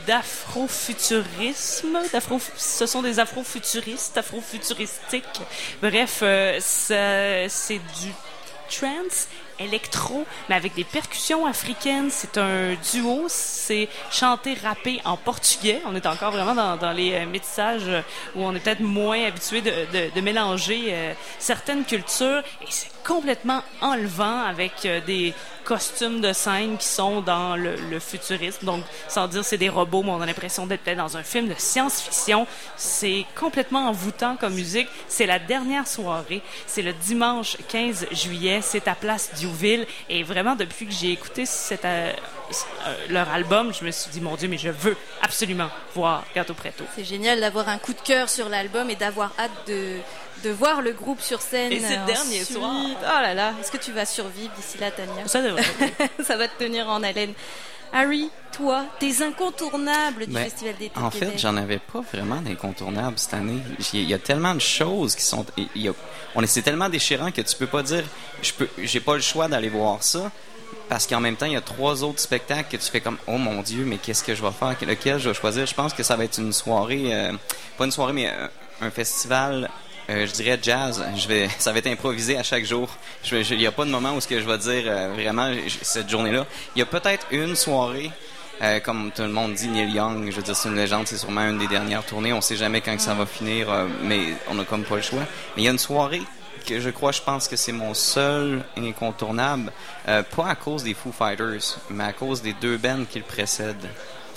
d'afrofuturisme. D'afro, ce sont des afrofuturistes, afrofuturistiques. Bref, euh, ça, c'est du trance électro, mais avec des percussions africaines. C'est un duo, c'est chanté, rappé en portugais. On est encore vraiment dans, dans les euh, métissages où on est peut-être moins habitué de, de, de mélanger euh, certaines cultures, et c'est complètement enlevant avec euh, des costumes de scène qui sont dans le, le futurisme. Donc, sans dire c'est des robots, mais on a l'impression d'être peut-être dans un film de science-fiction. C'est complètement envoûtant comme musique. C'est la dernière soirée. C'est le dimanche quinze juillet. C'est à Place Diouville. Et vraiment, depuis que j'ai écouté cette, euh, euh, leur album, je me suis dit, mon Dieu, mais je veux absolument voir Gato Preto. C'est génial d'avoir un coup de cœur sur l'album et d'avoir hâte de... de voir le groupe sur scène. Et c'est le dernier ensuite. soir. Oh là là, est-ce que tu vas survivre d'ici là, Tania? Ça devrait. Ça va te tenir en haleine. Harry, toi, tes incontournables du Ben, Festival d'été En de Québec. fait, j'en avais pas vraiment d'incontournables cette année. Il y a tellement de choses qui sont... il y a- on est, c'est tellement déchirant que tu peux pas dire je peux, j'ai pas le choix d'aller voir ça. Parce qu'en même temps, il y a trois autres spectacles que tu fais comme « Oh mon Dieu, mais qu'est-ce que je vais faire? Lequel je vais choisir? » Je pense que ça va être une soirée... euh, pas une soirée, mais un, un festival... Euh, je dirais jazz. Je vais, ça va être improvisé à chaque jour. Je, je, il n'y a pas de moment où ce que je vais dire euh, vraiment je, cette journée-là. Il y a peut-être une soirée, euh, comme tout le monde dit, Neil Young. Je veux dire, c'est une légende. C'est sûrement une des dernières tournées. On sait jamais quand que ça va finir, euh, mais on n'a comme pas le choix. Mais il y a une soirée que je crois, je pense que c'est mon seul incontournable, euh, pas à cause des Foo Fighters, mais à cause des deux bands qui le précèdent.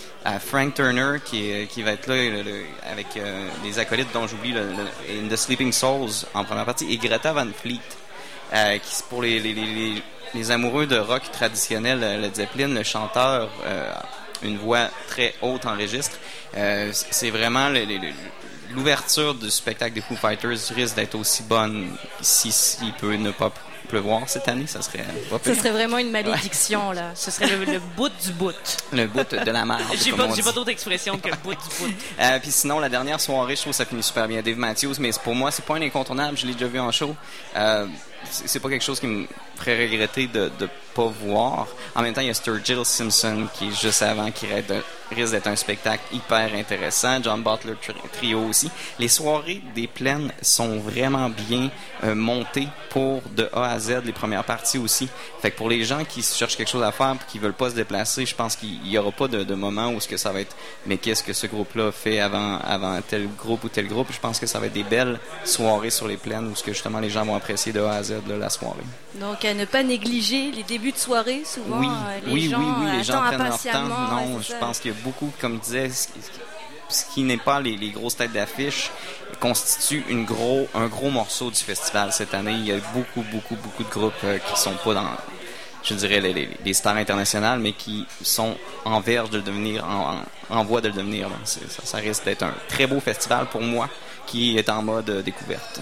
À Frank Turner qui, est, qui va être là le, le, avec euh, les acolytes dont j'oublie le, le, In the Sleeping Souls en première partie, et Greta Van Fleet euh, qui pour les, les, les, les amoureux de rock traditionnel, Led Zeppelin, le chanteur, euh, une voix très haute en registre. Euh, c'est vraiment le, le, l'ouverture du spectacle des Foo Fighters risque d'être aussi bonne si s'il peut ne pas pleuvoir cette année, ça serait pas pire. Ce serait vraiment une malédiction, là. Ce serait le, le bout du bout. Le bout de la merde. J'ai comme pas, on j'ai dit. pas d'autre expression que bout du bout. Euh, puis sinon, la dernière soirée, je trouve que ça finit super bien. Dave Matthews, mais pour moi, c'est pas un incontournable. Je l'ai déjà vu en show. Euh, c'est, c'est pas quelque chose qui me ferait regretter de de pas voir. En même temps, il y a Sturgill Simpson qui est juste avant, qui risque de- risque d'être un spectacle hyper intéressant. John Butler tri- Trio aussi. Les soirées des plaines sont vraiment bien euh, montées pour de A à Z, les premières parties aussi. Fait que pour les gens qui cherchent quelque chose à faire et qui veulent pas se déplacer, je pense qu'il y aura pas de, de moment où ce que ça va être mais qu'est-ce que ce groupe-là fait avant avant tel groupe ou tel groupe. Je pense que ça va être des belles soirées sur les plaines où ce que justement les gens vont apprécier de A à Z là, la soirée. Donc, à ne pas négliger les débuts de soirée, souvent, Oui, euh, les oui, gens oui, oui, les gens attendent prennent leur temps. impatiemment. Non, ouais, c'est je ça. pense qu'il y a beaucoup, comme je disais, ce qui, ce qui n'est pas les, les grosses têtes d'affiche, constitue une gros, un gros morceau du festival cette année. Il y a beaucoup, beaucoup, beaucoup de groupes euh, qui sont pas dans, je dirais, les, les, les stars internationales, mais qui sont en verge de le devenir, en, en, en voie de le devenir. Donc, c'est- ça, ça risque d'être un très beau festival pour moi, qui est en mode euh, découverte.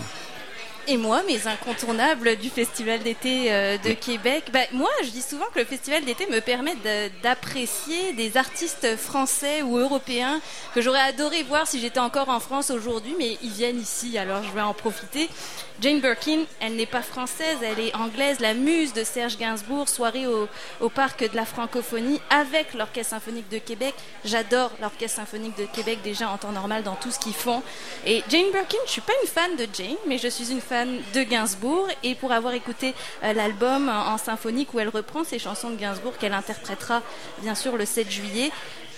Et moi, mes incontournables du Festival d'été euh, de Québec, ben, moi, je dis souvent que le Festival d'été me permet de- d'apprécier des artistes français ou européens que j'aurais adoré voir si j'étais encore en France aujourd'hui, mais ils viennent ici, alors je vais en profiter. Jane Birkin, elle n'est pas française, elle est anglaise, la muse de Serge Gainsbourg, soirée au, au Parc de la Francophonie avec l'Orchestre Symphonique de Québec. J'adore l'Orchestre Symphonique de Québec déjà en temps normal dans tout ce qu'ils font. Et Jane Birkin, je suis pas une fan de Jane, mais je suis une fan de Gainsbourg. Et pour avoir écouté euh, l'album en, en symphonique où elle reprend ses chansons de Gainsbourg qu'elle interprétera bien sûr le sept juillet,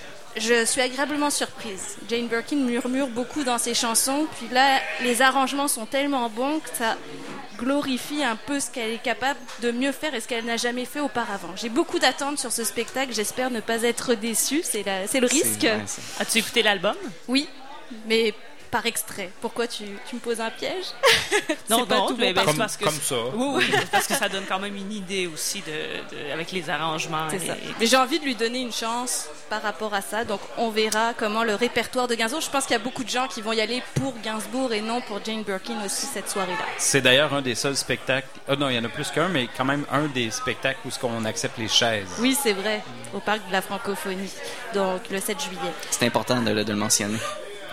je suis agréablement surprise. Jane Birkin murmure beaucoup dans ses chansons, puis là, les arrangements sont tellement bons que ça glorifie un peu ce qu'elle est capable de mieux faire et ce qu'elle n'a jamais fait auparavant. J'ai beaucoup d'attentes sur ce spectacle, j'espère ne pas être déçue, c'est, la, c'est le risque. C'est- ouais, c'est- As-tu écouté l'album? Oui, mais par extrait. Pourquoi tu, tu me poses un piège? Non, C'est pas non, tout mais bon ben, par- c'est parce que comme ça. Oui, oui, parce que ça donne quand même une idée aussi de, de- avec les arrangements. C'est et- ça. Mais j'ai envie de lui donner une chance par rapport à ça. Donc, on verra comment le répertoire de Gainsbourg. Je pense qu'il y a beaucoup de gens qui vont y aller pour Gainsbourg et non pour Jane Birkin aussi cette soirée-là. C'est d'ailleurs un des seuls spectacles. Ah non, il y en a plus qu'un, mais quand même un des spectacles où ce qu'on accepte les chaises. Oui, c'est vrai, au Parc de la Francophonie. Donc, le sept juillet. C'est important de, le- de le mentionner.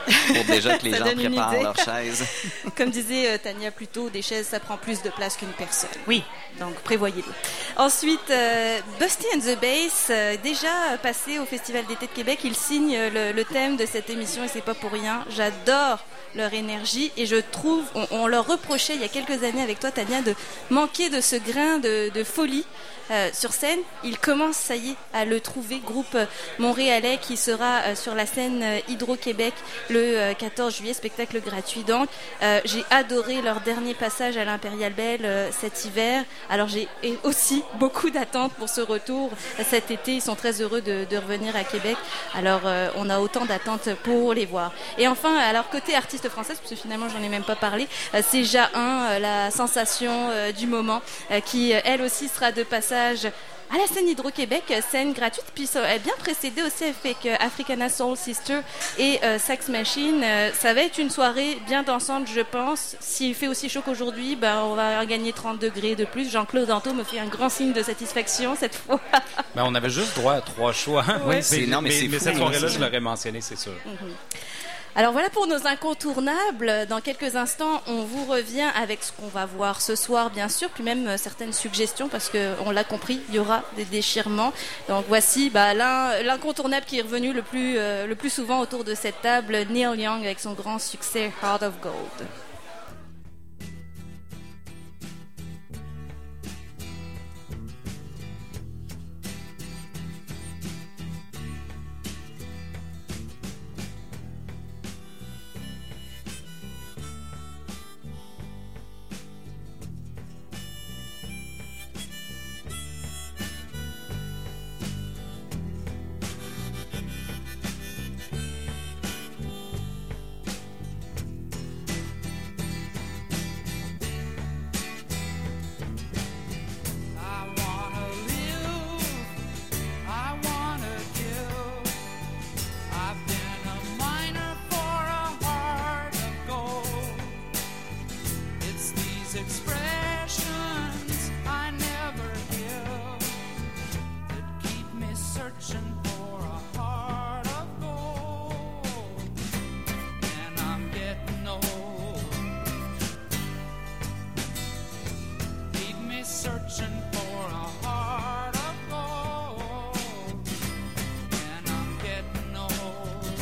pour déjà que les Ça gens donne une préparent idée. leurs chaises. Comme disait euh, Tania plus tôt, des chaises, ça prend plus de place qu'une personne. Oui. Donc, prévoyez-le. Ensuite, euh, Busty and the Bass, euh, déjà passé au Festival d'été de Québec, ils signent euh, le, le thème de cette émission et c'est pas pour rien. J'adore leur énergie et je trouve, on, on leur reprochait il y a quelques années avec toi, Tania, de manquer de ce grain de, de folie. Euh, sur scène, ils commencent, ça y est, à le trouver, groupe euh, montréalais qui sera euh, sur la scène euh, Hydro-Québec le euh, quatorze juillet, spectacle gratuit. Donc, euh, j'ai adoré leur dernier passage à l'Impérial Belle euh, cet hiver. Alors, j'ai aussi beaucoup d'attentes pour ce retour euh, cet été. Ils sont très heureux de, de revenir à Québec. Alors, euh, on a autant d'attentes pour les voir. Et enfin, alors, côté artiste française, parce que finalement, j'en ai même pas parlé, euh, c'est Ja un, euh, la sensation euh, du moment, euh, qui, euh, elle aussi, sera de passage à la scène Hydro-Québec, scène gratuite, puis ça est bien précédée aussi avec euh, Africana Soul Sister et euh, Sax Machine. Euh, ça va être une soirée bien dansante, je pense. S'il fait aussi chaud qu'aujourd'hui, ben, on va gagner trente degrés de plus. Jean-Claude Danto me fait un grand signe de satisfaction cette fois. Ben, on avait juste droit à trois choix. Ouais. Mais, C'est- non, mais c'est mais fou, cette hein, soirée-là, c'est- je l'aurais mentionné, c'est sûr. Mm-hmm. Alors voilà pour nos incontournables. Dans quelques instants, on vous revient avec ce qu'on va voir ce soir, bien sûr, puis même euh, certaines suggestions, parce qu'on l'a compris, il y aura des déchirements. Donc voici bah, l'un- l'incontournable qui est revenu le plus, euh, le plus souvent autour de cette table, Neil Young, avec son grand succès Heart of Gold. I wanna live, I wanna give. I've been a miner for a heart of gold. It's these expressions I never give that keep me searching for a heart of gold. And I'm getting old. Keep me searching for a heart of gold, and I'm getting old.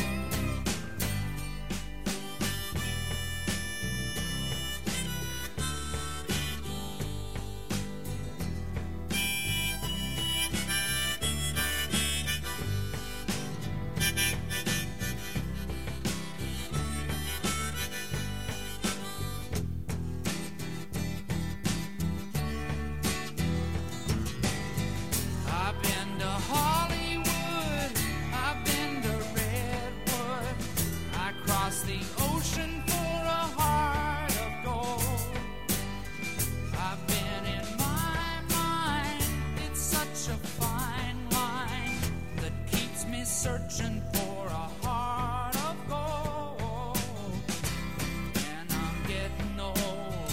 I've been to Hollywood, I've been to Redwood, I crossed the ocean for a heart of gold. I've been in my mind, it's such a fine line that keeps me searching for a heart of gold. And I'm getting old.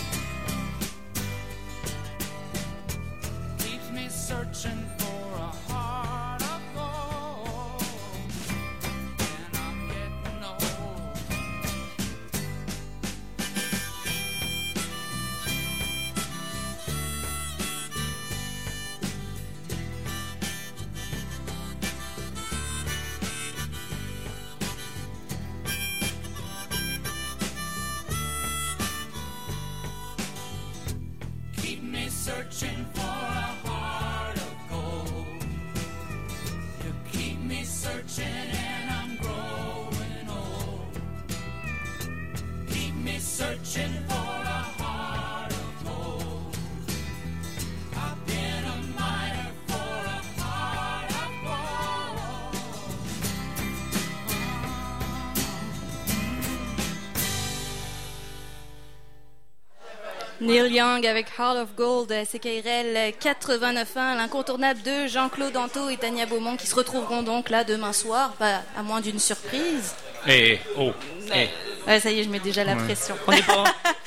Keeps me searching for a heart of gold, and I'm getting old. Keep me searching for a heart of gold. You keep me searching and I'm growing old. Keep me searching for a heart of gold. I've been a miner for a heart of gold. Neil Young avec Heart of Gold, C K R L quatre-vingt-neuf point un, l'incontournable de Jean-Claude Danto et Tania Beaumont qui se retrouveront donc là demain soir, bah, à moins d'une surprise. Eh, oh, eh. Ouais, ça y est, je mets déjà la Ouais. pression. On n'est pas,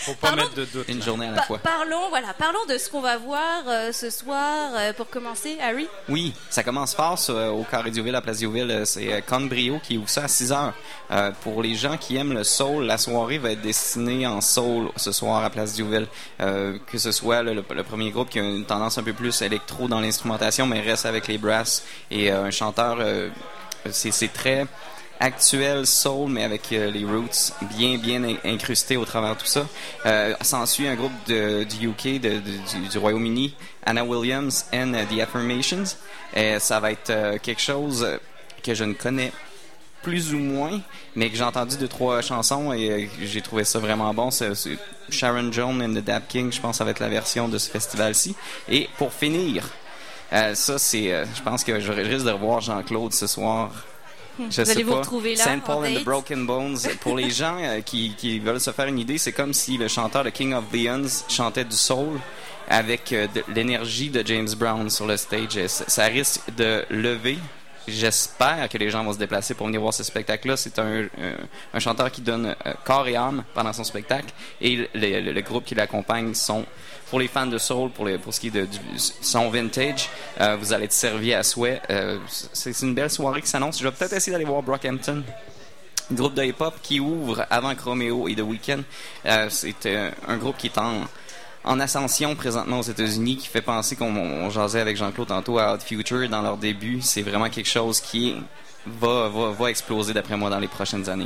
Faut pas Parlons- mettre de doute. Une là. journée à la Pa- fois. parlons, voilà, parlons de ce qu'on va voir euh, ce soir euh, pour commencer, Harry. Oui, ça commence fort sur, euh, au Carré Diouville, à Place Diouville. Euh, C'est euh, Con Brio qui ouvre ça à six heures. Euh, pour les gens qui aiment le soul, la soirée va être destinée en soul ce soir à Place Diouville. Euh, que ce soit le, le- le premier groupe qui a une tendance un peu plus électro dans l'instrumentation, mais reste avec les brasses. Et euh, un chanteur, euh, c'est c'est très actuel soul, mais avec euh, les roots bien bien in- incrustés au travers de tout ça. Euh, S'ensuit un groupe de, du U K, de, de- du, du Royaume-Uni, Anna Williams and uh, The Affirmations. Et ça va être euh, quelque chose euh, que je ne connais plus ou moins, mais que j'ai entendu deux trois chansons et euh, j'ai trouvé ça vraiment bon. C'est c'est Sharon Jones and the Dap King, je pense que ça va être la version de ce festival-ci. Et pour finir, euh, ça c'est, euh, je pense que je risque de revoir Jean-Claude ce soir. Vous Je sais allez vous pas. retrouver là, Saint en Paul and the date. Broken Bones. Pour les gens euh, qui, qui veulent se faire une idée, c'est comme si le chanteur de King of Leons chantait du soul avec euh, de l'énergie de James Brown sur le stage. Et ça, ça risque de lever. J'espère que les gens vont se déplacer pour venir voir ce spectacle-là. C'est un, un, un chanteur qui donne euh, corps et âme pendant son spectacle. Et le, le, le groupe qui l'accompagne sont, pour les fans de soul, pour, les, pour ce qui est de, du son vintage, euh, vous allez être servi à souhait. Euh, c'est c'est une belle soirée qui s'annonce. Je vais peut-être essayer d'aller voir Brockhampton. Groupe de hip-hop qui ouvre avant Chromeo et The Weeknd. Euh, c'est euh, un groupe qui est en, en ascension présentement aux États-Unis, qui fait penser qu'on on jasait avec Jean-Claude tantôt à Odd Future dans leur début. C'est vraiment quelque chose qui va, va, va exploser d'après moi dans les prochaines années.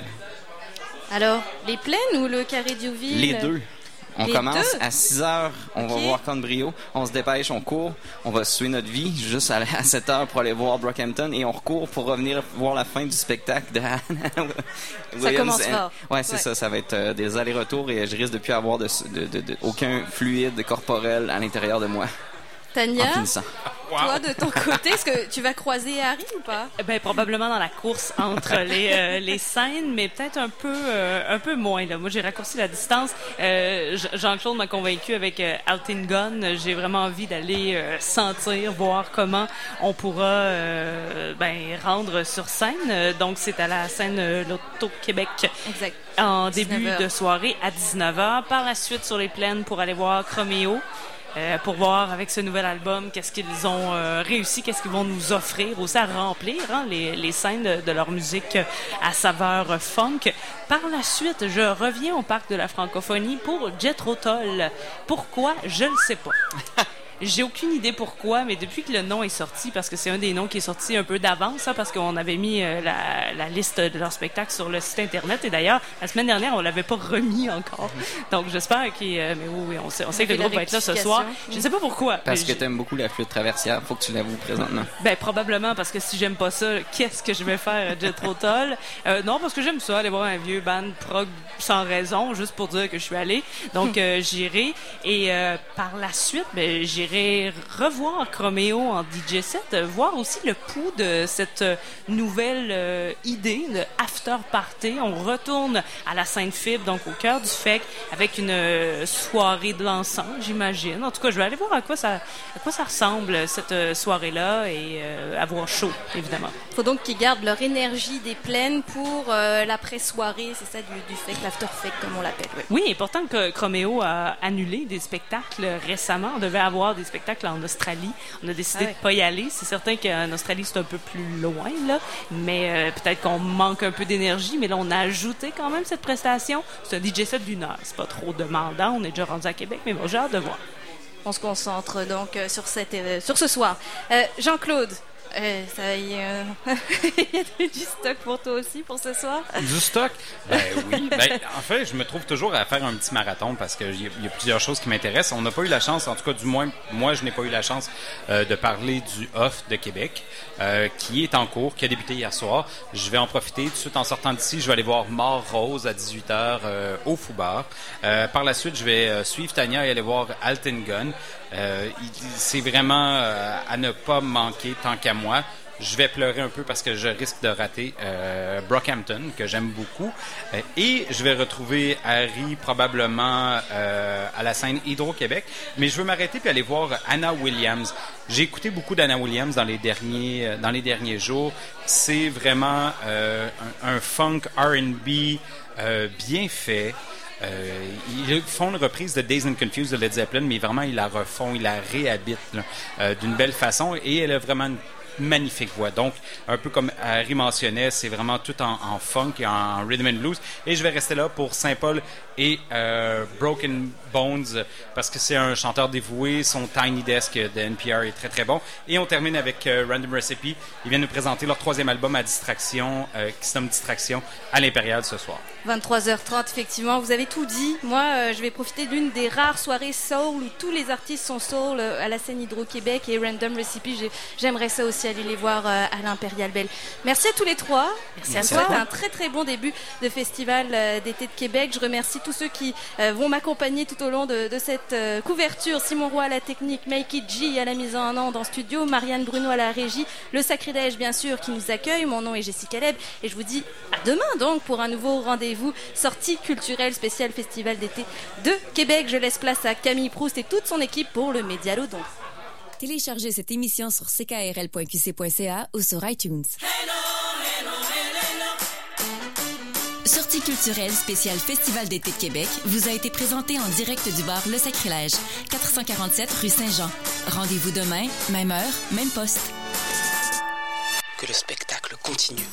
Alors, les plaines ou le Carré Diouville? Les deux. On Les commence deux? à six heures, on Ok. va voir Con Brio, on se dépêche, on court, on va suivre notre vie juste à, à sept heures pour aller voir Brockhampton et on recourt pour revenir voir la fin du spectacle de Hannah Williams. commence fort. Ouais, c'est Ouais. ça, ça va être euh, des allers-retours et je risque de plus avoir de, de, de, de- aucun fluide corporel à l'intérieur de moi. Tania, En finissant. toi de ton côté, est-ce que tu vas croiser Harry ou pas? Ben, probablement dans la course entre les, euh, les scènes, mais peut-être un peu euh, un peu moins. Là. Moi, j'ai raccourci la distance. Euh, Jean- Jean-Claude m'a convaincu avec euh, Altin Gun. J'ai vraiment envie d'aller euh, sentir, voir comment on pourra euh, ben, rendre sur scène. Euh, Donc, c'est à la scène euh, L'Auto-Québec. Exact. En début dix-neuf heures. de soirée à dix-neuf heures. Par la suite, sur les plaines pour aller voir Chromeo. Euh, pour voir avec ce nouvel album qu'est-ce qu'ils ont euh, réussi, qu'est-ce qu'ils vont nous offrir, aussi à remplir hein, les, les scènes de, de leur musique à saveur funk. Par la suite, je reviens au Parc de la Francophonie pour Jethro Tull. Pourquoi? Je ne sais pas. J'ai aucune idée pourquoi, mais depuis que le nom est sorti, parce que c'est un des noms qui est sorti un peu d'avance, hein, parce qu'on avait mis euh, la, la liste de leur spectacle sur le site Internet, et d'ailleurs, la semaine dernière, on l'avait pas remis encore. Donc, j'espère qu'il... euh, mais oui, oui, on sait, on sait que le fait groupe la va être là ce soir. rectification. Je ne sais pas pourquoi. Parce mais que j'ai- t'aimes beaucoup la flûte traversière, faut que tu l'avoues présentement. ben, probablement, parce que si j'aime pas ça, qu'est-ce que je vais faire à Jethro Tull? Euh, non, parce que j'aime ça, aller voir un vieux band prog sans raison, juste pour dire que je suis allée. Donc, euh, j'irai. Et euh, par la suite, ben, j'irai revoir Chromeo en D J set, euh, voir aussi le pouls de cette euh, nouvelle euh, idée de after party. On retourne à la Sainte-Fibre, donc au cœur du F E C, avec une euh, soirée dansante, j'imagine. En tout cas, je vais aller voir à quoi ça, à quoi ça ressemble, cette euh, soirée-là, et euh, avoir chaud, évidemment. Faut donc qu'ils gardent leur énergie des plaines pour euh, l'après-soirée, c'est ça, du, du F E C, l'after F E C, comme on l'appelle. ouais. Oui, et pourtant que Chromeo a annulé des spectacles récemment. On devait avoir des spectacles en Australie. On a décidé Ah ouais. de pas y aller. C'est certain qu'en Australie, c'est un peu plus loin, là. Mais euh, peut-être qu'on manque un peu d'énergie. Mais là, on a ajouté quand même cette prestation. C'est un D J set d'une heure. C'est pas trop demandant. On est déjà rendu à Québec, mais bon, j'ai hâte de voir. On se concentre donc euh, sur, cette, euh, sur ce soir. Euh, Jean-Claude, euh, ça y est, euh, il y a du stock pour toi aussi pour ce soir? Du stock? Ben oui. Ben, en fait, je me trouve toujours à faire un petit marathon parce qu'il y, a- il y a plusieurs choses qui m'intéressent. On n'a pas eu la chance, en tout cas du moins, moi je n'ai pas eu la chance euh, de parler du Off de Québec euh, qui est en cours, qui a débuté hier soir. Je vais en profiter tout de suite en sortant d'ici. Je vais aller voir Mort Rose à dix-huit heures euh, au Foubar. Euh, par la suite, je vais euh, suivre Tania et aller voir Altin Gun. Euh, il- c'est vraiment euh, à ne pas manquer tant qu'à moi. Je vais pleurer un peu parce que je risque de rater euh, Brockhampton, que j'aime beaucoup. Euh, et je vais retrouver Harry probablement euh, à la scène Hydro-Québec. Mais je veux m'arrêter puis aller voir Anna Williams. J'ai écouté beaucoup d'Anna Williams dans les derniers, euh, dans les derniers jours. C'est vraiment euh, un, un funk R and B euh, bien fait. Euh, ils font une reprise de Dazed and Confused de Led Zeppelin, mais vraiment, ils la refont, ils la réhabitent là, euh, d'une belle façon, et elle a vraiment une magnifique voix. Donc, un peu comme Harry mentionnait, c'est vraiment tout en, en funk et en rhythm and blues. Et je vais rester là pour Saint-Paul et euh, Broken Bones, parce que c'est un chanteur dévoué. Son Tiny Desk de N P R est très, très bon. Et on termine avec euh, Random Recipe. Ils viennent nous présenter leur troisième album à Distraction, euh, qui se nomme Distraction, à l'Impérial ce soir. vingt-trois heures trente, effectivement. Vous avez tout dit. Moi, euh, je vais profiter d'une des rares soirées soul où tous les artistes sont soul euh, à la scène Hydro-Québec, et Random Recipe, j'ai, j'aimerais ça aussi aller les voir euh, à l'Impérial Belle. Merci à tous les trois. Merci, Merci à toi. C'était un très très bon début de festival euh, d'été de Québec. Je remercie tous ceux qui euh, vont m'accompagner tout au long de, de cette euh, couverture. Simon Roy à la technique, Make It G à la mise en onde en studio, Marianne Bruno à la régie, le Sacrilège bien sûr qui nous accueille. Mon nom est Jessie Caleb et je vous dis à demain donc pour un nouveau rendez-vous sortie culturelle spéciale festival d'été de Québec. Je laisse place à Camille Proust et toute son équipe pour le Médialodon. Téléchargez cette émission sur c k r l point q c point c a ou sur iTunes. Sortie culturelle spéciale Festival d'été de Québec vous a été présentée en direct du bar Le Sacrilège, quatre cent quarante-sept rue Saint-Jean. Rendez-vous demain, même heure, même poste. Que le spectacle continue.